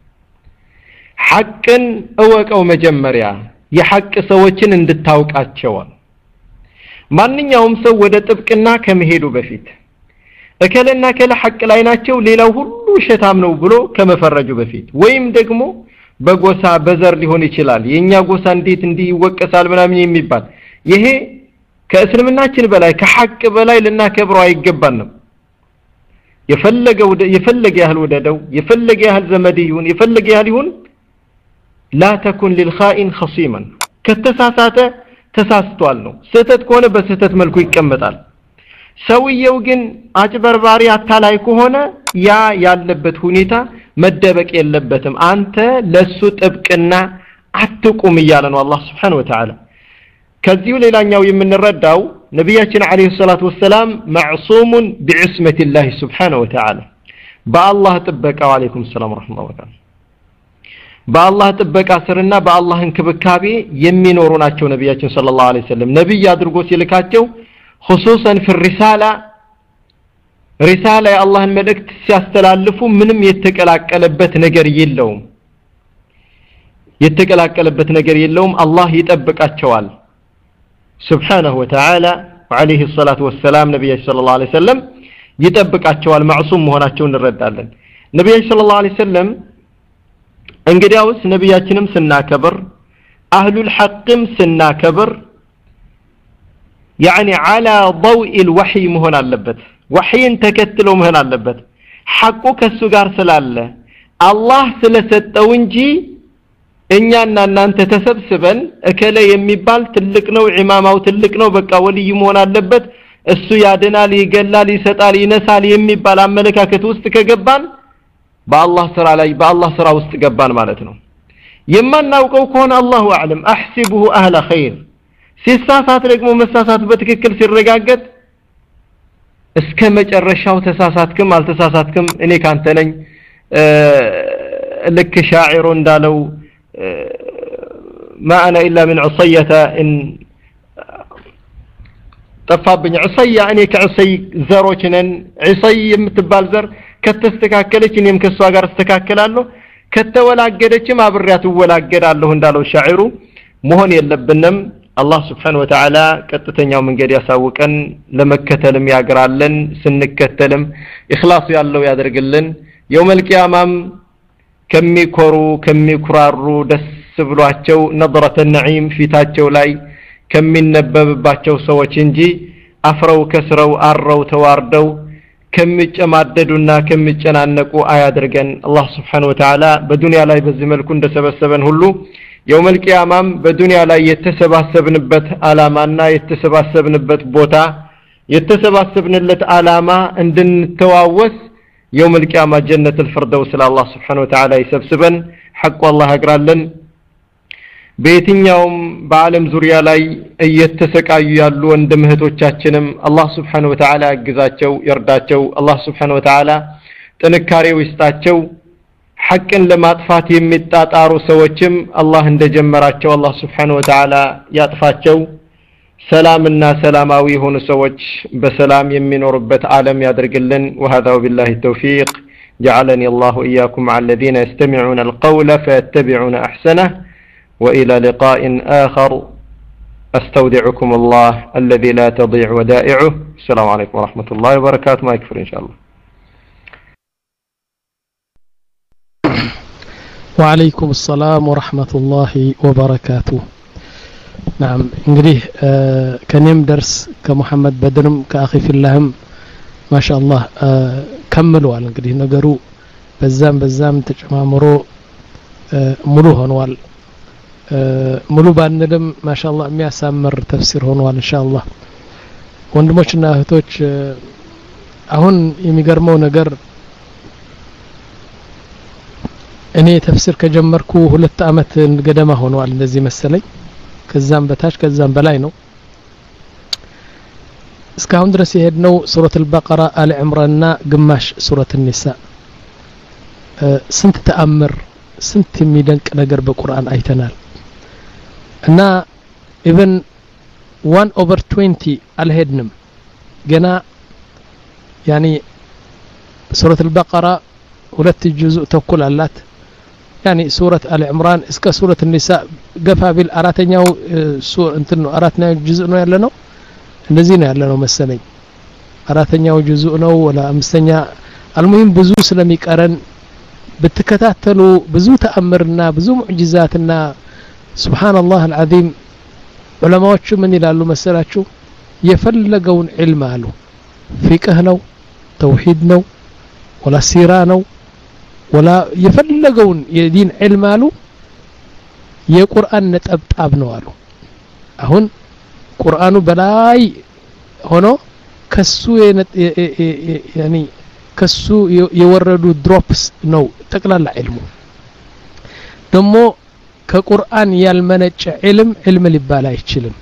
حقን እወቀው መጀመሪያ የሐቅ ሰዎችን እንድታውቃቸው ማንኛውም ሰው ወደ ጥብቅና ከመሄዱ በፊት እከለና ከለ ሐቅ ላይ ናቸው ሌላው ሁሉ ሸታም ነው ብሎ ከመፈረጁ በፊት ወይም ደግሞ በጎሳ በዘር ሊሆን ይችላል የኛ ጎሳ እንዴት እንዲህ ይወቀሳል ምናምን የሚባል ይሄ ከእስልምናችን በላይ ከሐቅ በላይ ለናከብረው አይገባንም የፈለገው የፈለገ ያህል ወደደው የፈለገ ያህል ዘመድ ይሁን የፈለገ ያህል ይሁን لا تكن للخائن خصيما ከተሳሳተ ተሳስቷል ነው ስህተት ከሆነ በስህተት መልኩ ይቀመጣል ሰውየው ግን አጭበርባሪ አታላይ ከሆነ ያ ያለበት ሁኔታ መደበቅ የለበትም አንተ ለሱ ጥብቅና አትቁም ይያለ ነው አላህ Subhanahu Wa Ta'ala ከዚሁ ሌላኛው የምንረዳው ነብያችን አለይሂ ሰላቱ ወሰለም ማዕሱሙን ቢዕስመቲላህ Subhanahu Wa Ta'ala በአላህ ጥበቃው አለይኩም ሰላም ወራህመቱላሂ ወበረካቱ በአላህ ጥበቃ ስርና በአላህ እንክብካቤ የሚኖሩ ናቸው ነብያችን ሰለላሁ ዐለይሂ ወሰለም ነብይ አድርጎ ሲልካቸው خصوصا في الرساله رساله የአላህን መልእክት ሲያስተላልፉ ምንም የተቀላቀለበት ነገር የለውም የተቀላቀለበት ነገር የለውም አላህ ይጠብቃቸዋል سبحانه وتعالى وعليه الصلاه والسلام ነብያችን ሰለላሁ ዐለይሂ ወሰለም ይጠብቃቸዋል ማዕሱም መሆናቸውን እንረዳለን ነብያችን ሰለላሁ ዐለይሂ ወሰለም እንግዲያውስ ነብያችንም ስናከብር አህሉል ሐቅም ስናከብር يعني على ضوء الوحي مهون አለበት ወህይን ተከትሎ መሆን አለበት ሐቁ ከሱ ጋር ስላለ አላህ ስለሰጠው እንጂ እኛና እናንተ ተሰብስበን እከለ የሚባል ትልቅ ነው ኢማማው ትልቅ ነው በቃ ወልይ መሆን አለበት እሱ ያድናል ይገላል ይሰጣል ይነሳል የሚባል አመለካከት ውስጥ ከገባን በአላህ ስራ ላይ በአላህ ስራ ውስጥ ገባን ማለት ነው የማናውቀው ከሆነ አላሁ አዕለም احسبه اهل خير ሲሳሳት ደግሞ መሳሳት በትክክል ሲረጋገጥ እስከ መጨረሻው ተሳሳትክም አልተሳሳትክም እኔ ካንተ ነኝ لك شاعر እንዳለው ما انا الا من عصيه ان طفابኝ عصيه እኔ ከعصي ዘሮች ነን عصي የምትባል ዘር ከተስተካከለች እኔም ከሷ ጋር ተስተካከላለሁ ከተወላገደችም አብሬያት ወላገዳለሁ እንዳለው ሻዒሩ መሆን የለብንም አላህ Subhanahu Wa Ta'ala ቀጥተኛው መንገድ ያሳውቀን ለመከተልም ያግራለን ስንከተልም ኢኽላስ ያለው ያደርግልን يوم القيامه ከሚኮሩ ከሚኩራሩ ደስ ብሏቸው ነድረተ ነዒም ፊታቸው ላይ ከሚነበብባቸው ሰዎች እንጂ አፍረው ከስረው አረው ተዋርደው ከሚጨማደዱና ከሚጨናነቁ አያድርገን አላህ Subhanahu Wa Ta'ala በዱንያ ላይ በዚህ መልኩ እንደሰበሰበን ሁሉ يوم القيامه በዱንያ ላይ የተሰባሰብንበት አላማና የተሰባሰብንበት ቦታ የተሰባሰብንለት አላማ እንድንተዋወስ يوم القيامه جنة الفردوس الله سبحانه وتعالى يسبسبن حق والله اقرالن በየትኛውም በዓለም ዙሪያ ላይ እየተሰቃዩ ያሉ ወንድምህቶቻችንም አላህ Subhanahu Wa Ta'ala ያግዛቸው ይርዳቸው አላህ Subhanahu Wa Ta'ala ጥንካሬው ይስጣቸው ሐቅን ለማጥፋት የሚጣጣሩ ሰዎችም አላህ እንደጀመራቸው አላህ Subhanahu Wa Ta'ala ያጥፋቸው ሰላምና ሰላማዊ የሆኑ ሰዎች በሰላም የሚኖሩበት ዓለም ያድርግልን وهذا بالله التوفيق جعلني الله إياكم مع الذين يستمعون القول فيتبعون أحسنه وإلى لقاء آخر أستودعكم الله الذي لا تضيع ودائعه السلام عليكم ورحمة الله وبركاته ما يكفر إن شاء الله وعليكم السلام ورحمة الله وبركاته نعم እንግዲህ ከኔም ደርስ ከመሐመድ በድርም ከአኺ ፊላህም ማሻአላህ ከመለዋል እንግዲህ ነገሩ በዛም በዛም ተጨማምሮ ሙሉ ሆኗል ሙሉ ባንልም ማሻአላህ የሚያሳምር ተፍሲር ሆኗል ኢንሻአላህ ወንድሞችና እህቶች አሁን የሚገርመው ነገር እኔ ተፍሲር ከጀመርኩ ሁለት አመት ገደማ ሆኗል እንደዚህ መሰለኝ ከዛም በታች ከዛም በላይ ነው እስካሁን ድረስ የሄድነው ሱረት አልበቀራ አለ ዕምራንና ግማሽ ሱረት النساء ስንት ተአምር ስንት የሚደንቅ ነገር በቁርአን አይተናል እና ኢቭን one over twenty አልሄድንም ገና ያኒ ሱረት አልበቀራ ሁለት ጁዝ ተኩል አላት يعني سورة آل عمران اسك سورة النساء قفا بالأراتنيو سور انتنو أراتنيو جزء نو يالنو እንደዚህ ነው ያለነው መሰለኝ አራተኛው ጁዙ ነው ወላ አምስተኛ المهم ብዙ ስለሚቀረን በተከታተሉ ብዙ ተአምርና ብዙ ሙዕጂዛትና ሱብሃንአላህ العظيم ዑለማዎቹ ምን ይላሉ መሰላችሁ የፈለገውን ዒልም አሉ ፊቅህ ነው ተውሂድ ነው ወላ ሲራ ነው ወላ የፈለገውን የዲን ዒልም አሉ የቁርአን ነጠብጣብ ነው አሉ አሁን ቁርአኑ በላይ ሆኖ ከሱ ያኒ ከሱ የወረዱ ድሮፕስ ነው ጠቅላላ ዒልሙ ደሞ ከቁርአን ያልመነጨ ዒልም ዒልም ሊባል አይችልም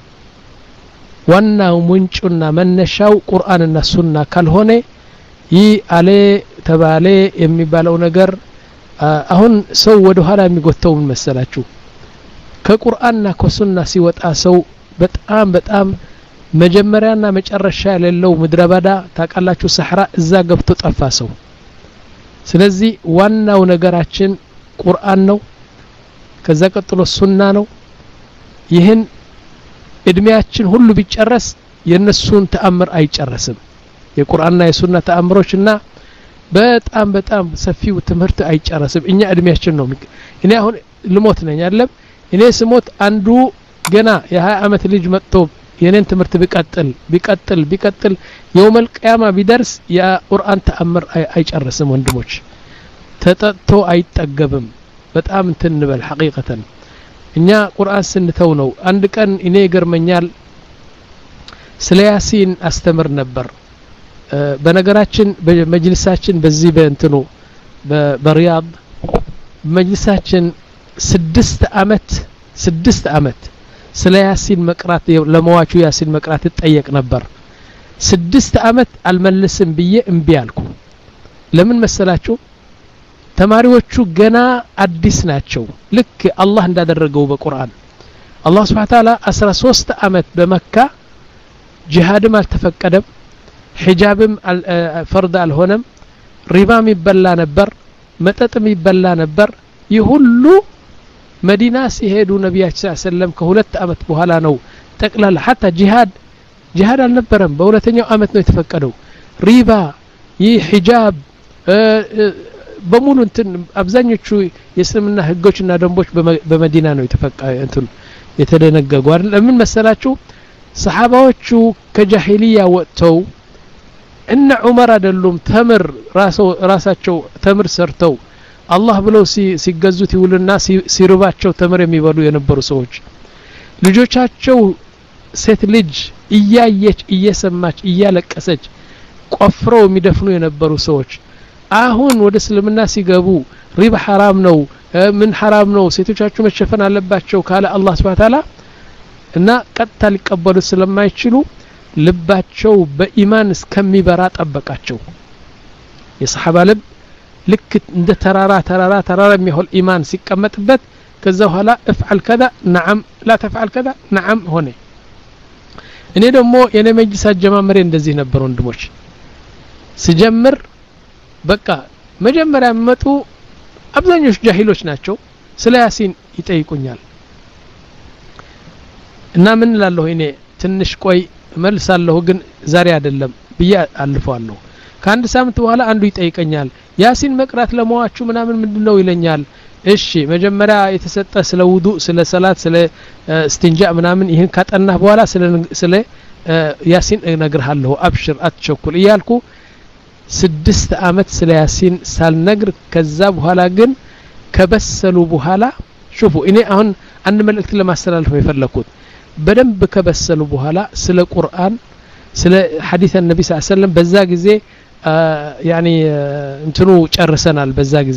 ዋናው ምንጩና መነሻው ቁርአንና ሱና ካልሆነ ይ አለ ተባለ የሚባለው ነገር አሁን ሰው ወደ ኋላ የሚጎተው ምን መሰላችሁ ከቁርአንና ከሱና ሲወጣ ሰው በጣም በጣም መጀመሪያና መጨረሻ ያለው ምድረበዳ ታቃላችሁ ሰህራ እዛ ገብቶ ጠፋ ሰው ስለዚህ ዋናው ነገራችን ቁርአን ነው ከዛ ቀጥሎ ሱና ነው ይህን እድሜያችን ሁሉ ቢጨረስ የነሱን ተአምር አይጨረስም የቁርአንና የሱና ተአምሮችና በጣም በጣም ሰፊው ትምህርት አይጨረስም እኛ እድሜያችን ነው እኔ አሁን ልሞት ነኝ አይደለም እኔ ስሞት አንዱ ገና የ20 አመት ልጅ መጥቶ የኔን ትምህርት ቢቀጥል ቢቀጥል ቢቀጥል የውመል ቂያማ ቢደርስ ያ ቁርአን ተአምር አይጨርስም ወንድሞች ተጠጥቶ አይጠገብም በጣም እንትንበል ሐቂቀተን እኛ ቁርአን ስንተው ነው አንድ ቀን እኔ ገርመኛል ስለ ያሲን አስተምር ነበር በነገራችን በመጅልሳችን በዚህ በእንትኑ በሪያድ መጅልሳችን ስድስት አመት ስድስት አመት ስለ ያሲን መቅራት ለመዋቹ ያሲን መቅራት ተጠየቅ ነበር ስድስት አመት አልመልስም ብዬ እምቢ አልኩ ለምን መሰላችሁ ተማሪዎቹ ገና አዲስ ናቸው ልክ አላህ እንዳደረገው በቁርአን አላህ Subhanahu Wa Ta'ala አስራ ሶስት አመት በመካ ጂሃድም አልተፈቀደም ሒጃብም ፈርድ አልሆነም ሪባም ይበላ ነበር መጠጥም ይበላ ነበር ይሁሉ መዲና ሲሄዱ ነብያችን ሰለላሁ ዐለይሂ ወሰለም ከሁለት አመት በኋላ ነው ጠቅላላ hatta ጂሃድ ጂሃድ አልነበረም በሁለተኛው አመት ነው የተፈቀደው ሪባ ይህ ሒጃብ በሙሉ እንትን አብዛኞቹ የእስልምና ህጎችና ደንቦች በመዲና ነው የተፈቀደ እንትን የተደነገጉ አይደል ለምን መሰላችሁ ሰሃባዎቹ ከጃሂሊያ ወጥተው እነ ዑመር አይደሉም ተምር ራሳቸው ተምር ሰርተው አላህ ብለው ሲገዙት ይውልና ሲርባቸው ተምር የሚበሉ የነበሩ ሰዎች ልጆቻቸው ሴት ልጅ እያየች እየሰማች እያለቀሰች ቆፍረው የሚደፍኑ የነበሩ ሰዎች አሁን ወደ እስልምና ሲገቡ ሪባ حرام ነው ምን حرام ነው ሴቶቻችሁ መሸፈን አለባቸው ካለ አላህ Subhanahu Wa Ta'ala እና ቀጥታ ሊቀበሉ ስለማይችሉ ልባቸው በኢማን እስከሚበራ ጠበቃቸው የሰሃባ ልብ ልክ እንደ ተራራ ተራራ ተራራ የሚሆን ኢማን ሲቀመጥበት ከዛ በኋላ افعل كذا نعم لا تفعل كذا نعم ሆነ እኔ ደግሞ የኔ መጅልስ አጀማመሬ እንደዚህ ነበር ወንድሞች ስጀምር በቃ መጀመሪያ መጡ አብዛኞቹ ጃሂሎች ናቸው ስለ ያሲን ይጠይቁኛል እና ምን ላለው እኔ ትንሽ ቆይ መልሳለሁ ግን ዛሬ አይደለም ብዬ አልፈዋለሁ ከአንድ ሳምንት በኋላ አንዱ ይጠይቀኛል ያሲን መቅራት ለመዋቹ ምናምን ምንድነው ይለኛል እሺ መጀመሪያ የተሰጠ ስለ ውዱእ ስለ ሰላት ስለ እስቲንጃ ምናምን ይሄን ካጠናህ በኋላ ስለ ስለ ያሲን እነግርሃለሁ አብሽር አትቸኩል እያልኩ ስድስት አመት ስለ ያሲን ሳልነግር ከዛ በኋላ ግን ከበሰሉ በኋላ ሹፉ እኔ አሁን አንድ መልእክት ለማስተላለፍ የፈለኩት በደንብ ከበሰሉ በኋላ ስለ ቁርአን ስለ ሐዲስ ነብይ ሰለላሁ ዐለይሂ ወሰለም በዛ ጊዜ ያኒ እንትኑ ጨርሰናል በዛ ጊዜ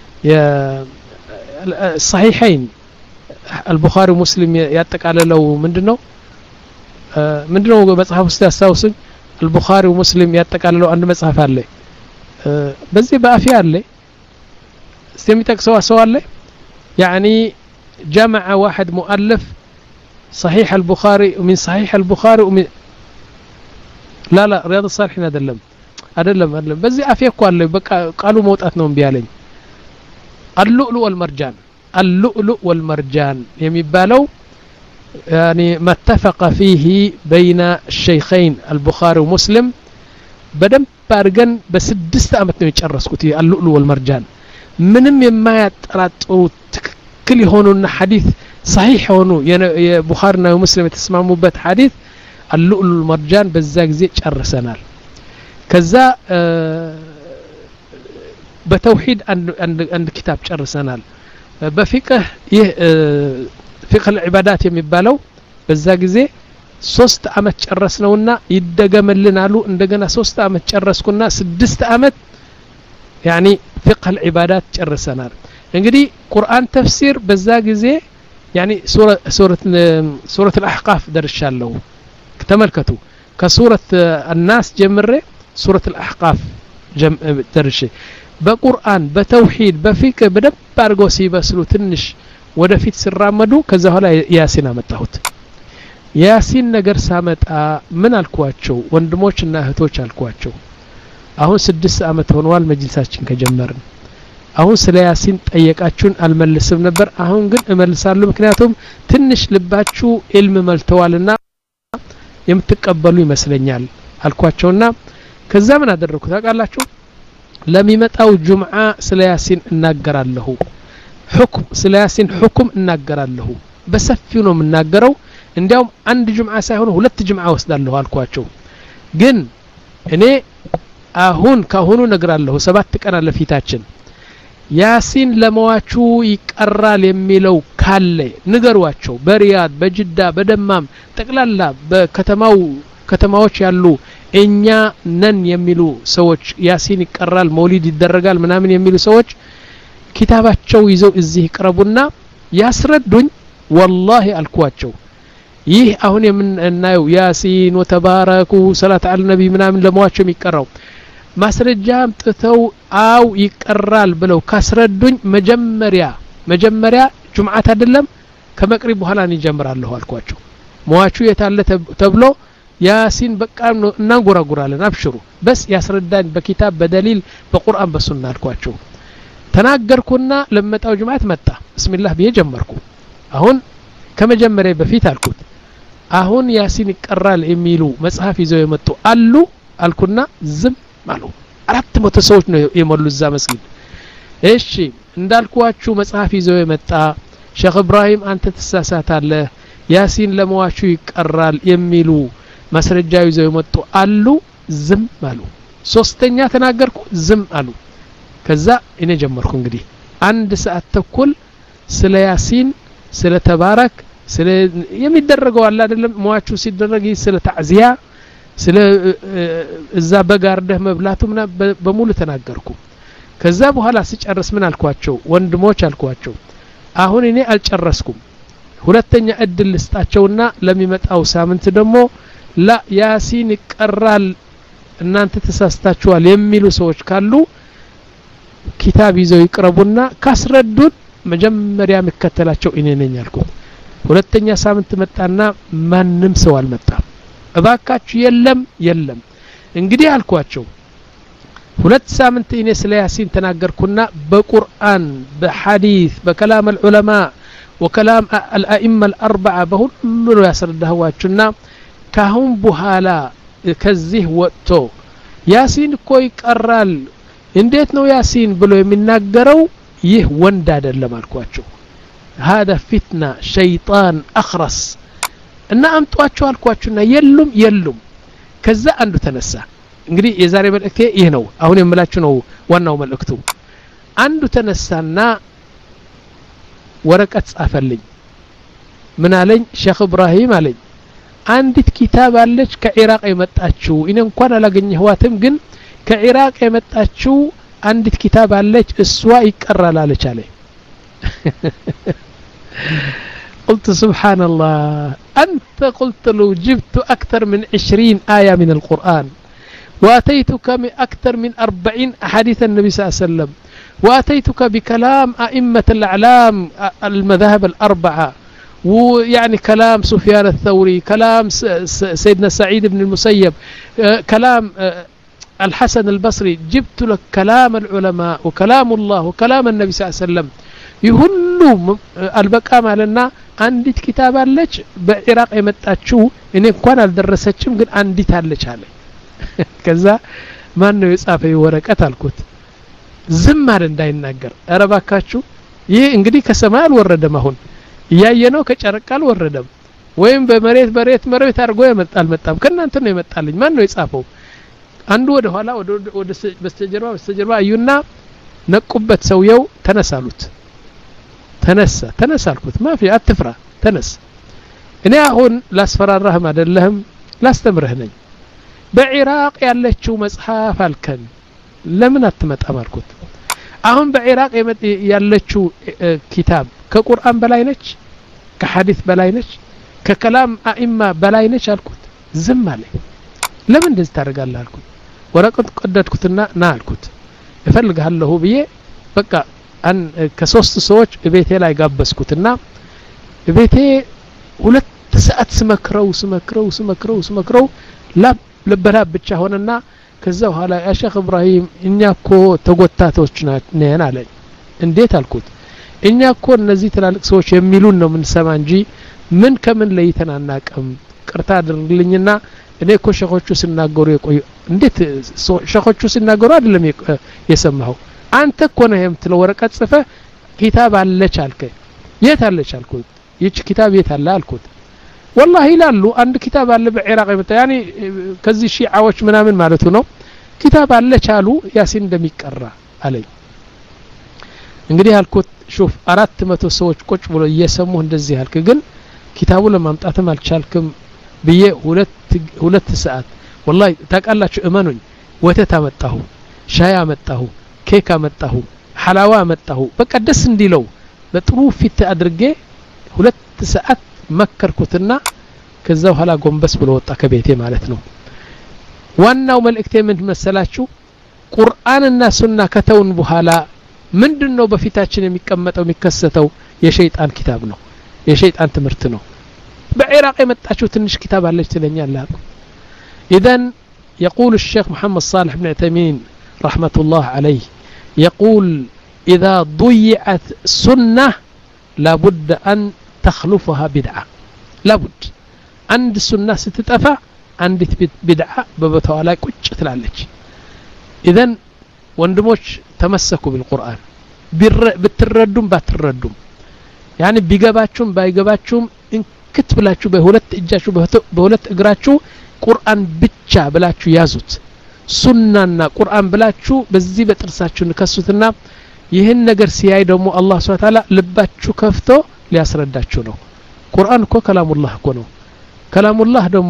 የصحيحين البخاري ومسلم ያጠቃለለው ምንድነው ምንድነው መጽሐፍ ውስጥ ያሳውሱኝ البخاري ومسلم ያጠቃለለው አንድ መጽሐፍ አለ በዚህ በአፊያ አለ استمتكسوا سوا አለ يعني جمع واحد مؤلف صحيح البخاري ومن صحيح البخاري ومن لا لا رياض الصالحين አይደለም አይደለም አይደለም በዚህ አፊያ እኮ አለ በቃ ቃሉ መውጣት ነው እምቢ ያለኝ اللؤلؤ والمرجان اللؤلؤ والمرجان የሚባለው يعني ما اتفق فيه بين الشيخين البخاري ومسلم بدم بارغن بسدست አመት ነው የጨረስኩት اللؤلؤ والمرجان ምንም የማያጠራጥሩ ትክክል የሆኑና ሐዲስ صحيح ሆኑ የቡኻሪና የሙስሊም የተስማሙበት ሐዲስ اللؤلؤ والمرجان በዛ ጊዜ ጨርሰናል ከዛ በተውሂድ አንድ አንድ ኪታብ ጨርሰናል በፍቅህ ይህ ፍቅህ العبادات የሚባለው በዛ ጊዜ ሶስት አመት ጨረስነውና ይደገመልን አሉ እንደገና ሶስት አመት ጨረስኩና ስድስት አመት يعني فقه العبادات ጨርሰናል እንግዲህ ቁርአን ተፍሲር በዛ ጊዜ يعني سوره سوره سوره الاحقاف درሻለሁ ተመልከቱ ከሱረት الناس ጀምሬ سوره الاحقاف درሼ በቁርአን በተውሂድ በፊቅህ በደብ አድርገው ሲበስሉ ትንሽ ወደፊት ሲራመዱ ከዛ ኋላ ያሲን አመጣሁት ያሲን ነገር ሳመጣ ምን አልኳቸው ወንድሞችና እህቶች አልኳቸው አሁን ስድስት አመት ሆኗል መጅልሳችን ከጀመርን አሁን ስለ ያሲን ጠየቃችሁን አልመልስም ነበር አሁን ግን እመልሳለሁ ምክንያቱም ትንሽ ልባችሁ ኢልም መልተዋልና የምትቀበሉ ይመስለኛል አልኳቸውና ከዛ ምን አደረኩ ታውቃላችሁ ለሚመጣው ጁምዓ ስለ ያሲን እናገራለሁ ሁክም ስለ ያሲን ሁክም እናገራለሁ በሰፊው ነው የምናገረው እንዲያውም አንድ ጁምዓ ሳይሆን ሁለት ጁምዓ ወስዳለሁ አልኳቸው ግን እኔ አሁን ካሁኑ ነግራለሁ ሰባት ቀን አለፊታችን ያሲን ለመዋቹ ይቀራል የሚለው ካለ ንገሯቸው በሪያድ በጅዳ በደማም ጠቅላላ በከተማው ከተማዎች ያሉ እኛ ነን የሚሉ ሰዎች ያሲን ይቀራል መውሊድ ይደረጋል ምናምን የሚሉ ሰዎች ኪታባቸው ይዘው እዚህ ይቀርቡና ያስረዱኝ ወላሂ አልኳቸው ይህ አሁን የምናየው ያሲን ወተባረኩ ሰላት አለ ነቢ ምናምን ለመዋቸው የሚቀራው ማስረጃ አምጥተው አው ይቀራል ብለው ካስረዱኝ መጀመሪያ መጀመሪያ ጁምዓት አይደለም ከመቅሪብ በኋላ እንጀምራለሁ አልኳቸው መዋቹ የታለ ተብሎ ያሲን በቃ እናንጎራጉራለን አብሽሩ በስ ያስረዳኝ በኪታብ በደሊል በቁርአን በሱና አልኳቸው ተናገርኩና ለመጣው ጁምዓት መጣ ብስሚላህ ብዬ ጀመርኩ አሁን ከመጀመሪያ በፊት አልኩት አሁን ያሲን ይቀራል የሚሉ መጽሐፍ ይዘው የመጡ አሉ አልኩና ዝም አሉ አራት መቶ ሰዎች ነው የሞሉ እዛ መስጊድ እሺ እንዳልኳችሁ መጽሐፍ ይዘው የመጣ ሼክ ኢብራሂም አንተ ተሳሳታለህ ያሲን ለመዋቹ ይቀራል የሚሉ ማስረጃ ይዘው የመጡ አሉ ዝም አሉ ሶስተኛ ተናገርኩ ዝም አሉ ከዛ እኔ ጀመርኩ እንግዲህ አንድ ሰዓት ተኩል ስለ ያሲን ስለ ተባረክ ስለ የሚደረገው አለ አይደለም መዋቹ ሲደረግ ስለ ተዕዚያ ስለ እዛ በጋርደህ መብላቱና በሙሉ ተናገርኩ ከዛ በኋላ ሲጨርስ ምን አልኳቸው ወንድሞች አልኳቸው አሁን እኔ አልጨረስኩም ሁለተኛ እድል ልስጣቸውና ለሚመጣው ሳምንት ደግሞ ላ ያሲን ይቀራል እናንተ ተሳስታችኋል የሚሉ ሰዎች ካሉ ኪታብ ይዘው ይቅረቡና ካስረዱን መጀመሪያ መከተላቸው እኔ ነኝ አልኩት ሁለተኛ ሳምንት መጣና ማንም ሰው አልመጣም እባካችሁ የለም የለም እንግዲህ አልኳቸው ሁለት ሳምንት እኔ ስለ ያሲን ተናገርኩና በቁርአን በሐዲስ በከላም العلماء وكلام الائمه الاربعه በሁሉ ያስረዳኋችሁና ካሁን በኋላ ከዚህ ወጥቶ ያሲን እኮ ይቀራል እንዴት ነው ያሲን ብሎ የሚናገረው ይህ ወንድ አይደለም አልኳቸው هذا فتنه شيطان اخرس እና አምጧቸው አልኳችሁና የሉም የሉም ከዛ አንዱ ተነሳ እንግዲህ የዛሬ መልእክቴ ይሄ ነው አሁን የምላችሁ ነው ዋናው መልእክቱ አንዱ ተነሳና ወረቀት ጻፈልኝ ምን አለኝ ሼክ ኢብራሂም አለኝ አንዲት ኪታብ አለች ከኢራቅ የመጣችው እኔ እንኳን አላገኘኋትም ግን ከኢራቅ የመጣችው አንዲት ኪታብ አለች እሷ ይቀራል አለች አለኝ قلت سبحان الله أنت قلت له جبت أكثر من عشرين آية من القرآن وأتيتك من أكثر من أربعين أحاديث النبي صلى الله عليه وسلم وأتيتك بكلام أئمة الأعلام المذاهب الأربعة ويعني كلام سفيان الثوري كلام سيدنا سعيد بن المسيب كلام الحسن البصري جبت لك كلام العلماء وكلام الله وكلام النبي صلى الله عليه وسلم يهلو البقى مالنا عندت كتاب አለች በኢራቅ የመጣችው እኔ እንኳን አልደረሰችም ግን አንዲት አለች አለ ከዛ ማን ነው የጻፈው ወረቀት አልኩት ዝም አለ እንዳይናገር አረባካችሁ ይሄ እንግዲህ ከሰማይ አልወረደም አሁን ያየነው ከጨረቃ አልወረደም ወይም በመሬት በሬት መሬት አርጎ ይመጣል መጣም ከናንተ ነው ይመጣልኝ ማን ነው የጻፈው አንዱ ወደ ኋላ ወደ ወደ በስተጀርባ በስተጀርባ አዩና ነቁበት ሰውየው ተነሳሉት ተነሳ ተነሳልኩት ማፊ አትፍራ ተነስ እኔ አሁን ላስፈራራህም አይደለም ላስተምርህ ነኝ በኢራቅ ያለችው መጽሐፍ አልከን ለምን አትመጣም አልኩት አሁን በኢራቅ ያለችው ኪታብ ከቁርአን በላይ ነች ከሐዲስ በላይ ነች ከከላም አኢማ በላይ ነች አልኩት ዝም አለኝ ለምን እንደዚህ ታደርጋለህ አልኩት ወረቀት ቀደድኩትና ና አልኩት እፈልግሃለሁ ብዬ በቃ አን ከሶስት ሰዎች ቤቴ ላይ ጋበስኩትና ቤቴ ሁለት ሰዓት ስመክረው ስመክረው ስመክረው ስመክረው ላብ ለበላብ ብቻ ሆነና ከዛ በኋላ ያ ሼክ ኢብራሂም እኛኮ ተጎታቶች ነን አለኝ እንዴት አልኩት እኛኮ እነዚህ ትላልቅ ሰዎች የሚሉን ነው ምን ሰማ እንጂ ምን ከምን ለይተን አናቀም ቅርታ አድርግልኝና እኔ እኮ ሸኾቹ ሲናገሩ የቆዩ እንዴት ሸኾቹ ሲናገሩ አይደለም የሰማው አንተ እኮ ነው የምትለው ወረቀት ጽፈ ኪታብ አለች አልከ የት አለች አልኩት ይች ኪታብ የት አለ አልኩት والله ይላሉ አንድ ኪታብ አለ በኢራቅ የመጣ ያኒ ከዚህ ሺዓዎች ምናምን ማለቱ ነው ኪታብ አለች አሉ ያሲን እንደሚቀራ አለኝ እንግዲህ አልኩት ሹፍ አራት መቶ ሰዎች ቁጭ ብሎ እየሰሙ እንደዚህ አልክ ግን ኪታቡ ለማምጣትም አልቻልክም ብዬ ሁለት ሁለት ሰዓት والله ታቃላችሁ እመኑኝ ወተት አመጣሁ ሻይ አመጣሁ ኬክ አመጣሁ ሐላዋ አመጣሁ በቃ ደስ እንዲለው በጥሩ ፊት አድርጌ ሁለት ሰዓት መከርኩትና ከዛ በኋላ ጎንበስ ብሎ ወጣ ከቤቴ ማለት ነው ዋናው መልእክቴ ምን መሰላችሁ ቁርአንና ሱና ከተውን በኋላ ምንድነው በፊታችን የሚቀመጠው የሚከሰተው የሸይጣን ኪታብ ነው የሸይጣን ትምህርት ነው በኢራቅ የመጣችው ትንሽ ኪታብ አለች ትለኛለህ اذا يقول الشيخ محمد صالح بن عثيمين رحمة الله عليه يقول إذا ضيعت سنة لابد أن تخلفها بدعة لابد عند السنة ستتفع عند بدعة ببتوها لا كوتش تلعلج إذن وندموش تمسكوا بالقرآن بتردم باتردم يعني بيجاباتشم بايجاباتشم إن كتبلاتشو بهولت إجاشو بهولت إجراتشو قرآن بتشا بلاتشو يازوت ሱናና ቁርአን ብላችሁ በዚህ በጥርሳችሁ ንከሱትና ይሄን ነገር ሲያይ ደግሞ አላህ Subhanahu Wa Ta'ala ልባችሁ ከፍቶ ሊያስረዳችሁ ነው ቁርአን እኮ ከላሙላህ እኮ ነው ከላሙላህ ደግሞ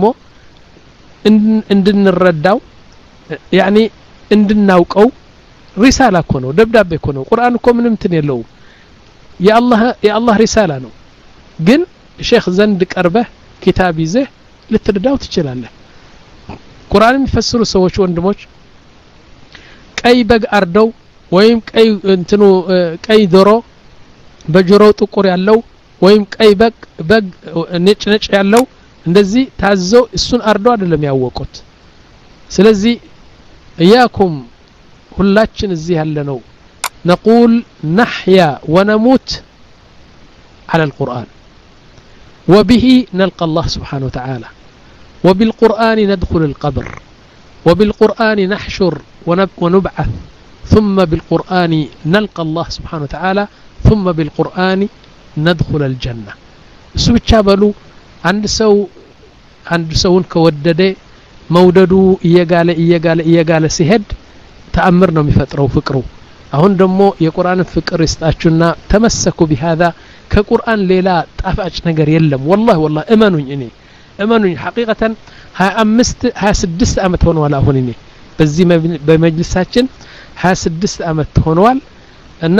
እንድንረዳው يعني እንድናውቀው ሪሳላ እኮ ነው ደብዳቤ እኮ ነው ቁርአን እኮ ምንም እንትን የለው የአላህ የአላህ ሪሳላ ነው ግን ሼክ ዘንድ ቀርበህ ኪታብ ይዘህ ልትረዳው ትችላለህ ቁርአን የሚፈስሩ ሰዎች ወንድሞች ቀይ በግ አርደው ወይም ቀይ እንትኑ ቀይ ዶሮ በጆሮው ጥቁር ያለው ወይም ቀይ በግ በግ ነጭ ነጭ ያለው እንደዚህ ታዘው እሱን አርዶ አይደለም ያወቁት ስለዚህ እያኩም ሁላችን እዚህ ያለነው نقول نحيا ونموت على القرآن وبه نلقى الله سبحانه وتعالى وبالقرآن ندخل القبر وبالقرآن نحشر ونبعث ثم بالقرآن نلقى الله سبحانه وتعالى ثم بالقرآن ندخل الجنة سبتشابلو عند سو عند سون كودده موددو እየጋለ እየጋለ እየጋለ ሲሄድ ተአምር ነው የሚፈጥረው ፍቅሩ አሁን ደግሞ የቁርአን ፍቅር ይስጣችሁና ተመሰኩ بهذا ከቁርአን ሌላ ጣፋጭ ነገር የለም والله والله እመኑኝ እኔ እመኑኝ حقيقة ሀያ አምስት ሀያ ስድስት አመት ሆኗል አሁን እኔ በዚህ በመጅልሳችን ሀያ ስድስት አመት ሆኗል እና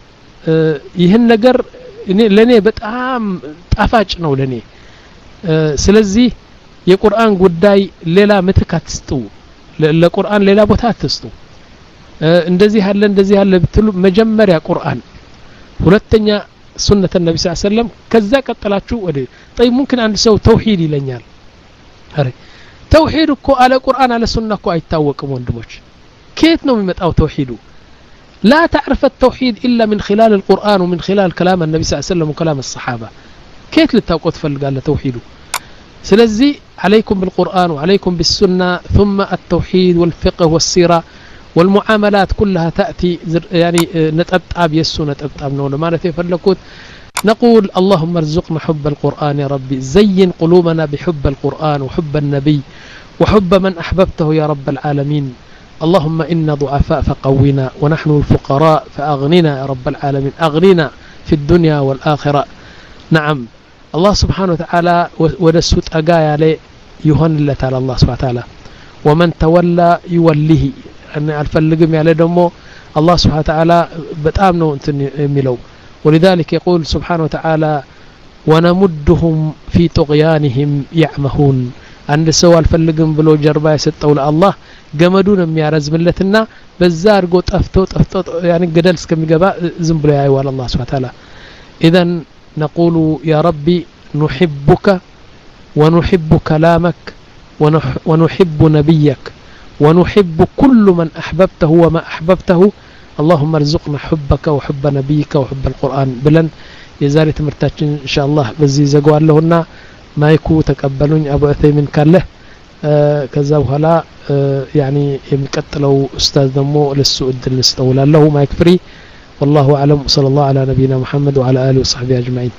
ይህን ነገር እኔ ለኔ በጣም ጣፋጭ ነው ለኔ ስለዚህ የቁርአን ጉዳይ ሌላ ምትክ አትስጡ ለቁርአን ሌላ ቦታ አትስጡ እንደዚህ ያለ እንደዚህ ያለ ብትሉ መጀመሪያ ቁርአን ሁለተኛ ሱነተ ነብዩ ሰለላሁ ዐለይሂ ወሰለም ከዛ ቀጥላችሁ ወደ طيب ممكن አንድ ሰው ተውሂድ ይለኛል አረ ተውሂድ እኮ አለ ቁርአን አለ ሱና እኮ አይታወቅም ወንድሞች كيف ነው የሚመጣው ተውሂዱ لا تعرف التوحيد إلا من خلال القرآن ومن خلال كلام النبي صلى الله عليه وسلم وكلام الصحابة كيف للتوقف فلقال توحيده سلزي عليكم بالقرآن وعليكم بالسنة ثم التوحيد والفقه والسيرة والمعاملات كلها تأتي يعني نتأبطاب يسو نتأبطاب نقول ما نتفلكوت نقول اللهم ارزقنا حب القرآن يا ربي زين قلوبنا بحب القرآن وحب النبي وحب من أحببته يا رب العالمين اللهم إنا ضعفاء فقونا ونحن الفقراء فأغننا يا رب العالمين أغننا في الدنيا والآخرة نعم الله سبحانه وتعالى ودسوت أقايا لي يهن الله تعالى الله سبحانه وتعالى ومن تولى يوليه أن الفلقم على دمو الله سبحانه وتعالى بتآمنه ملو ولذلك يقول سبحانه وتعالى ونمدهم في طغيانهم يعمهون عند سوى الفلقم بلو جربا يستو الله جمدون ميارز ملتنا بزار قو طفتو طفتو يعني قدل سكمي قبا زنبلو يا أيوال الله سبحانه وتعالى إذن نقول يا ربي نحبك ونحب كلامك ونحب نبيك ونحب كل من أحببته وما أحببته اللهم ارزقنا حبك وحب نبيك وحب القرآن بلن يزاري تمرتاችን إن شاء الله بزي زقوان لهنا ما يكو تقبلون أبو عثيمين كان له آه كذا وهلا آه يعني يمكتلو أستاذ دمو للسؤال دلستولا له ما يكفري والله أعلم صلى الله على نبينا محمد وعلى آله وصحبه أجمعين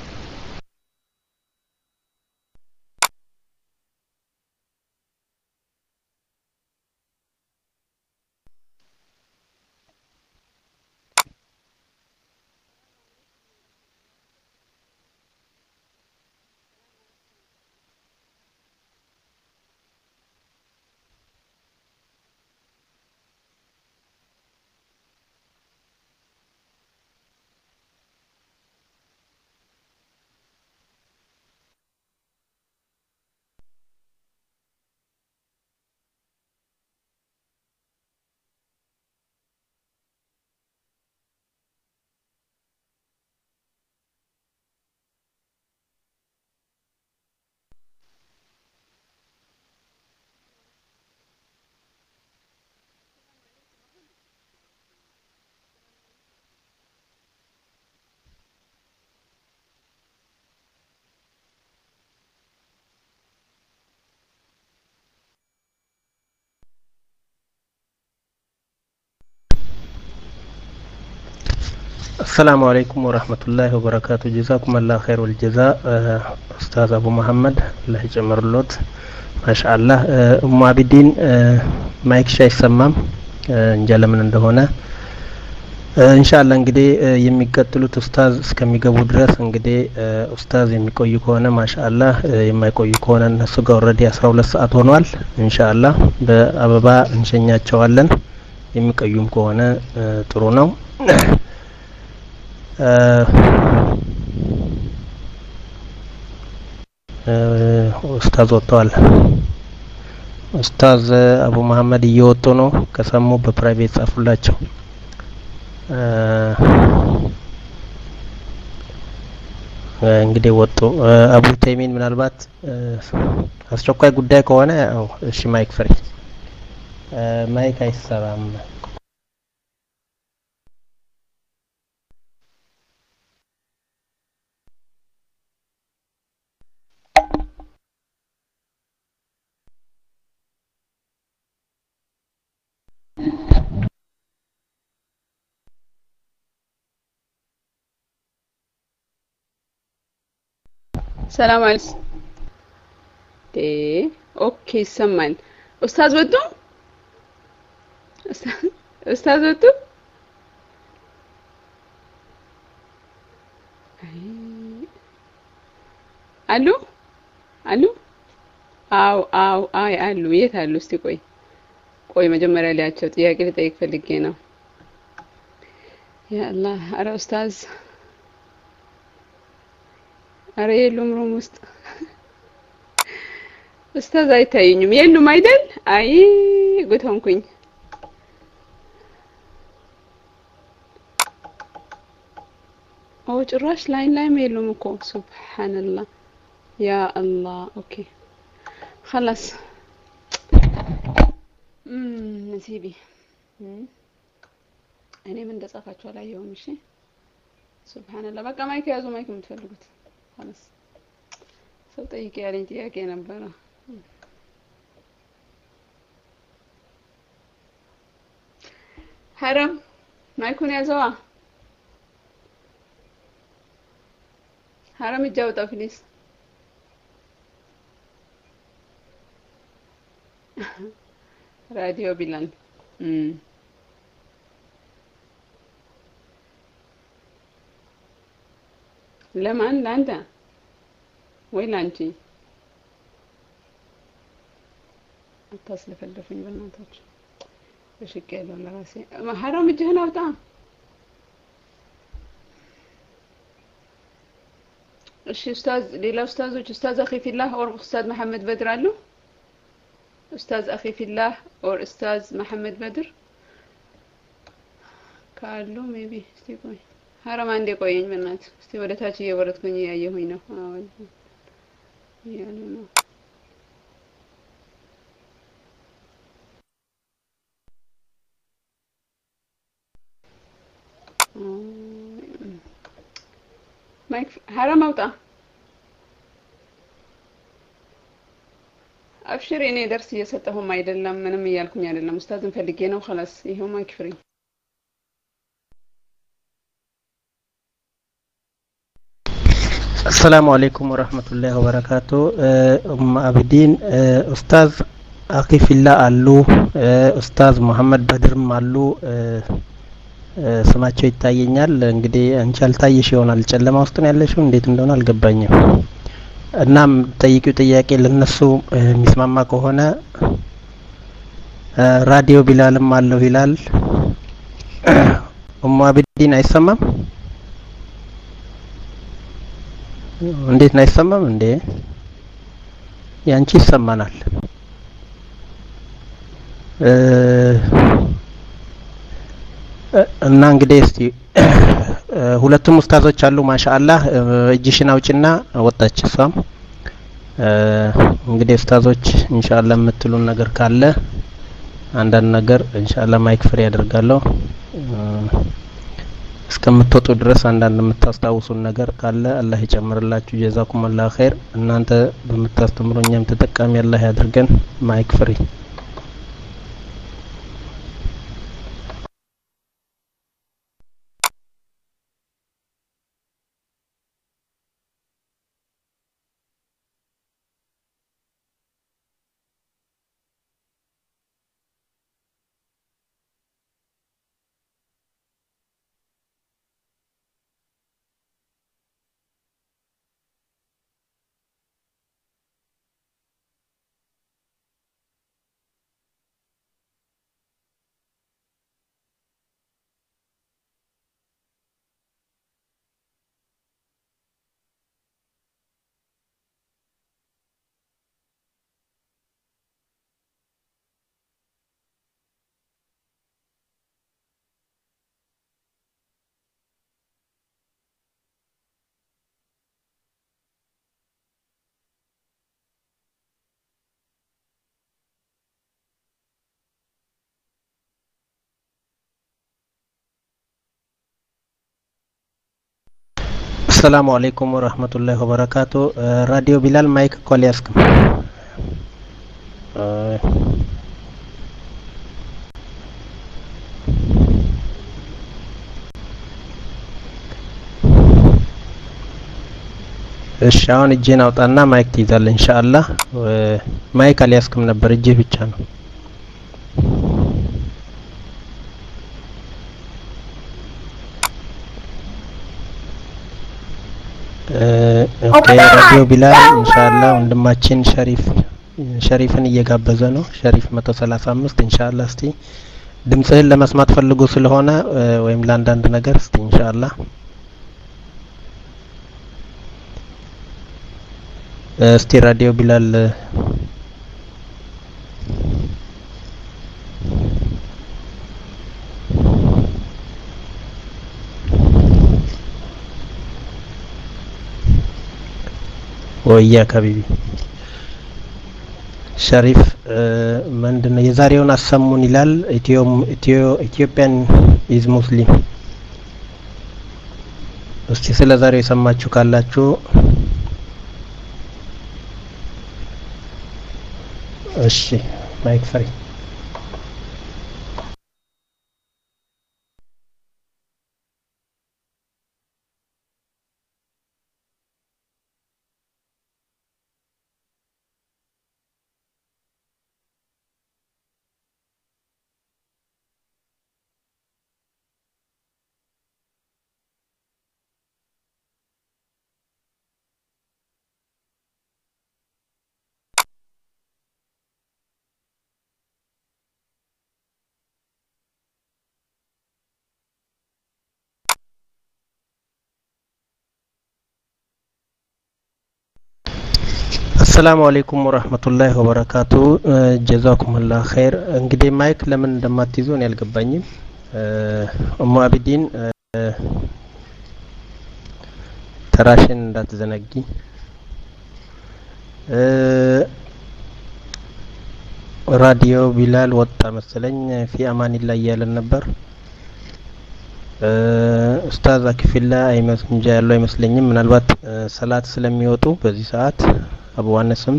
السلام عليكم ورحمة الله وبركاته جزاكم الله خير والجزاء أستاذ أبو محمد الله يجمر اللوت ما شاء الله أم عابدين ما يكشى يسمم انجال من عندهنا إن شاء الله እንግዲህ የሚቀጥሉት ኡስታዝ እስከሚገቡ ድረስ እንግዲህ ኡስታዝ የሚቆዩ ከሆነ ማሻአላህ የማይቆዩ ከሆነ እነሱ ጋር ኦሬዲ አስራ ሁለት ሰዓት ሆኗል ኢንሻአላህ በአበባ እንሸኛቸዋለን የሚቆዩም ከሆነ ጥሩ ነው ኡስታዝ ወጥቷል ኡስታዝ አቡ መሐመድ እየወጡ ነው ከሰሙ በፕራይቬት ጻፉላቸው እንግዲህ ወጡ አቡ ተይሚን ምናልባት አስቸኳይ ጉዳይ ከሆነ አው እሺ ማይክ ፍሪ ማይክ አይሰራም ሰላም አለይኩም ዴ ኦኬ ይሰማል ኡስታዝ ወጡ ኡስታዝ ወጡ አሉ አሉ አው አው አይ አሉ የት አሉ እስቲ ቆይ ቆይ መጀመሪያ ሊያቸው ጥያቄ ልጠይቅ ፈልጌ ነው ያ አላህ አረ ኡስታዝ አረ የሉም ሩም ውስጥ ኡስታዝ አይታዩኝም የሉም አይደል አይ ጉድ ሆንኩኝ ኦ ጭራሽ ላይን ላይም የሉም እኮ ሱብሃንአላህ ያ አላህ ኦኬ خلاص امم نسيبي እኔ ምን እንደጻፋችሁ አላየሁም እሺ ሱብሃንአላህ በቃ ማይክ ያዙ ማይክ የምትፈልጉት خلاص ሰው ጠይቄ ያለኝ ጥያቄ ነበረ ሐረም ማይኩን ያዘዋ ሐረም እጃውጣ ፕሊዝ ራዲዮ ቢላል እም ለማን ላንተ ወይ ላንቺ አታስለፈልፉኝ በእናታችሁ እሽቅ ያለው ለራሴ ሐራም እጅህን አውጣ እሺ ኡስታዝ ሌላ ኡስታዞች ኡስታዝ አኺ ፊላህ ኦር ኡስታዝ መሐመድ በድር አሉ ኡስታዝ አኺ ፊላህ ኦር ኡስታዝ መሐመድ በድር ካሉ ሜቢ እስቲ ቆይ ሐራም አንዴ ቆየኝ በእናት እስቲ ወደ ታች እየወረድኩኝ ያየሁኝ ነው አዎ ያሉ ነው ማይክ ሐራም አውጣ አብሽር እኔ ደርስ እየሰጠሁም አይደለም ምንም እያልኩኝ አይደለም ኡስታዝን ፈልጌ ነው خلاص ይሄው ማይክ ፍሪ السلام عليكم ورحمة الله وبركاته أم عبدين أستاذ أخي في الله አሉ ኡስታዝ መሐመድ በድርም አሉ ስማቸው ይታየኛል እንግዲህ አንቺ አልታየሽ ይሆናል ጨለማ ውስጥ ነው ያለሽው እንዴት እንደሆነ አልገባኝም እናም ጠይቂው ጥያቄ ለነሱ የሚስማማ ከሆነ ራዲዮ ቢላልም አለው ይላል ኡም አብዲን አይሰማም እንዴት ነው አይሰማም እንዴ ያንቺ ይሰማናል እና እንግዲህ እስቲ ሁለቱም ኡስታዞች አሉ ማሻአላህ እጅሽን አውጪና ወጣች እሷም እንግዲህ ኡስታዞች ኢንሻአላህ የምትሉን ነገር ካለ አንዳንድ ነገር ኢንሻአላህ ማይክ ፍሪ ያደርጋለሁ እስከምትወጡ ድረስ አንዳንድ የምታስታውሱን ነገር ካለ አላህ ይጨምርላችሁ ጀዛኩም አላህ ኸይር እናንተ በመታስተምሩኛም ተጠቃሚ አላህ ያድርገን ማይክ ፍሪ السلام عليكم ورحمة الله وبركاته. راديو بلال مايك كولياسكم. እሺ አሁን እጄን አውጣና ማይክ ትይዛለህ ኢንሻአላህ። ማይክ አልያዝክም ነበር እጄ ብቻ ነው። ኦኬ ራዲዮ ቢላል ኢንሻአላህ ወንድማችን ሸሪፍ ሸሪፍን እየጋበዘ ነው። ሸሪፍ መቶ ሰላሳ አምስት ኢንሻአላህ እስቲ ድምጽህን ለመስማት ፈልጎ ስለሆነ ወይም ለአንዳንድ ነገር እስቲ ኢንሻአላህ እስቲ ራዲዮ ቢላል ወያክ ሀቢቢ ሸሪፍ ምንድነው የዛሬውን አሰሙን ይላል። ኢትዮ ኢትዮ ኢትዮጵያን ኢዝ ሙስሊም። እስቲ ስለ ዛሬው የሰማችሁ ካላችሁ እሺ ማይክ ፍሪ። السلام عليكم ورحمة الله وبركاته. جزاكم الله خير. እንግዲህ ማይክ ለምን እንደማትይዙ እኔ አልገባኝም። ኡሙ አቢዲን ተራሽን እንዳትዘነጊ። ራዲዮ ቢላል ወጣ መሰለኝ ፊ አማኒላህ እያለን ነበር። ኡስታዝ አክፊላ አይመስልም እንጂ ያለው አይመስለኝም። ምናልባት ሰላት ስለሚወጡ በዚህ ሰዓት አቡ አነስም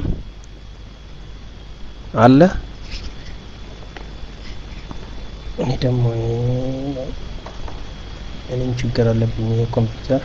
አለ። እኔ ደግሞ እኔም ችግር አለብኝ የኮምፒውተር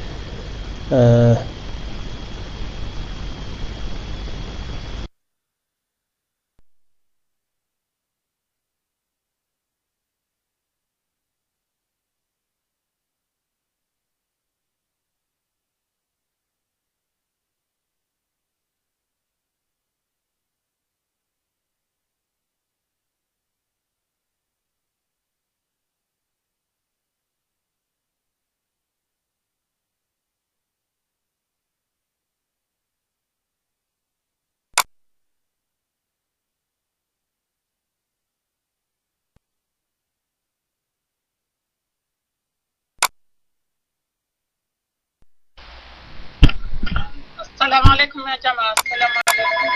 السلام عليكم يا جماعة. السلام عليكم.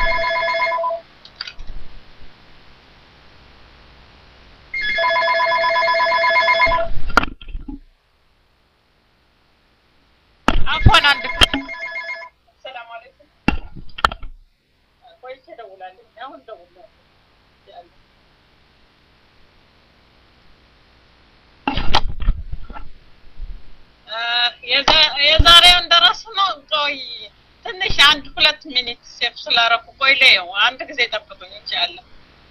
عفوا عندك. السلام عليكم. كويس دولة لنا وندولة. የዛሬውን ደረስነው። ቆይ ትንሽ አንድ ሁለት ሚኒት ሴፍ ስላረኩ ቆይ ለየው አንድ ጊዜ ጠብቁኝ ኢንሻአላህ።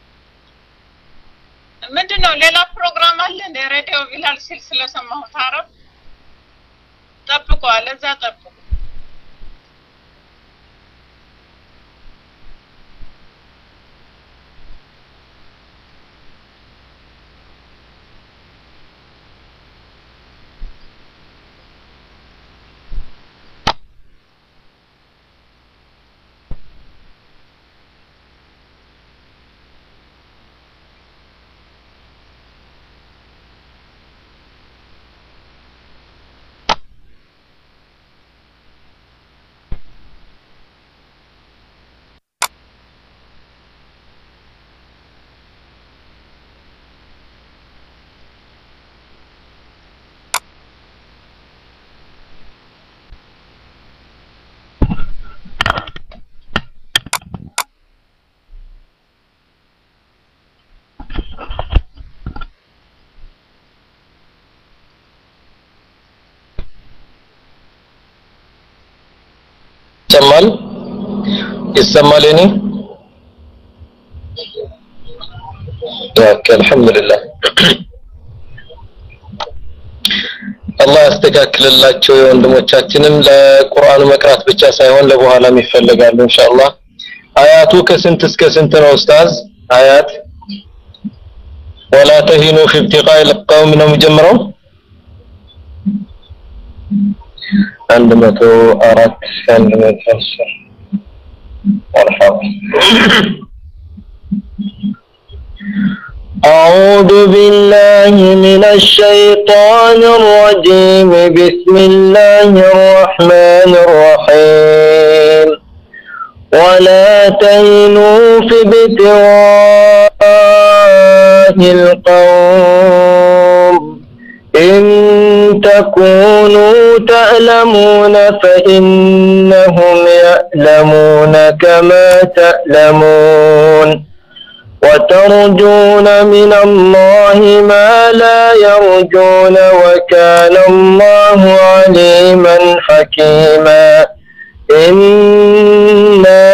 ምንድነው ሌላ ፕሮግራም አለ እንደ ሬዲዮ ቢላል ሲል ስለሰማሁት አረብ ጠብቁ አለ። እዛ ጠብቁ። ይሰማል ይሰማል እኔ ኦኬ አልহামዱሊላህ አላህ ያስተካክልላችሁ ወንድሞቻችንም ለቁርአን መቅራት ብቻ ሳይሆን ለበኋላም ይፈልጋሉ ኢንሻአላህ አያቱ ከስንት እስከ ስንት ነው ኡስታዝ አያት ولا تهنوا في ابتغاء القوم ነው የሚጀምረው አንድ መቶ አራት አንድ መቶ አስር مرحبا أعوذ بالله من الشيطان الرجيم بسم الله الرحمن الرحيم ولا تهنوا في ابتغاء القوم إن تكونوا تألمون فإنهم يألمون كما تألمون وترجون من الله ما لا يرجون وكان الله عليما حكيما إنا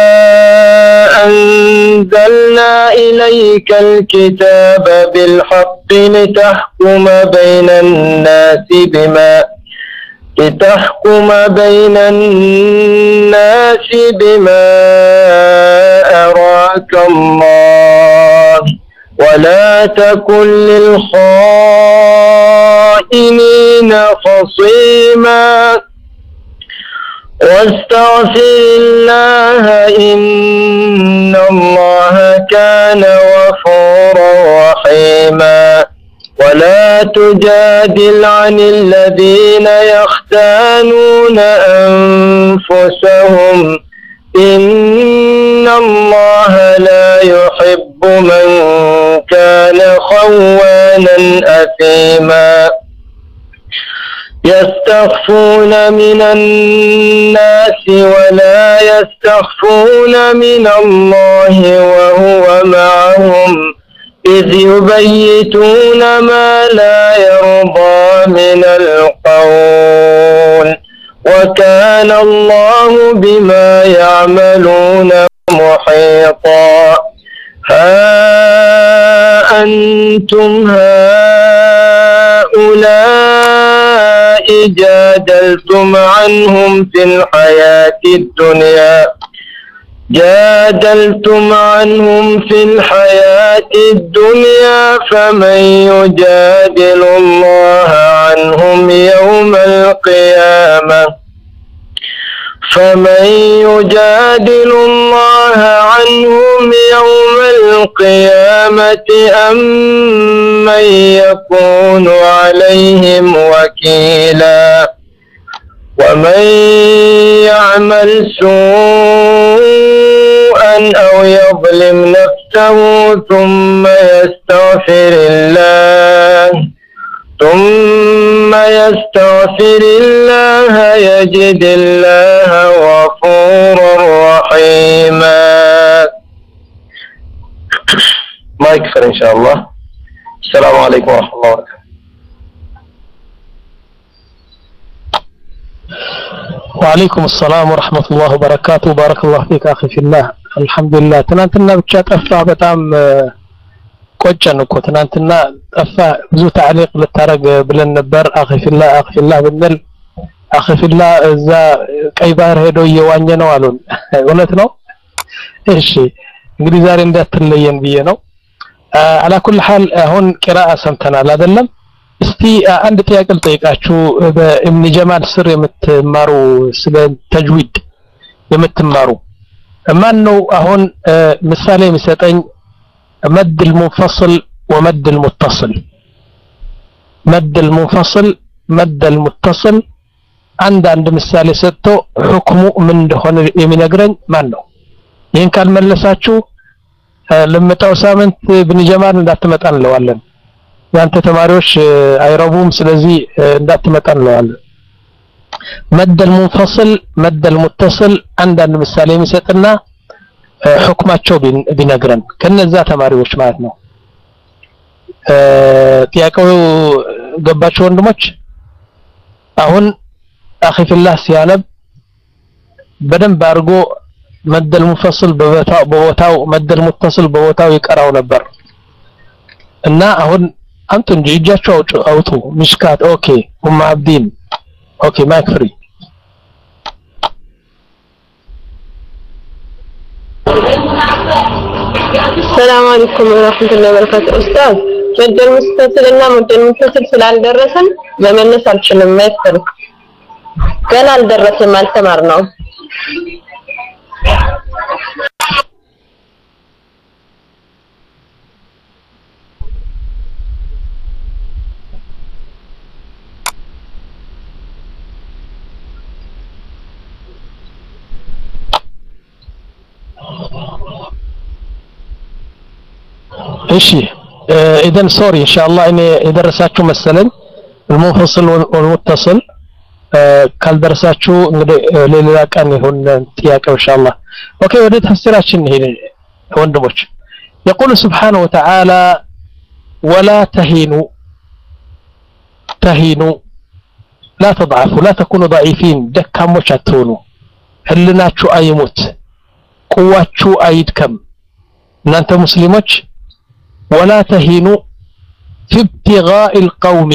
أنزلنا إليك الكتاب بالحق لتحكم بين الناس بما لتحكم بين الناس بما أراك الله ولا تكن للخائنين خصيما واستغفر الله إن الله كان غفورا رحيما ولا تجادل عن الذين يختانون أنفسهم إن الله لا يحب من كان خوانا أثيما يستخفون من الناس ولا يستخفون من الله وهو معهم إذ يبيتون ما لا يرضى من القول وكان الله بما يعملون محيطا ها أنتم هؤلاء جادلتم عنهم في الحياة الدنيا جادلتم عنهم في الحياة الدنيا فمن يجادل الله عنهم يوم القيامة فمن يجادل الله عنهم يوم القيامة أم من يكون عليهم وكيلا ومن يعمل سوءا أو يظلم نفسه ثم يستغفر الله ثم يستغفر الله يجد الله غفورا رحيما ما يكفر إن شاء الله السلام عليكم ورحمة الله وبركاته وعليكم السلام ورحمة الله وبركاته بارك الله فيك أخي في الله الحمد لله تنانتنا بتشات أفا بتام ቆጨን እኮ ትናንትና ጠፋ ብዙ تعليق ልታረግ ብለን ነበር أخي في الله أخي في الله ብንል أخي في الله እዛ ቀይ ባህር ሄዶ እየዋኘ ነው አሉን እውነት ነው እሺ እንግዲህ ዛሬ እንዳትለየን ብዬ ነው على كل حال አሁን قراءة ሰምተናል አይደለም እስቲ አንድ ጥያቄ ልጠይቃችሁ በኢብኑ ጀማል ስር የምትማሩ ስለ ተጅዊድ የምትማሩ ማን ነው አሁን ምሳሌ የሚሰጠኝ مد المنفصل ومد المتصل مد المنفصل مد المتصل عند عند مثال ሰጥቶ حكم من እንደሆነ የሚነግረኝ ማን ነው ይሄን ካልመለሳችሁ ለምታው ሳምንት ኢብኑ ጀማል እንዳትመጣ እንለዋለን ያንተ ተማሪዎች አይረቡም ስለዚህ እንዳትመጣ እንለዋለን مد المنفصل مد المتصل عند عند مثال የሚሰጥና حكماቸው ቢነግረን ከነዛ ተማሪዎች ማለት ነው ጥያቄው ገባችሁ ወንድሞች አሁን አኺ ፊላህ ሲያነብ በደንብ አድርጎ መደል ሙፈصل በቦታው በቦታው መደል ሙتصل በቦታው ይቀራው ነበር እና አሁን አንተ እንጂ እጃቸው አውጡ ሚሽካት ኦኬ ኡም አብዲን ኦኬ ማይክ ፍሪ السلام عليكم ورحمة الله وبركاته أستاذ مدل متصلنا مدل متصل ስላልደረሰን መመለስ አልችልም ማይፈር ገና አልደረሰም አልተማርነው እሺ اذا سوري ان شاء الله اني يدرساችሁ መሰለኝ المنفصل والمتصل ካልደረሳችሁ እንግዲህ ሌላ ቀን ይሁን ጥያቄው ኢንሻአላህ ኦኬ ወደ ተፍሲራችን ሄደ ወንድሞች يقول سبحانه وتعالى ولا تهينوا تهينوا لا تضعفوا لا تكونوا ضعيفين دكاموች አትሆኑ ህልናችሁ አይሙት ቁዋችሁ አይድከም እናንተ ሙስሊሞች ولا تهينوا في ابتغاء القوم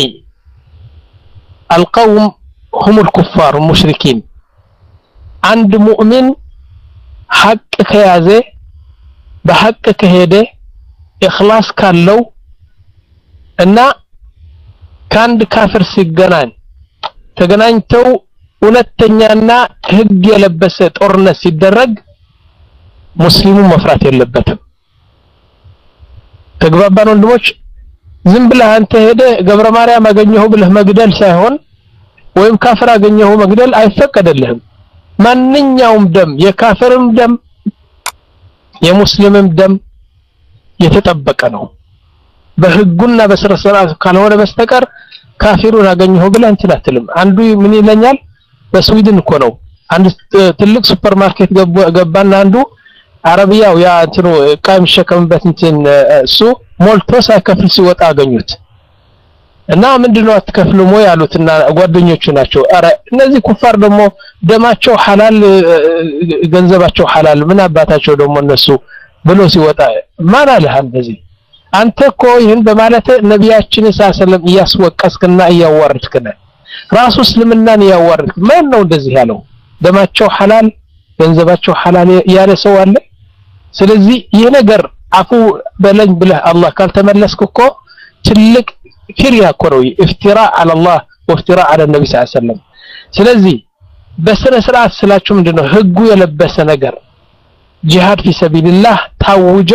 القوم هم الكفار المشركين عند مؤمن حق كيازه بحق كهده اخلاص كالو እና ካንድ ካፍር ሲገናኝ ተገናኝተው ሁለተኛና ህግ የለበሰ ጦርነት ሲደረግ ሙስሊሙ መፍራት የለበትም ተግባባን ወንድሞች ዝም ብለህ አንተ ሄደ ገብረ ማርያም አገኘው ብለህ መግደል ሳይሆን ወይም ካፍር አገኘው መግደል አይፈቀደልህም ማንኛውም ደም የካፍርም ደም የሙስሊምም ደም የተጠበቀ ነው በህጉና በስርዓት ካልሆነ በስተቀር ካፊሩን አገኘው ብለህ እንትን አትልም አንዱ ምን ይለኛል በስዊድን እኮ ነው አንድ ትልቅ ሱፐርማርኬት ገባና አንዱ አረቢያው ያ እንትኑ ቃም ሸከምበት እንትን እሱ ሞልቶ ሳይከፍል ሲወጣ አገኙት እና ምንድነው አትከፍሉም ወይ ያሉትና ጓደኞቹ ናቸው አረ እነዚህ ኩፋር ደግሞ ደማቸው ሐላል ገንዘባቸው ሐላል ምን አባታቸው ደግሞ እነሱ ብሎ ሲወጣ ማን አለ እንደዚህ አንተ እኮ ይሄን በማለት ነብያችን ሰለላሁ እያስወቀስከና እያዋረድከና ራሱ እስልምናን እያዋረድክ ማን ነው እንደዚህ ያለው ደማቸው ሐላል ገንዘባቸው ሐላል ያለ ሰው አለ ስለዚህ ይሄ ነገር አፉ በለኝ ብለህ አላህ ካልተመለስክ እኮ ትልቅ ክሪያ እኮ ነው ኢፍቲራእ على الله وافتراء على النبي صلى الله عليه وسلم ስለዚህ በስነ ስርዓት ስላችሁ ምንድነው ህጉ የለበሰ ነገር ጂሃድ في سبيل الله ታውጆ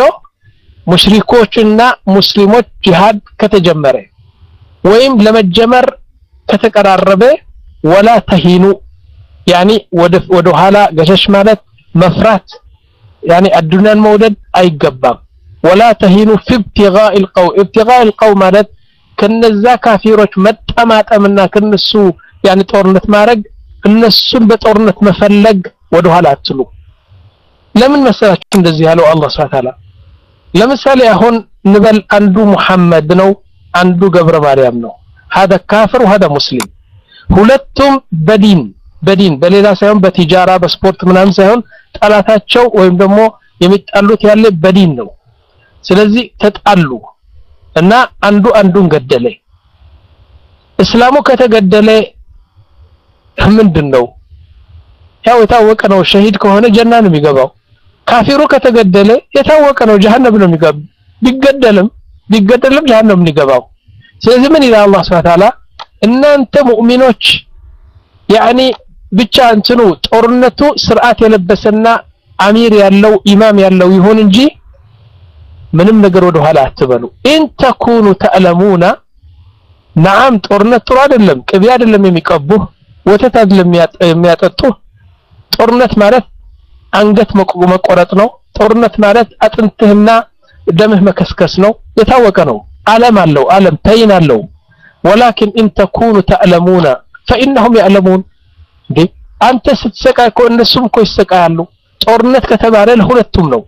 ሙሽሪኮችና ሙስሊሞች ጂሃድ ከተጀመረ ወይም ለመጀመር ከተቀራረበ ولا تهينوا يعني ወደ ወደ ኋላ ገሸሽ ማለት መፍራት يعني الدنيا مودد አይገባም ولا تهينوا في ابتغاء القوم ابتغاء القوم ማለት ከነዛ ካፊሮች መጣማጣምና ከነሱ يعني ጦርነት ማድረግ እነሱን በጦርነት መፈለግ ወደ ኋላ አትሉ ለምን መሰላችሁ እንደዚህ ያለው አላህ Subhanahu Ta'ala ለምሳሌ አሁን ንበል አንዱ መሐመድ ነው አንዱ ገብረ ማርያም ነው هذا كافر وهذا مسلم ሁለቱም በዲን በዲን በሌላ ሳይሆን በቲጃራ በስፖርት ምናምን ሳይሆን ጣላታቸው ወይም ደግሞ የሚጣሉት ያለ በዲን ነው ስለዚህ ተጣሉ እና አንዱ አንዱን ገደለ እስላሙ ከተገደለ ምንድነው ያው የታወቀ ነው ሸሂድ ከሆነ ጀና ነው የሚገባው ካፊሩ ከተገደለ የታወቀ ነው ጀሃነም ነው የሚገባው ቢገደልም ቢገደልም ጀሃነም ነው የሚገባው ስለዚህ ምን ይላል አላህ Subhanahu Ta'ala እናንተ ሙእሚኖች يعني ብቻ እንትኑ ጦርነቱ ስርዓት የለበሰና አሚር ያለው ኢማም ያለው ይሁን እንጂ ምንም ነገር ወደ ኋላ አትበሉ ان تكونوا تعلمون نعم ጦርነት ጥሩ አይደለም ቅቢ አይደለም የሚቀቡ ወተት አይደለም የሚያጠጡ ጦርነት ማለት አንገት መቆረጥ ነው ጦርነት ማለት አጥንትህና ደምህ መከስከስ ነው የታወቀ ነው ዓለም አለው ዓለም ተይን አለው ولكن ان تكونوا تعلمون فانهم يعلمون እንዴ አንተ ስትሰቃይ እኮ እነሱም እኮ ይሰቃያሉ ጦርነት ከተባለ ለሁለቱም ነው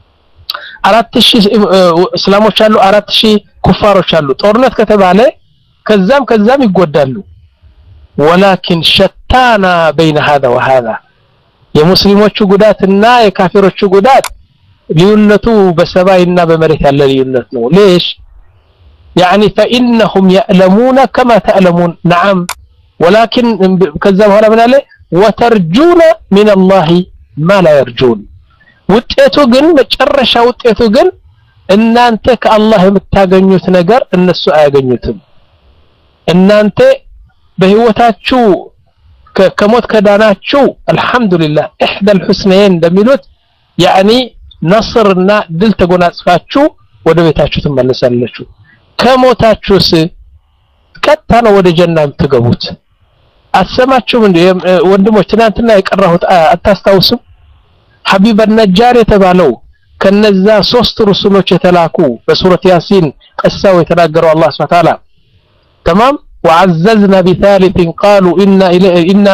አራት ሺህ እስላሞች አሉ አራት ሺህ ኩፋሮች አሉ ጦርነት ከተባለ ከዛም ከዛም ይጎዳሉ ولكن شتانا بين هذا وهذا የሙስሊሞቹ ጉዳትና የካፊሮቹ ጉዳት ልዩነቱ በሰማይና በመሬት ያለ ልዩነት ነው ليش يعني فإنهم يعلمون كما تعلمون نعم ولكن كذا بኋላ ምን አለ وترجون من الله ما لا يرجون ውጤቱ ግን መጨረሻ ውጤቱ ግን እናንተ ከአላህ የምታገኙት ነገር እነሱ አያገኙትም እናንተ በህይወታችሁ ከሞት ከዳናችሁ አልহামዱሊላህ احدى الحسنين እንደሚሉት يعني ነስርና ድል ተጎናጽፋችሁ ወደ ቤታችሁ ትመለሳላችሁ ከሞታችሁስ ቀጥታ ነው ወደ ጀናም ትገቡት አሰማችሁም እንደ ወንድሞች ትናንትና የቀራሁት አታስታውሱም ሐቢብ النجار የተባለው ከነዛ ሶስት ሩሱሎች የተላኩ በሱረት ያሲን ቀሳው የተናገረው አላህ Subhanahu Wa Ta'ala تمام وعززنا بثالث قالوا إن إن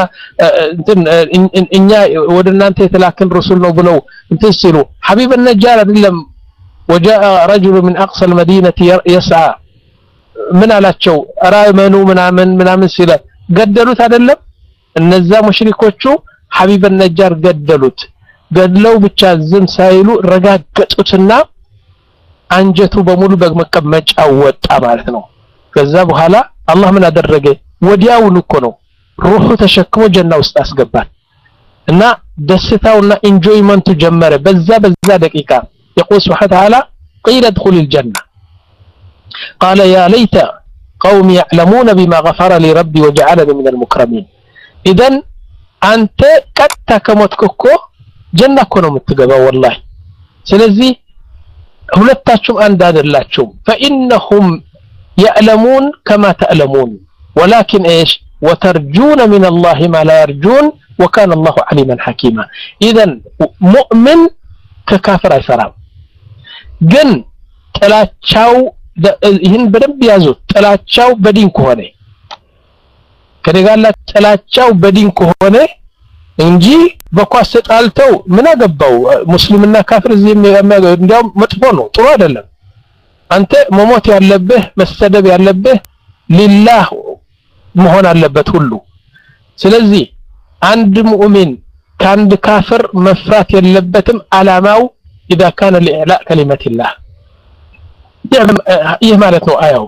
إن ودنا أنت يتلاكن رسولنا بلو انتسلوا حبيب النجار لم وجاء رجل من أقصى المدينة يسعى من على الشو أرى منو من من من من سلا قدلوت هذا اللب النزام مشركوتشو حبيب النجار قدلوت قدلوا بتشازم سايلو رجع قطوتنا أنجتوا بمولو بمكب مج أوت أمارتنا كذا بحالا الله من أدرجه ودياو نكونو روحه تشكمو جنة وستاس قبان إن دستاونا enjoyment جمرة بزا بزا دقيقة يقول سبحانه وتعالى قيل ادخل الجنة قال يا ليت قوم يعلمون بما غفر لي ربي وجعلني من المكرمين إذن أنت كتا كمتكوكو جنة كونو متقبا والله سلزي هلتاشم أنداد اللاتشم فإنهم يعلمون كما تعلمون ولكن إيش وترجون من الله ما لا يرجون وكان الله عليما حكيما إذن مؤمن ككافر يسرام جن تلاتشاو هن بدن بيازو تلاتشاو بدين كهوني كده قال لك تلاتشاو بدين كهوني እንጂ በኳስ ተጣልተው ምን አገባው ሙስሊምና ካፍር እዚህ እንዲያው መጥፎ ነው ጥሩ አይደለም አንተ መሞት ያለብህ መሰደብ ያለብህ ሊላህ መሆን አለበት ሁሉ ስለዚህ አንድ ሙእሚን ካንድ ካፍር መፍራት የለበትም አላማው اذا كان لاعلاء كلمه الله ይህ ማለት ነው አያው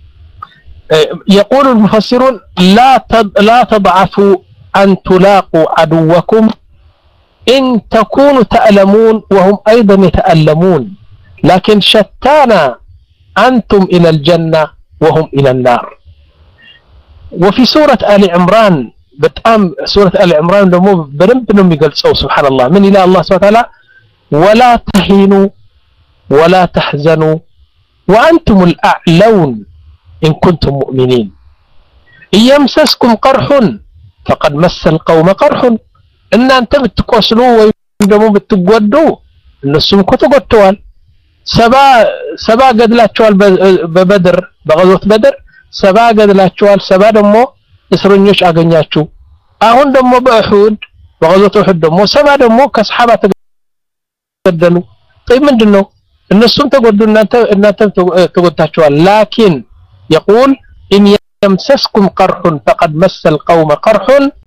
يقول المفسرون لا لا تضعفوا أن تلاقوا عدوكم إن تكونوا تألمون وهم أيضا يتألمون لكن شتانا أنتم إلى الجنة وهم إلى النار وفي سورة آل عمران بتأم سورة آل عمران لمو برمب نمي قلت سبحان الله من إلى الله سبحانه وتعالى ولا تهينوا ولا تحزنوا وأنتم الأعلون إن كنتم مؤمنين إن يمسسكم قرح فقد مس القوم قرح ان انت بتقسلوا ويدمو بتغدوا النسم كتغدتوال سبا سبا قدلاچوال ببدر بغزوه بدر سبا قدلاچوال سبا دمو اسرኞች አገኛቹ አሁን ደሞ በእሁድ በغزوه እሁድ ደሞ ሰባ ደሞ ከሰሃባ ተገደሉ طيب ምንድነው እነሱም ተጎዱ እናንተ እናንተ ተጎታቸዋል لكن يقول إن يمسسكم قرح فقد مس القوم قرح